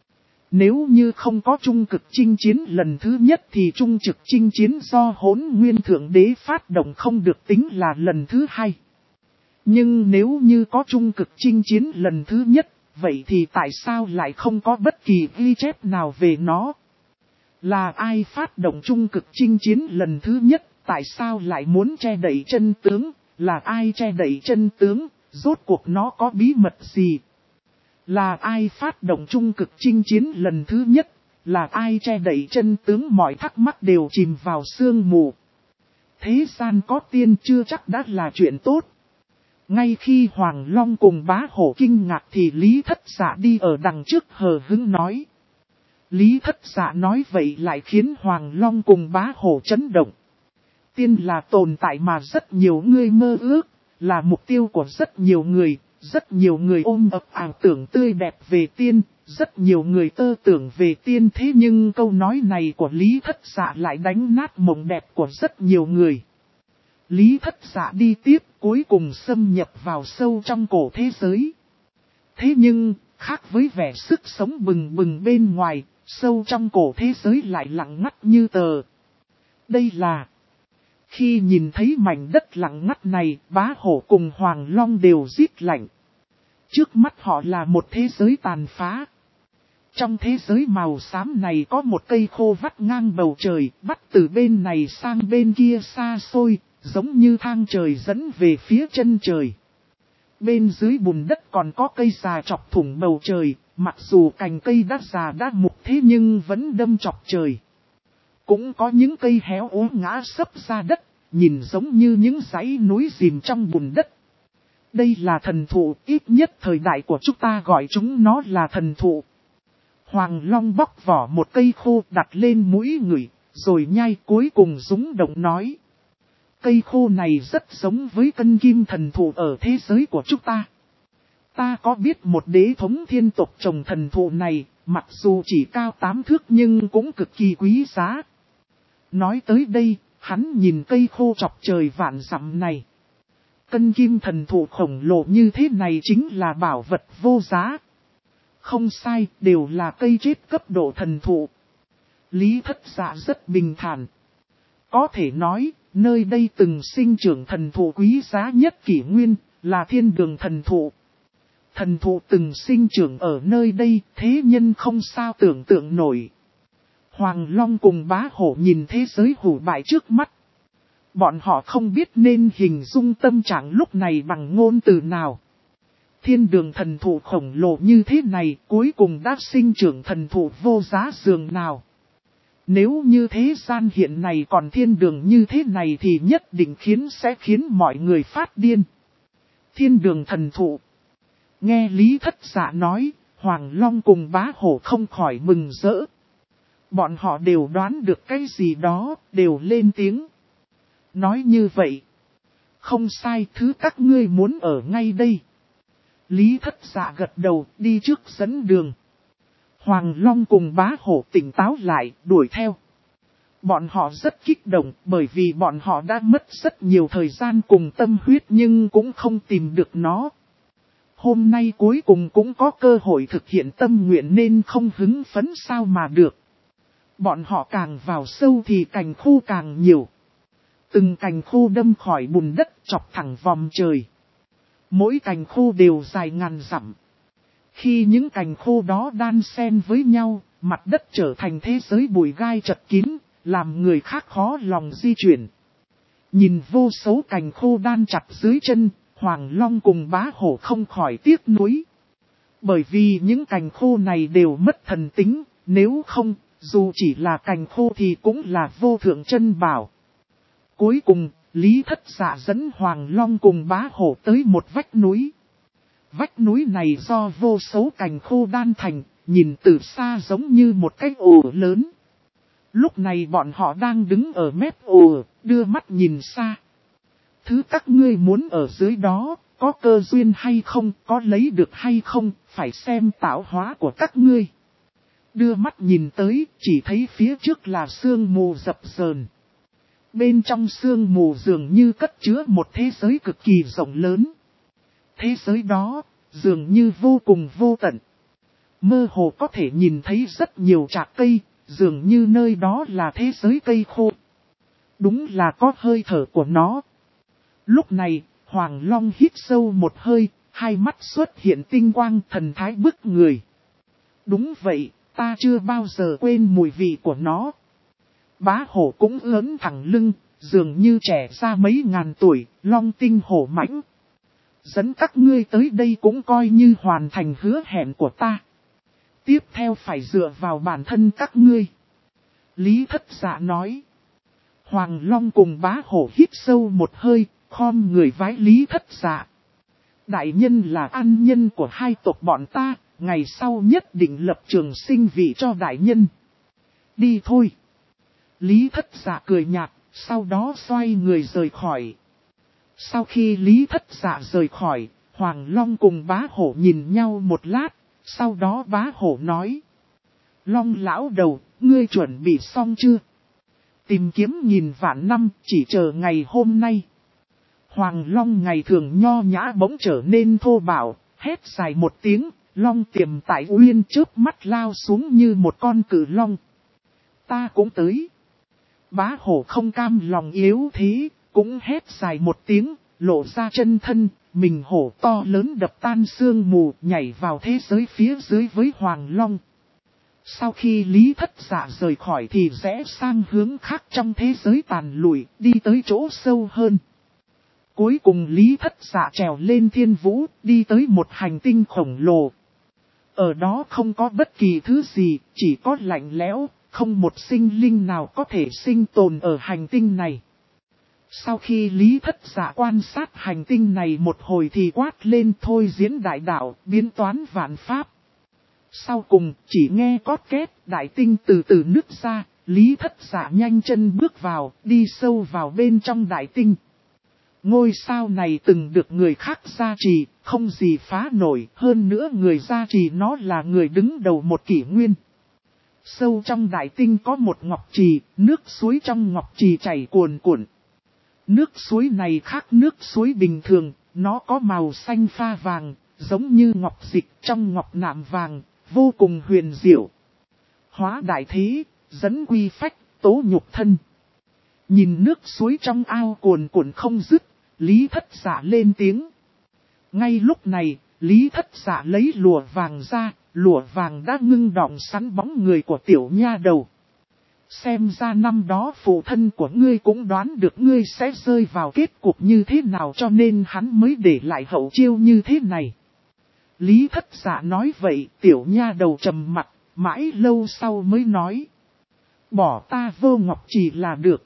Nếu như không có Trung Cực chinh chiến lần thứ nhất thì Trung Trực chinh chiến do Hỗn Nguyên Thượng Đế phát động không được tính là lần thứ 2. Nhưng nếu như có Trung Cực chinh chiến lần thứ nhất, vậy thì tại sao lại không có bất kỳ ghi chép nào về nó? Là ai phát động Trung Cực chinh chiến lần thứ nhất, tại sao lại muốn che đậy chân tướng? Là ai che đậy chân tướng, rốt cuộc nó có bí mật gì? Là ai phát động Trung Cực chinh chiến lần thứ nhất, là ai che đậy chân tướng, mọi thắc mắc đều chìm vào sương mù. Thế gian có tiên chưa chắc đã là chuyện tốt. Ngay khi Hoàng Long cùng Bá Hổ kinh ngạc thì Lý Thất Dạ đi ở đằng trước hờ hững nói. Lý Thất Dạ nói vậy lại khiến Hoàng Long cùng Bá Hổ chấn động. Tiên là tồn tại mà rất nhiều người mơ ước, là mục tiêu của rất nhiều người ôm ấp ảo tưởng tươi đẹp về tiên, rất nhiều người tơ tưởng về tiên. Thế nhưng câu nói này của Lý Thất Dạ lại đánh nát mộng đẹp của rất nhiều người. Lý Thất Dạ đi tiếp, cuối cùng xâm nhập vào sâu trong cổ thế giới. Thế nhưng, khác với vẻ sức sống bừng bừng bên ngoài, sâu trong cổ thế giới lại lặng ngắt như tờ. Đây là... Khi nhìn thấy mảnh đất lặng ngắt này, Bá Hổ cùng Hoàng Long đều rít lạnh. Trước mắt họ là một thế giới tàn phá. Trong thế giới màu xám này có một cây khô vắt ngang bầu trời, bắt từ bên này sang bên kia xa xôi, giống như thang trời dẫn về phía chân trời. Bên dưới bùn đất còn có cây già chọc thủng bầu trời, mặc dù cành cây đã già đã mục thế nhưng vẫn đâm chọc trời. Cũng có những cây héo úa ngã sấp ra đất, nhìn giống như những dãy núi chìm trong bùn đất. Đây là thần thụ, ít nhất thời đại của chúng ta gọi chúng nó là thần thụ. Hoàng Long bóc vỏ một cây khô đặt lên mũi ngửi, rồi nhai, cuối cùng rúng động nói. Cây khô này rất giống với cân kim thần thụ ở thế giới của chúng ta. Ta có biết một đế thống thiên tộc trồng thần thụ này, mặc dù chỉ cao 8 thước nhưng cũng cực kỳ quý giá. Nói tới đây, hắn nhìn cây khô chọc trời vạn dặm này. Cân kim thần thụ khổng lồ như thế này chính là bảo vật vô giá. Không sai, đều là cây chết cấp độ thần thụ. Lý Thất Dạ rất bình thản. Có thể nói, nơi đây từng sinh trưởng thần thụ quý giá nhất kỷ nguyên, là thiên đường thần thụ. Thần thụ từng sinh trưởng ở nơi đây, thế nhân không sao tưởng tượng nổi. Hoàng Long cùng Bá Hổ nhìn thế giới hủ bại trước mắt. Bọn họ không biết nên hình dung tâm trạng lúc này bằng ngôn từ nào. Thiên đường thần thụ khổng lồ như thế này cuối cùng đã sinh trưởng thần thụ vô giá dường nào. Nếu như thế gian hiện này còn thiên đường như thế này thì nhất định sẽ khiến mọi người phát điên. Thiên đường thần thụ. Nghe Lý Thất Dạ nói, Hoàng Long cùng Bá Hổ không khỏi mừng rỡ. Bọn họ đều đoán được cái gì đó, đều lên tiếng. Nói như vậy. Không sai, thứ các ngươi muốn ở ngay đây. Lý Thất Dạ gật đầu, đi trước dẫn đường. Hoàng Long cùng Bá Hổ tỉnh táo lại, đuổi theo. Bọn họ rất kích động, bởi vì bọn họ đã mất rất nhiều thời gian cùng tâm huyết nhưng cũng không tìm được nó. Hôm nay cuối cùng cũng có cơ hội thực hiện tâm nguyện nên không hứng phấn sao mà được. Bọn họ càng vào sâu thì cành khô càng nhiều. Từng cành khô đâm khỏi bùn đất chọc thẳng vòm trời. Mỗi cành khô đều dài ngàn dặm. Khi những cành khô đó đan xen với nhau, mặt đất trở thành thế giới bụi gai chật kín, làm người khác khó lòng di chuyển. Nhìn vô số cành khô đan chặt dưới chân, Hoàng Long cùng Bá Hổ không khỏi tiếc nuối. Bởi vì những cành khô này đều mất thần tính, nếu không, dù chỉ là cành khô thì cũng là vô thượng chân bảo. Cuối cùng, Lý Thất Dạ dẫn Hoàng Long cùng Bá Hổ tới một vách núi. Vách núi này do vô số cành khô đan thành, nhìn từ xa giống như một cái ổ lớn. Lúc này bọn họ đang đứng ở mép ổ, đưa mắt nhìn xa. Thứ các ngươi muốn ở dưới đó, có cơ duyên hay không, có lấy được hay không, phải xem tạo hóa của các ngươi. Đưa mắt nhìn tới, chỉ thấy phía trước là sương mù dập dờn. Bên trong sương mù dường như cất chứa một thế giới cực kỳ rộng lớn. Thế giới đó, dường như vô cùng vô tận. Mơ hồ có thể nhìn thấy rất nhiều trạc cây, dường như nơi đó là thế giới cây khô. Đúng là có hơi thở của nó. Lúc này, Hoàng Long hít sâu một hơi, hai mắt xuất hiện tinh quang thần thái bức người. Đúng vậy, ta chưa bao giờ quên mùi vị của nó. Bá Hổ cũng ớn thẳng lưng, dường như trẻ ra mấy ngàn tuổi, long tinh hổ mãnh. Dẫn các ngươi tới đây cũng coi như hoàn thành hứa hẹn của ta. Tiếp theo phải dựa vào bản thân các ngươi. Lý Thất Dạ nói. Hoàng Long cùng Bá Hổ hít sâu một hơi, khom người vái Lý Thất Dạ. Đại nhân là an nhân của hai tộc bọn ta, ngày sau nhất định lập trường sinh vị cho đại nhân. Đi thôi. Lý Thất Dạ cười nhạt, sau đó xoay người rời khỏi. Sau khi Lý Thất Dạ rời khỏi, Hoàng Long cùng Bá Hổ nhìn nhau một lát, sau đó Bá Hổ nói. Long lão đầu, ngươi chuẩn bị xong chưa? Tìm kiếm nghìn vạn năm, chỉ chờ ngày hôm nay. Hoàng Long ngày thường nho nhã bỗng trở nên thô bạo, hét dài một tiếng, Long tiềm tại uyên chớp mắt lao xuống như một con cự long. Ta cũng tới. Bá Hổ không cam lòng yếu thế, cũng hét dài một tiếng, lộ ra chân thân, mình hổ to lớn đập tan sương mù, nhảy vào thế giới phía dưới với Hoàng Long. Sau khi Lý Thất Dạ rời khỏi thì rẽ sang hướng khác trong thế giới tàn lụi, đi tới chỗ sâu hơn. Cuối cùng Lý Thất Dạ trèo lên thiên vũ, đi tới một hành tinh khổng lồ. Ở đó không có bất kỳ thứ gì, chỉ có lạnh lẽo, không một sinh linh nào có thể sinh tồn ở hành tinh này. Sau khi Lý Thất Dạ quan sát hành tinh này một hồi thì quát lên thôi diễn đại đạo, biến toán vạn pháp. Sau cùng, chỉ nghe cót két, đại tinh từ từ nứt ra, Lý Thất Dạ nhanh chân bước vào, đi sâu vào bên trong đại tinh. Ngôi sao này từng được người khác gia trì, không gì phá nổi, hơn nữa người gia trì nó là người đứng đầu một kỷ nguyên. Sâu trong đại tinh có một ngọc trì, nước suối trong ngọc trì chảy cuồn cuộn. Nước suối này khác nước suối bình thường, nó có màu xanh pha vàng, giống như ngọc dịch trong ngọc nạm vàng, vô cùng huyền diệu. Hóa đại thế, dẫn quy phách, tố nhục thân. Nhìn nước suối trong ao cuồn cuộn không dứt, Lý Thất Dạ lên tiếng. Ngay lúc này, Lý Thất Dạ lấy lụa vàng ra, lụa vàng đã ngưng đọng sẵn bóng người của tiểu nha đầu. Xem ra năm đó phụ thân của ngươi cũng đoán được ngươi sẽ rơi vào kết cục như thế nào cho nên hắn mới để lại hậu chiêu như thế này. Lý Thất Dạ nói vậy, tiểu nha đầu trầm mặt, mãi lâu sau mới nói. Bỏ ta vô ngọc trì là được.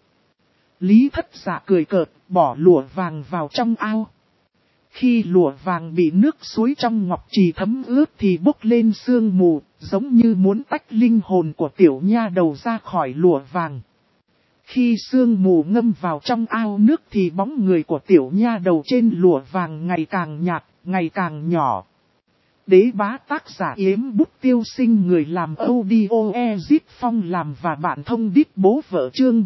Lý Thất Dạ cười cợt, bỏ lụa vàng vào trong ao. Khi lụa vàng bị nước suối trong ngọc trì thấm ướt thì bốc lên sương mù, giống như muốn tách linh hồn của tiểu nha đầu ra khỏi lụa vàng. Khi sương mù ngâm vào trong ao nước thì bóng người của tiểu nha đầu trên lụa vàng ngày càng nhạt, ngày càng nhỏ. Đế bá tác giả Yếm Bút Tiêu Sinh, người làm audio Ezip Phong làm và bạn thông đít bố vợ chương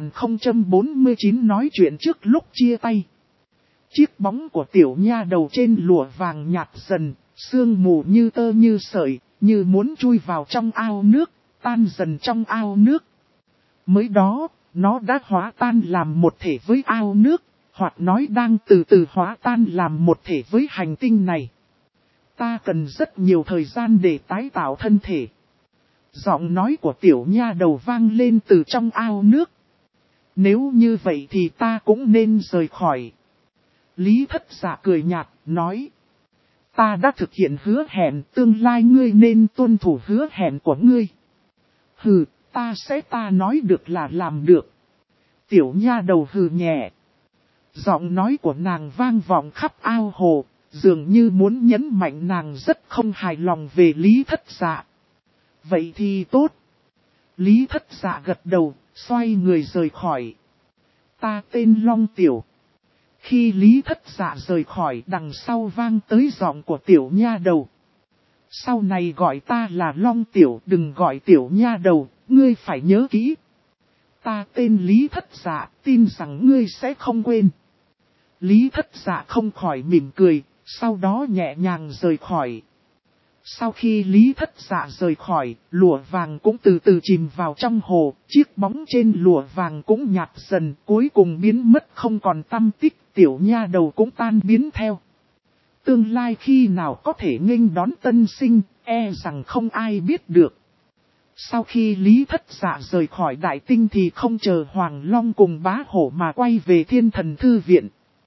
3049 nói chuyện trước lúc chia tay. Chiếc bóng của tiểu nha đầu trên lụa vàng nhạt dần, sương mù như tơ như sợi, như muốn chui vào trong ao nước, tan dần trong ao nước. Mới đó, nó đã hóa tan làm một thể với ao nước, hoặc nói đang từ từ hóa tan làm một thể với hành tinh này. Ta cần rất nhiều thời gian để tái tạo thân thể. Giọng nói của tiểu nha đầu vang lên từ trong ao nước. Nếu như vậy thì ta cũng nên rời khỏi. Lý Thất Dạ cười nhạt, nói. Ta đã thực hiện hứa hẹn, tương lai ngươi nên tuân thủ hứa hẹn của ngươi. Hừ, ta nói được là làm được. Tiểu nha đầu hừ nhẹ. Giọng nói của nàng vang vọng khắp ao hồ, dường như muốn nhấn mạnh nàng rất không hài lòng về Lý Thất Dạ. Vậy thì tốt. Lý Thất Dạ gật đầu, xoay người rời khỏi. Ta tên Long Tiểu. Khi Lý Thất Dạ rời khỏi, đằng sau vang tới giọng của tiểu nha đầu. Sau này gọi ta là Long Tiểu, đừng gọi tiểu nha đầu, ngươi phải nhớ kỹ. Ta tên Lý Thất Dạ, tin rằng ngươi sẽ không quên. Lý Thất Dạ không khỏi mỉm cười, sau đó nhẹ nhàng rời khỏi. Sau khi Lý Thất Dạ rời khỏi, lụa vàng cũng từ từ chìm vào trong hồ, chiếc bóng trên lụa vàng cũng nhạt dần, cuối cùng biến mất không còn tăm tích, tiểu nha đầu cũng tan biến theo. Tương lai khi nào có thể nghênh đón tân sinh, e rằng không ai biết được. Sau khi Lý Thất Dạ rời khỏi đại tinh thì không chờ Hoàng Long cùng Bá Hổ mà quay về Thiên Thần Thư Viện.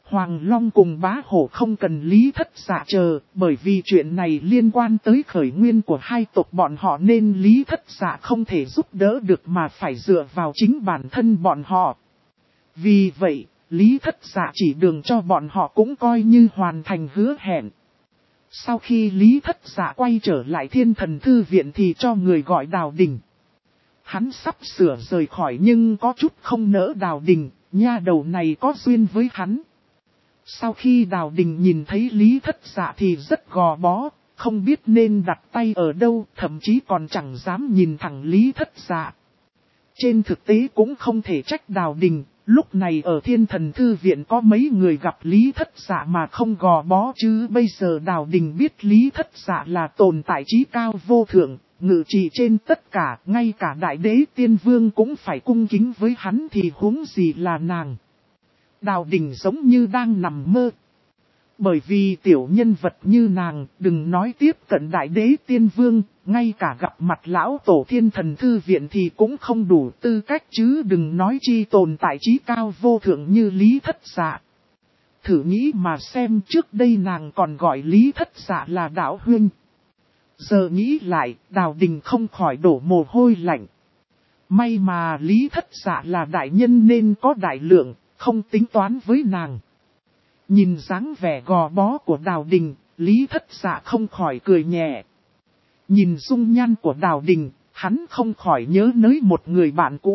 Hoàng Long cùng Bá Hổ không cần Lý Thất Dạ chờ, bởi vì chuyện này liên quan tới khởi nguyên của hai tộc bọn họ nên Lý Thất Dạ không thể giúp đỡ được mà phải dựa vào chính bản thân bọn họ. Vì vậy, Lý Thất Dạ chỉ đường cho bọn họ cũng coi như hoàn thành hứa hẹn. Sau khi Lý Thất Dạ quay trở lại Thiên Thần Thư Viện thì cho người gọi Đào Đình. Hắn sắp sửa rời khỏi nhưng có chút không nỡ Đào Đình, nha đầu này có duyên với hắn. Sau khi Đào Đình nhìn thấy Lý Thất Dạ thì rất gò bó, không biết nên đặt tay ở đâu, thậm chí còn chẳng dám nhìn thẳng Lý Thất Dạ. Trên thực tế cũng không thể trách Đào Đình, lúc này ở Thiên Thần Thư Viện có mấy người gặp Lý Thất Dạ mà không gò bó chứ bây giờ Đào Đình biết Lý Thất Dạ là tồn tại trí cao vô thượng, ngự trị trên tất cả, ngay cả Đại Đế Tiên Vương cũng phải cung kính với hắn thì huống gì là nàng. Đào Đình giống như đang nằm mơ. Bởi vì tiểu nhân vật như nàng, đừng nói tiếp cận Đại Đế Tiên Vương, ngay cả gặp mặt lão tổ Thiên Thần Thư Viện thì cũng không đủ tư cách chứ đừng nói chi tồn tại trí cao vô thượng như Lý Thất Dạ. Thử nghĩ mà xem, trước đây nàng còn gọi Lý Thất Dạ là đạo huynh. Giờ nghĩ lại, Đào Đình không khỏi đổ mồ hôi lạnh. May mà Lý Thất Dạ là đại nhân nên có đại lượng, không tính toán với nàng. Nhìn dáng vẻ gò bó của Đào Đình, Lý Thất Dạ không khỏi cười nhẹ. Nhìn dung nhan của Đào Đình, hắn không khỏi nhớ tới một người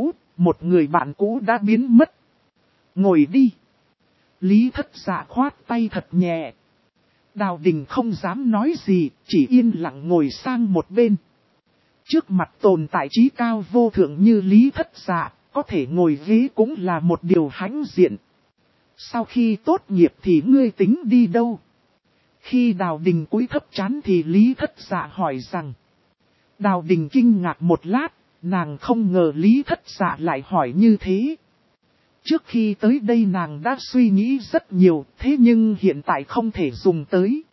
bạn cũ đã biến mất. Ngồi đi. Lý Thất Dạ khoát tay thật nhẹ. Đào Đình không dám nói gì, chỉ yên lặng ngồi sang một bên. Trước mặt tồn tại trí cao vô thượng như Lý Thất Dạ, có thể ngồi ghế cũng là một điều hãnh diện. Sau khi tốt nghiệp thì ngươi tính đi đâu? Khi Đào Đình cúi thấp trán thì Lý Thất Dạ hỏi rằng. Đào Đình kinh ngạc một lát, nàng không ngờ Lý Thất Dạ lại hỏi như thế. Trước khi tới đây nàng đã suy nghĩ rất nhiều, thế nhưng hiện tại không thể dùng tới.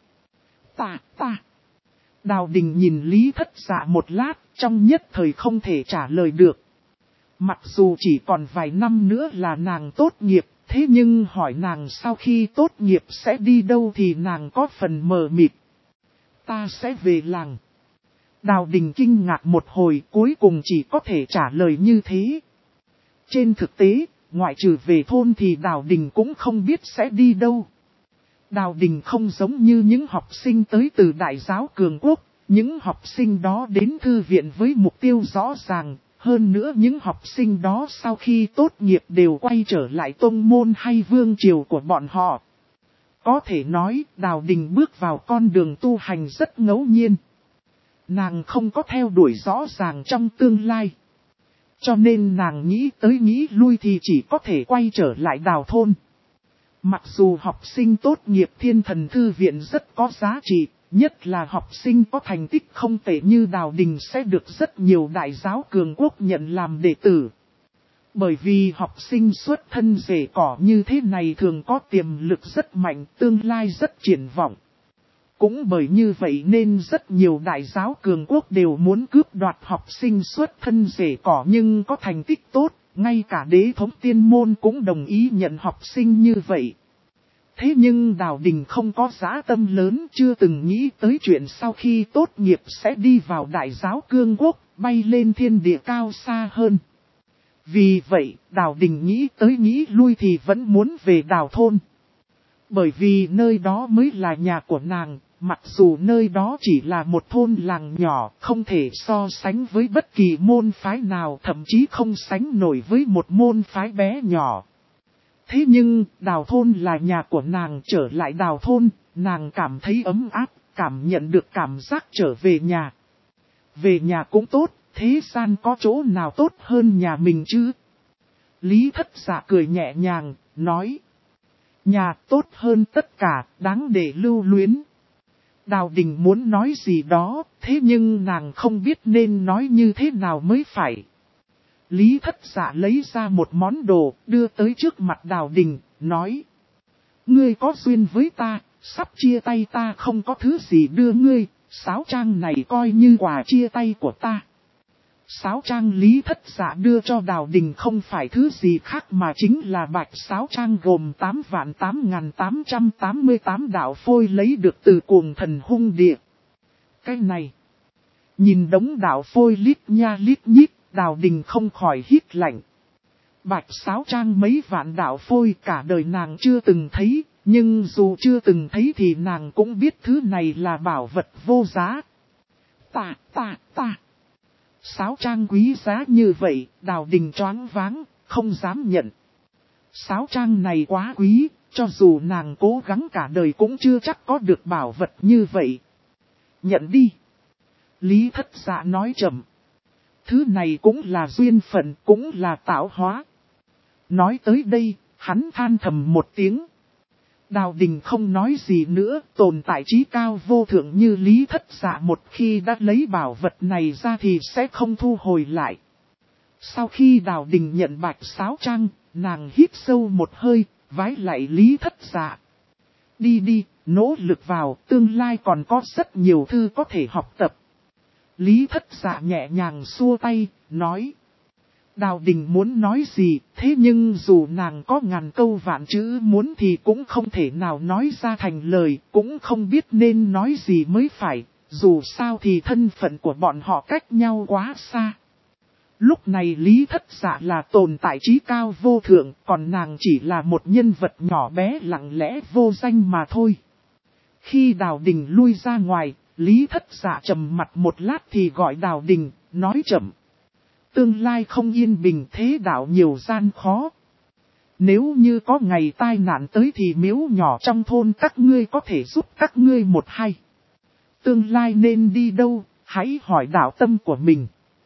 Ta. Đào Đình nhìn Lý Thất Dạ một lát, trong nhất thời không thể trả lời được. Mặc dù chỉ còn vài năm nữa là nàng tốt nghiệp, thế nhưng hỏi nàng sau khi tốt nghiệp sẽ đi đâu thì nàng có phần mờ mịt. Ta sẽ về làng. Đào Đình kinh ngạc một hồi cuối cùng chỉ có thể trả lời như thế. Trên thực tế, ngoại trừ về thôn thì Đào Đình cũng không biết sẽ đi đâu. Đào Đình không giống như những học sinh tới từ Đại giáo Cường Quốc, những học sinh đó đến thư viện với mục tiêu rõ ràng. Hơn nữa những học sinh đó sau khi tốt nghiệp đều quay trở lại tông môn hay vương triều của bọn họ. Có thể nói Đào Đình bước vào con đường tu hành rất ngẫu nhiên. Nàng không có theo đuổi rõ ràng trong tương lai. Cho nên nàng nghĩ tới nghĩ lui thì chỉ có thể quay trở lại Đào thôn. Mặc dù học sinh tốt nghiệp Thiên Thần Thư Viện rất có giá trị. Nhất là học sinh có thành tích không tệ như Đào Đình sẽ được rất nhiều đại giáo cường quốc nhận làm đệ tử. Bởi vì học sinh xuất thân rễ cỏ như thế này thường có tiềm lực rất mạnh, tương lai rất triển vọng. Cũng bởi như vậy nên rất nhiều đại giáo cường quốc đều muốn cướp đoạt học sinh xuất thân rễ cỏ nhưng có thành tích tốt, ngay cả đế thống tiên môn cũng đồng ý nhận học sinh như vậy. Thế nhưng Đào Đình không có dã tâm lớn, chưa từng nghĩ tới chuyện sau khi tốt nghiệp sẽ đi vào đại giáo cương quốc, bay lên thiên địa cao xa hơn. Vì vậy, Đào Đình nghĩ tới nghĩ lui thì vẫn muốn về Đào thôn. Bởi vì nơi đó mới là nhà của nàng, mặc dù nơi đó chỉ là một thôn làng nhỏ, không thể so sánh với bất kỳ môn phái nào, thậm chí không sánh nổi với một môn phái bé nhỏ. Thế nhưng, Đào thôn là nhà của nàng, trở lại Đào thôn, nàng cảm thấy ấm áp, cảm nhận được cảm giác trở về nhà. Về nhà cũng tốt, thế gian có chỗ nào tốt hơn nhà mình chứ? Lý Thất Dạ cười nhẹ nhàng, nói. Nhà tốt hơn tất cả, đáng để lưu luyến. Đào Đình muốn nói gì đó, thế nhưng nàng không biết nên nói như thế nào mới phải. Lý Thất Dạ lấy ra một món đồ, đưa tới trước mặt Đào Đình, nói. Ngươi có duyên với ta, sắp chia tay ta không có thứ gì đưa ngươi, sáo trang này coi như quà chia tay của ta. sáo trang Lý Thất Dạ đưa cho Đào Đình không phải thứ gì khác mà chính là bạch sáo trang gồm 8.888 đạo phôi lấy được từ Cuồng Thần Hung Địa. Cái này, nhìn đống đạo phôi lít nha lít nhít, Đào Đình không khỏi hít lạnh. Bạch sáo trang mấy vạn đạo phôi cả đời nàng chưa từng thấy, nhưng dù chưa từng thấy thì nàng cũng biết thứ này là bảo vật vô giá. Ta. Sáo trang quý giá như vậy, Đào Đình choáng váng, không dám nhận. Sáo trang này quá quý, cho dù nàng cố gắng cả đời cũng chưa chắc có được bảo vật như vậy. Nhận đi. Lý Thất Dạ nói chậm. Thứ này cũng là duyên phận, cũng là tạo hóa. Nói tới đây, hắn than thầm một tiếng. Đào Đình không nói gì nữa, tồn tại trí cao vô thượng như Lý Thất Dạ một khi đã lấy bảo vật này ra thì sẽ không thu hồi lại. Sau khi Đào Đình nhận bạch sáo trang, nàng hít sâu một hơi, vái lại Lý Thất Dạ. Đi, nỗ lực vào, tương lai còn có rất nhiều thư có thể học tập. Lý Thất Dạ nhẹ nhàng xua tay, nói. Đào Đình muốn nói gì, thế nhưng dù nàng có ngàn câu vạn chữ muốn thì cũng không thể nào nói ra thành lời, cũng không biết nên nói gì mới phải, dù sao thì thân phận của bọn họ cách nhau quá xa. Lúc này Lý Thất Dạ là tồn tại trí cao vô thượng, còn nàng chỉ là một nhân vật nhỏ bé lặng lẽ vô danh mà thôi. Khi Đào Đình lui ra ngoài, Lý Thất Dạ trầm mặt một lát thì gọi Đào Đình, nói chậm. Tương lai không yên bình, thế đạo nhiều gian khó. Nếu như có ngày tai nạn tới thì miếu nhỏ trong thôn các ngươi có thể giúp các ngươi một hay. Tương lai nên đi đâu, hãy hỏi đạo tâm của mình.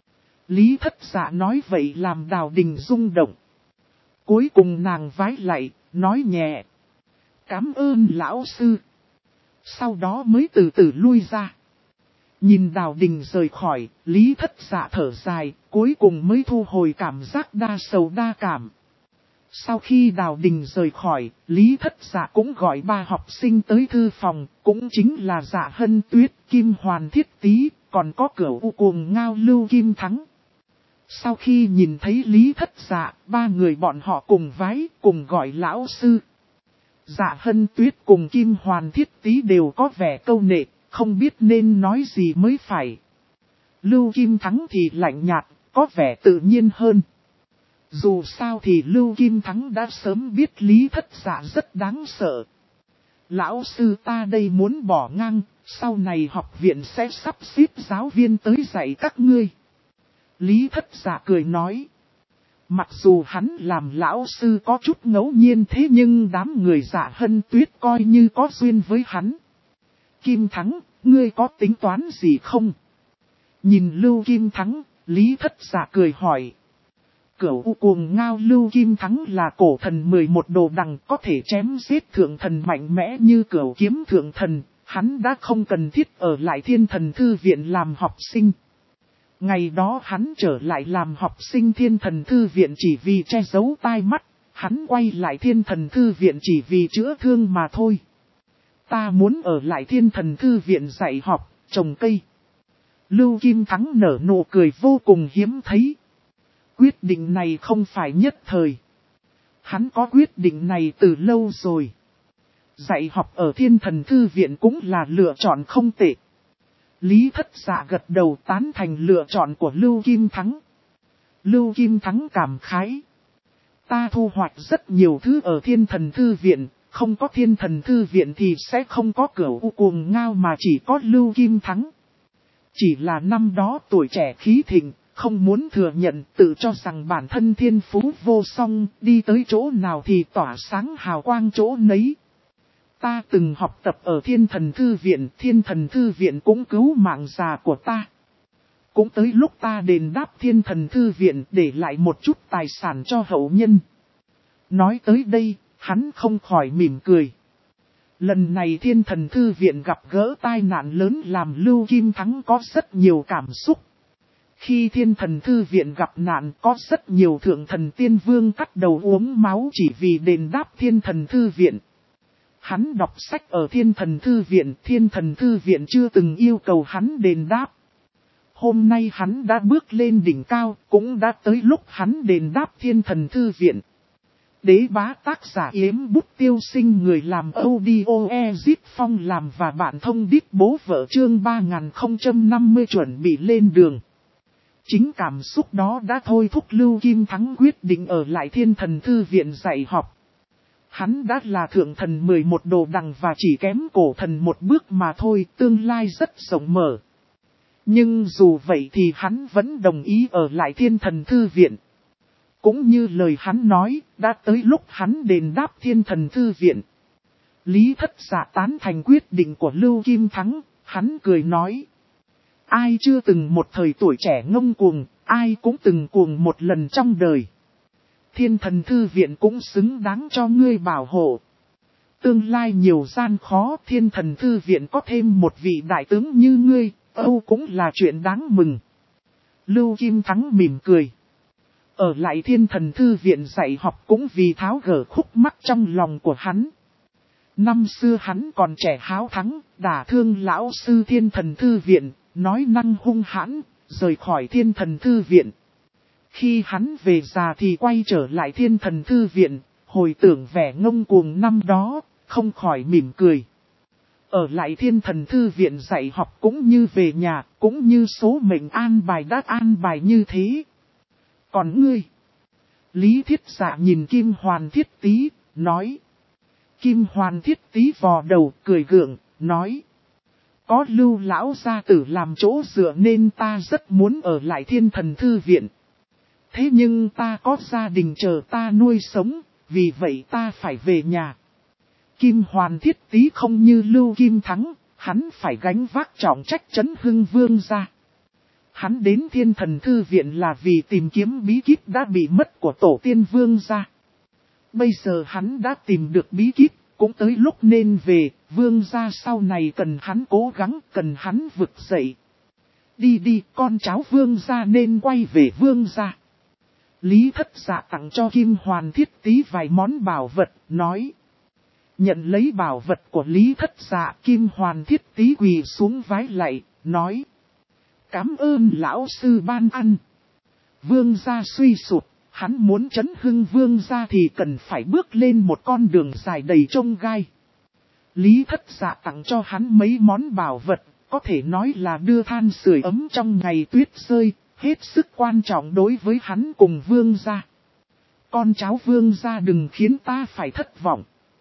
Lý Thất Dạ nói vậy làm Đào Đình rung động. Cuối cùng nàng vái lạy, nói nhẹ. Cảm ơn lão sư. Sau đó mới từ từ lui ra. Nhìn Đào Đình rời khỏi, Lý Thất Dạ thở dài, cuối cùng mới thu hồi cảm giác đa sầu đa cảm. Sau khi Đào Đình rời khỏi, Lý Thất Dạ cũng gọi 3 học sinh tới thư phòng, cũng chính là Dạ Hân Tuyết, Kim Hoàn Thiết Tý, còn có Cửu U Cuồng Ngao Lưu Kim Thắng. Sau khi nhìn thấy Lý Thất Dạ, 3 người bọn họ cùng vái, cùng gọi lão sư. Dạ Hân Tuyết cùng Kim Hoàn Thiết Tý đều có vẻ câu nệ, không biết nên nói gì mới phải. Lưu Kim Thắng thì lạnh nhạt, có vẻ tự nhiên hơn. Dù sao thì Lưu Kim Thắng đã sớm biết Lý Thất Dạ rất đáng sợ. Lão sư ta đây muốn bỏ ngang, sau này học viện sẽ sắp xếp giáo viên tới dạy các ngươi. Lý Thất Dạ cười nói. Mặc dù hắn làm lão sư có chút ngẫu nhiên thế nhưng đám người Dạ Hân Tuyết coi như có duyên với hắn. Kim Thắng, ngươi có tính toán gì không? Nhìn Lưu Kim Thắng, Lý Thất Dạ cười hỏi. Cửu U Cuồng Ngao Lưu Kim Thắng là cổ thần 11 đồ đằng có thể chém giết thượng thần mạnh mẽ như Cửu Kiếm thượng thần, hắn đã không cần thiết ở lại Thiên Thần Thư Viện làm học sinh. Ngày đó hắn trở lại làm học sinh Thiên Thần Thư Viện chỉ vì che giấu tai mắt, hắn quay lại Thiên Thần Thư Viện chỉ vì chữa thương mà thôi. Ta muốn ở lại Thiên Thần Thư Viện dạy học, trồng cây. Lưu Kim Thắng nở nụ cười vô cùng hiếm thấy. Quyết định này không phải nhất thời. Hắn có quyết định này từ lâu rồi. Dạy học ở Thiên Thần Thư Viện cũng là lựa chọn không tệ. Lý Thất Dạ gật đầu tán thành lựa chọn của Lưu Kim Thắng. Lưu Kim Thắng cảm khái. Ta thu hoạch rất nhiều thứ ở Thiên Thần Thư Viện, không có Thiên Thần Thư Viện thì sẽ không có Cửu U Cuồng Ngao mà chỉ có Lưu Kim Thắng. Chỉ là năm đó tuổi trẻ khí thịnh, không muốn thừa nhận tự cho rằng bản thân thiên phú vô song, đi tới chỗ nào thì tỏa sáng hào quang chỗ nấy. Ta từng học tập ở Thiên Thần Thư Viện cũng cứu mạng già của ta. Cũng tới lúc ta đền đáp Thiên Thần Thư Viện để lại một chút tài sản cho hậu nhân. Nói tới đây, hắn không khỏi mỉm cười. Lần này Thiên Thần Thư Viện gặp gỡ tai nạn lớn làm Lưu Kim Thắng có rất nhiều cảm xúc. Khi Thiên Thần Thư Viện gặp nạn có rất nhiều thượng thần tiên vương cắt đầu uống máu chỉ vì đền đáp Thiên Thần Thư Viện. Hắn đọc sách ở Thiên Thần Thư Viện chưa từng yêu cầu hắn đền đáp. Hôm nay hắn đã bước lên đỉnh cao, cũng đã tới lúc hắn đền đáp Thiên Thần Thư Viện. Đế bá tác giả Yếm Bút Tiêu Sinh, người làm audio Ezip Phong làm và bạn thông đít bố vợ, chương 3050 chuẩn bị lên đường. Chính cảm xúc đó đã thôi thúc Lưu Kim Thắng quyết định ở lại Thiên Thần Thư Viện dạy học. Hắn đã là thượng thần 11 đồ đằng và chỉ kém cổ thần một bước mà thôi, tương lai rất rộng mở. Nhưng dù vậy thì hắn vẫn đồng ý ở lại Thiên Thần Thư Viện. Cũng như lời hắn nói, đã tới lúc hắn đền đáp Thiên Thần Thư Viện. Lý Thất Dạ tán thành quyết định của Lưu Kim Thắng, hắn cười nói. Ai chưa từng một thời tuổi trẻ ngông cuồng, ai cũng từng cuồng một lần trong đời. Thiên Thần Thư Viện cũng xứng đáng cho ngươi bảo hộ. Tương lai nhiều gian khó, Thiên Thần Thư Viện có thêm một vị đại tướng như ngươi, Âu cũng là chuyện đáng mừng. Lưu Kim Thắng mỉm cười. Ở lại Thiên Thần Thư Viện dạy học cũng vì tháo gỡ khúc mắc trong lòng của hắn. Năm xưa hắn còn trẻ háo thắng, đả thương lão sư Thiên Thần Thư Viện, nói năng hung hãn, rời khỏi Thiên Thần Thư Viện. Khi hắn về già thì quay trở lại Thiên Thần Thư Viện, hồi tưởng vẻ ngông cuồng năm đó, không khỏi mỉm cười. Ở lại Thiên Thần Thư Viện dạy học cũng như về nhà, cũng như số mệnh an bài đã an bài như thế. Còn ngươi? Lý Thiết Dạ nhìn Kim Hoàn Thiết Tý, nói. Kim Hoàn Thiết Tý vò đầu, cười gượng, nói. Có Lưu lão gia tử làm chỗ dựa nên ta rất muốn ở lại Thiên Thần Thư Viện. Thế nhưng ta có gia đình chờ ta nuôi sống, vì vậy ta phải về nhà. Kim Hoàn Thiết Tý không như Lưu Kim Thắng, hắn phải gánh vác trọng trách trấn hưng vương gia. Hắn đến Thiên Thần Thư Viện là vì tìm kiếm bí kíp đã bị mất của tổ tiên vương gia. Bây giờ hắn đã tìm được bí kíp, cũng tới lúc nên về, vương gia sau này cần hắn cố gắng, cần hắn vực dậy. Đi đi, con cháu vương gia nên quay về vương gia. Lý Thất Dạ tặng cho Kim Hoàn Thiết Tý vài món bảo vật, nói. Nhận lấy bảo vật của Lý Thất Dạ, Kim Hoàn Thiết Tý quỳ xuống vái lạy, nói. Cảm ơn lão sư ban ăn. Vương gia suy sụp, hắn muốn trấn hưng vương gia thì cần phải bước lên một con đường dài đầy chông gai. Lý Thất Dạ tặng cho hắn mấy món bảo vật, có thể nói là đưa than sưởi ấm trong ngày tuyết rơi, hết sức quan trọng đối với hắn cùng vương gia. Con cháu vương gia đừng khiến ta phải thất vọng.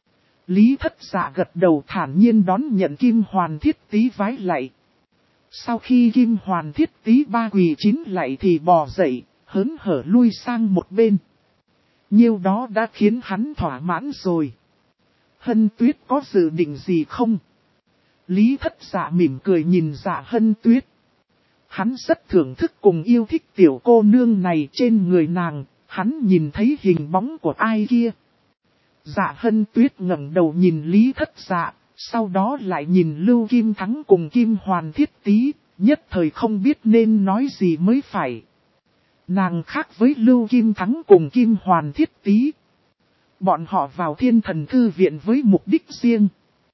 Lý Thất Dạ gật đầu thản nhiên đón nhận Kim Hoàn Thiết Tý vái lạy. Sau khi Kim Hoàn Thiết Tý ba quỳ chín lạy thì bò dậy, hớn hở lui sang một bên. Nhiêu đó đã khiến hắn thỏa mãn rồi. Hân Tuyết có dự định gì không? Lý Thất Dạ mỉm cười nhìn Dạ Hân Tuyết. Hắn rất thưởng thức cùng yêu thích tiểu cô nương này, trên người nàng, hắn nhìn thấy hình bóng của ai kia. Dạ Hân Tuyết ngẩng đầu nhìn Lý Thất Dạ, sau đó lại nhìn Lưu Kim Thắng cùng Kim Hoàn Thiết Tý, nhất thời không biết nên nói gì mới phải. Nàng khác với Lưu Kim Thắng cùng Kim Hoàn Thiết Tý. Bọn họ vào Thiên Thần Thư Viện với mục đích riêng.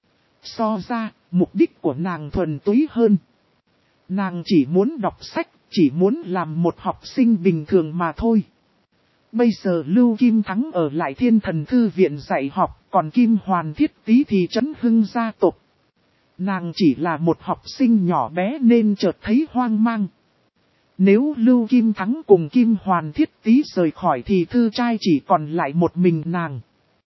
So ra, mục đích của nàng thuần túy hơn. Nàng chỉ muốn đọc sách, chỉ muốn làm một học sinh bình thường mà thôi. Bây giờ Lưu Kim Thắng ở lại Thiên Thần Thư Viện dạy học, còn Kim Hoàn Thiết Tý thì trấn hưng gia tộc. Nàng chỉ là một học sinh nhỏ bé nên chợt thấy hoang mang. Nếu Lưu Kim Thắng cùng Kim Hoàn Thiết Tý rời khỏi thì thư trai chỉ còn lại một mình nàng.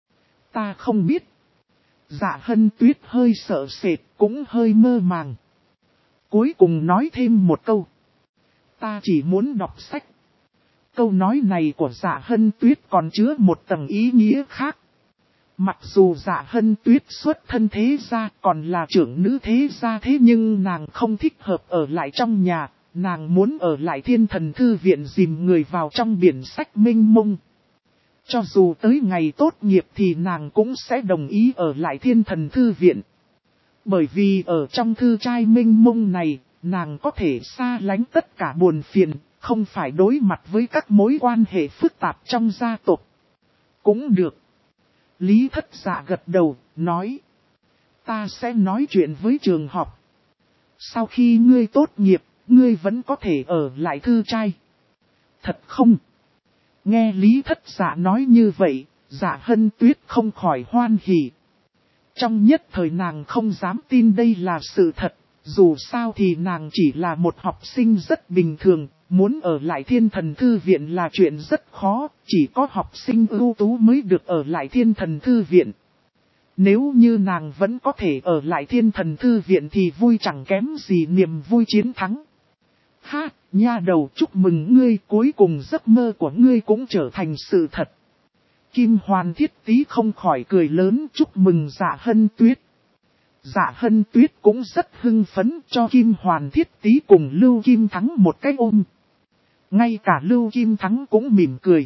Ta không biết. Dạ Hân Tuyết hơi sợ sệt, cũng hơi mơ màng. Cuối cùng nói thêm một câu. Ta chỉ muốn đọc sách. Câu nói này của Dạ Hân Tuyết còn chứa một tầng ý nghĩa khác. Mặc dù Dạ Hân Tuyết xuất thân thế gia, còn là trưởng nữ thế gia, thế nhưng nàng không thích hợp ở lại trong nhà. Nàng muốn ở lại Thiên Thần Thư Viện dìm người vào trong biển sách mênh mông. Cho dù tới ngày tốt nghiệp thì nàng cũng sẽ đồng ý ở lại Thiên Thần Thư Viện. Bởi vì ở trong thư trai mênh mông này, nàng có thể xa lánh tất cả buồn phiền, không phải đối mặt với các mối quan hệ phức tạp trong gia tộc. Cũng được. Lý Thất Dạ gật đầu, nói. Ta sẽ nói chuyện với trường học. Sau khi ngươi tốt nghiệp, ngươi vẫn có thể ở lại thư trai. Thật không? Nghe Lý Thất Dạ nói như vậy, Dạ Hân Tuyết không khỏi hoan hỉ. Trong nhất thời nàng không dám tin đây là sự thật, dù sao thì nàng chỉ là một học sinh rất bình thường, muốn ở lại Thiên Thần Thư Viện là chuyện rất khó, chỉ có học sinh ưu tú mới được ở lại Thiên Thần Thư Viện. Nếu như nàng vẫn có thể ở lại Thiên Thần Thư Viện thì vui chẳng kém gì niềm vui chiến thắng. Ha, nha đầu, chúc mừng ngươi, cuối cùng giấc mơ của ngươi cũng trở thành sự thật. Kim Hoàn Thiết Tí không khỏi cười lớn chúc mừng Dạ Hân Tuyết. Dạ Hân Tuyết cũng rất hưng phấn cho Kim Hoàn Thiết Tí cùng Lưu Kim Thắng một cái ôm. Ngay cả Lưu Kim Thắng cũng mỉm cười.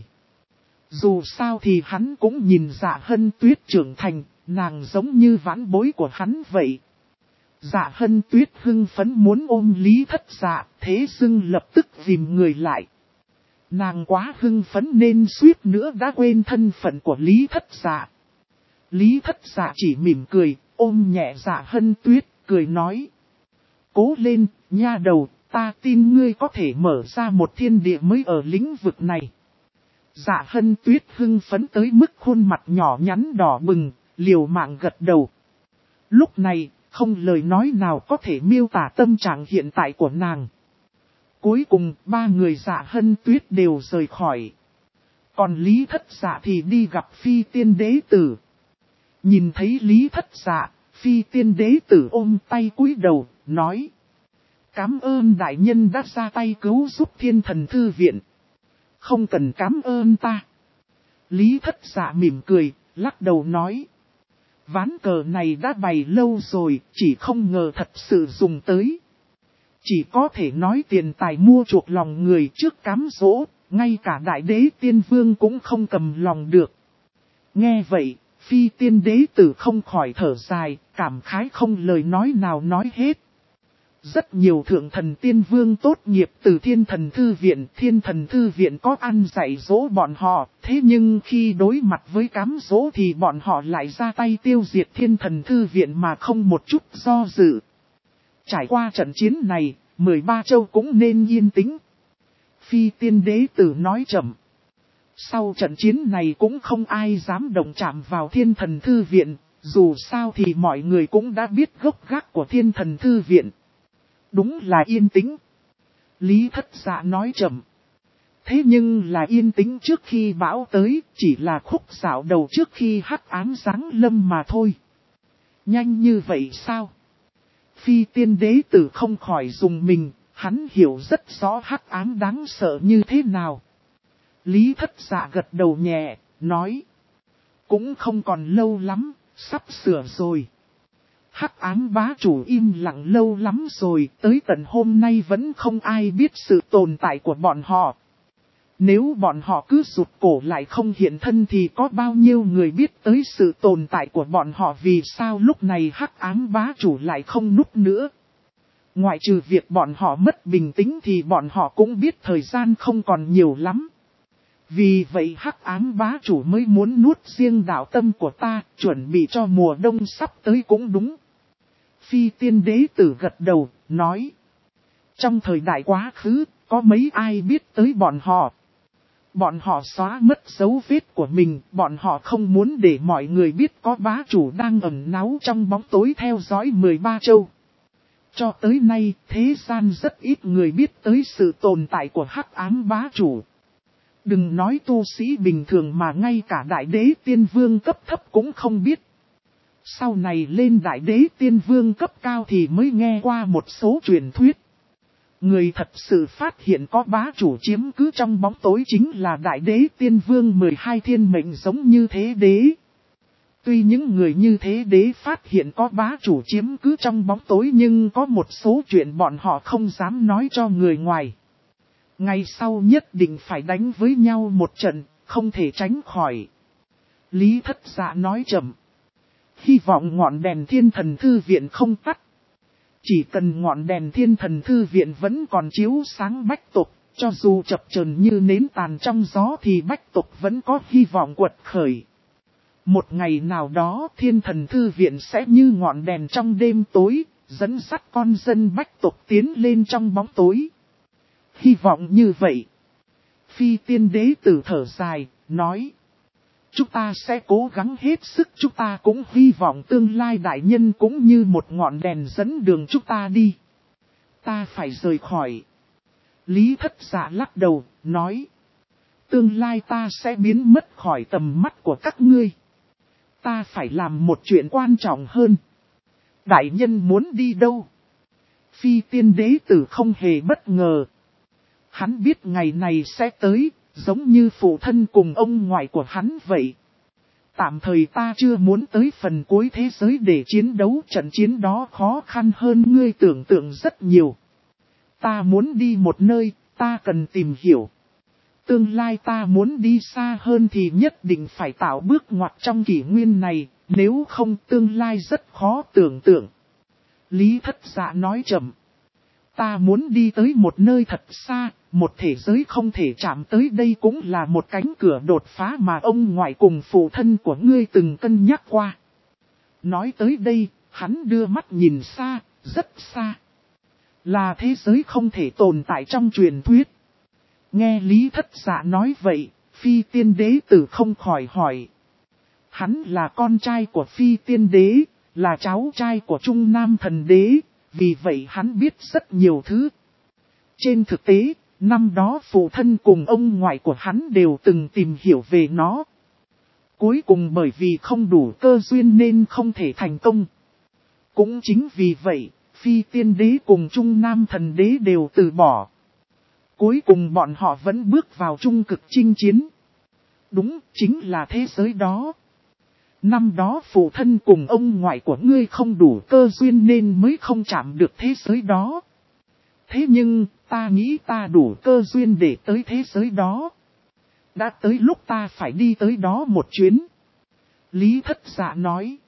Dù sao thì hắn cũng nhìn Dạ Hân Tuyết trưởng thành, nàng giống như vãn bối của hắn vậy. Dạ Hân Tuyết hưng phấn muốn ôm Lý Thất Dạ, thế nhưng lập tức dìm người lại. Nàng quá hưng phấn nên suýt nữa đã quên thân phận của Lý Thất Dạ. Lý Thất Dạ chỉ mỉm cười, ôm nhẹ Dạ Hân Tuyết, cười nói. Cố lên, nha đầu, ta tin ngươi có thể mở ra một thiên địa mới ở lĩnh vực này. Dạ Hân Tuyết hưng phấn tới mức khuôn mặt nhỏ nhắn đỏ bừng, liều mạng gật đầu. Lúc này, không lời nói nào có thể miêu tả tâm trạng hiện tại của nàng. Cuối cùng, ba người Dạ Hân Tuyết đều rời khỏi. Còn Lý Thất Dạ thì đi gặp Phi Tiên Đế Tử. Nhìn thấy Lý Thất Dạ, Phi Tiên Đế Tử ôm tay cúi đầu, nói. Cám ơn đại nhân đã ra tay cứu giúp Thiên Thần Thư Viện. Không cần cám ơn ta. Lý Thất Dạ mỉm cười, lắc đầu nói. Ván cờ này đã bày lâu rồi, chỉ không ngờ thật sự dùng tới. Chỉ có thể nói tiền tài mua chuộc lòng người trước cám dỗ, ngay cả đại đế tiên vương cũng không cầm lòng được. Nghe vậy, Phi Tiên Đế Tử không khỏi thở dài, cảm khái không lời nói nào nói hết. Rất nhiều thượng thần tiên vương tốt nghiệp từ Thiên Thần Thư Viện, Thiên Thần Thư Viện có ăn dạy dỗ bọn họ, thế nhưng khi đối mặt với cám dỗ thì bọn họ lại ra tay tiêu diệt Thiên Thần Thư Viện mà không một chút do dự. Trải qua trận chiến này, 13 châu cũng nên yên tĩnh. Phi Tiên Đế Tử nói chậm. Sau trận chiến này cũng không ai dám động chạm vào Thiên Thần Thư Viện, dù sao thì mọi người cũng đã biết gốc gác của Thiên Thần Thư Viện. Đúng là yên tĩnh. Lý Thất Dạ nói chậm. Thế nhưng là yên tĩnh trước khi bão tới, chỉ là khúc dạo đầu trước khi hắc ám giáng lâm mà thôi. Nhanh như vậy sao? Phi Tiên Đế Tử không khỏi dùng mình, hắn hiểu rất rõ hắc ám đáng sợ như thế nào. Lý Thất Dạ gật đầu nhẹ, nói. Cũng không còn lâu lắm, sắp sửa rồi. Hắc ám bá chủ im lặng lâu lắm rồi, tới tận hôm nay vẫn không ai biết sự tồn tại của bọn họ. Nếu bọn họ cứ rụt cổ lại không hiện thân thì có bao nhiêu người biết tới sự tồn tại của bọn họ, vì sao lúc này hắc ám bá chủ lại không núp nữa. Ngoại trừ việc bọn họ mất bình tĩnh thì bọn họ cũng biết thời gian không còn nhiều lắm. Vì vậy hắc ám bá chủ mới muốn nuốt riêng đạo tâm của ta, chuẩn bị cho mùa đông sắp tới cũng đúng. Phi Tiên Đế Tử gật đầu, nói. Trong thời đại quá khứ, có mấy ai biết tới bọn họ. Bọn họ xóa mất dấu vết của mình, bọn họ không muốn để mọi người biết có bá chủ đang ẩn náu trong bóng tối theo dõi 13 châu. Cho tới nay, thế gian rất ít người biết tới sự tồn tại của hắc ám bá chủ. Đừng nói tu sĩ bình thường mà ngay cả đại đế tiên vương cấp thấp cũng không biết. Sau này lên đại đế tiên vương cấp cao thì mới nghe qua một số truyền thuyết. Người thật sự phát hiện có bá chủ chiếm cứ trong bóng tối chính là đại đế tiên vương 12 thiên mệnh giống như thế đế. Tuy những người như thế đế phát hiện có bá chủ chiếm cứ trong bóng tối nhưng có một số chuyện bọn họ không dám nói cho người ngoài. Ngày sau nhất định phải đánh với nhau một trận, không thể tránh khỏi. Lý Thất Dạ nói chậm. Hy vọng ngọn đèn Thiên Thần Thư Viện không tắt. Chỉ cần ngọn đèn Thiên Thần Thư Viện vẫn còn chiếu sáng bách tộc, cho dù chập chờn như nến tàn trong gió thì bách tộc vẫn có hy vọng quật khởi. Một ngày nào đó Thiên Thần Thư Viện sẽ như ngọn đèn trong đêm tối, dẫn dắt con dân bách tộc tiến lên trong bóng tối. Hy vọng như vậy. Phi tiên đế tử thở dài, nói. Chúng ta sẽ cố gắng hết sức, chúng ta cũng hy vọng tương lai đại nhân cũng như một ngọn đèn dẫn đường chúng ta đi. Ta phải rời khỏi. Lý Thất Dạ lắc đầu, nói. Tương lai ta sẽ biến mất khỏi tầm mắt của các ngươi. Ta phải làm một chuyện quan trọng hơn. Đại nhân muốn đi đâu? Phi tiên đế tử không hề bất ngờ. Hắn biết ngày này sẽ tới, giống như phụ thân cùng ông ngoại của hắn vậy. Tạm thời ta chưa muốn tới phần cuối thế giới để chiến đấu, trận chiến đó khó khăn hơn ngươi tưởng tượng rất nhiều. Ta muốn đi một nơi, ta cần tìm hiểu. Tương lai ta muốn đi xa hơn thì nhất định phải tạo bước ngoặt trong kỷ nguyên này, nếu không tương lai rất khó tưởng tượng. Lý Thất Dạ nói chậm. Ta muốn đi tới một nơi thật xa, một thế giới không thể chạm tới, đây cũng là một cánh cửa đột phá mà ông ngoại cùng phụ thân của ngươi từng cân nhắc qua. Nói tới đây, hắn đưa mắt nhìn xa, rất xa. Là thế giới không thể tồn tại trong truyền thuyết. Nghe Lý Thất Dạ nói vậy, Phi tiên đế tử không khỏi hỏi. Hắn là con trai của Phi tiên đế, là cháu trai của Trung Nam thần đế, vì vậy hắn biết rất nhiều thứ. Trên thực tế, năm đó phụ thân cùng ông ngoại của hắn đều từng tìm hiểu về nó. Cuối cùng bởi vì không đủ cơ duyên nên không thể thành công. Cũng chính vì vậy, Phi tiên đế cùng Trung Nam thần đế đều từ bỏ. Cuối cùng bọn họ vẫn bước vào trung cực chinh chiến. Đúng, chính là thế giới đó. Năm đó phụ thân cùng ông ngoại của ngươi không đủ cơ duyên nên mới không chạm được thế giới đó. Thế nhưng, ta nghĩ ta đủ cơ duyên để tới thế giới đó. Đã tới lúc ta phải đi tới đó một chuyến. Lý Thất Dạ nói.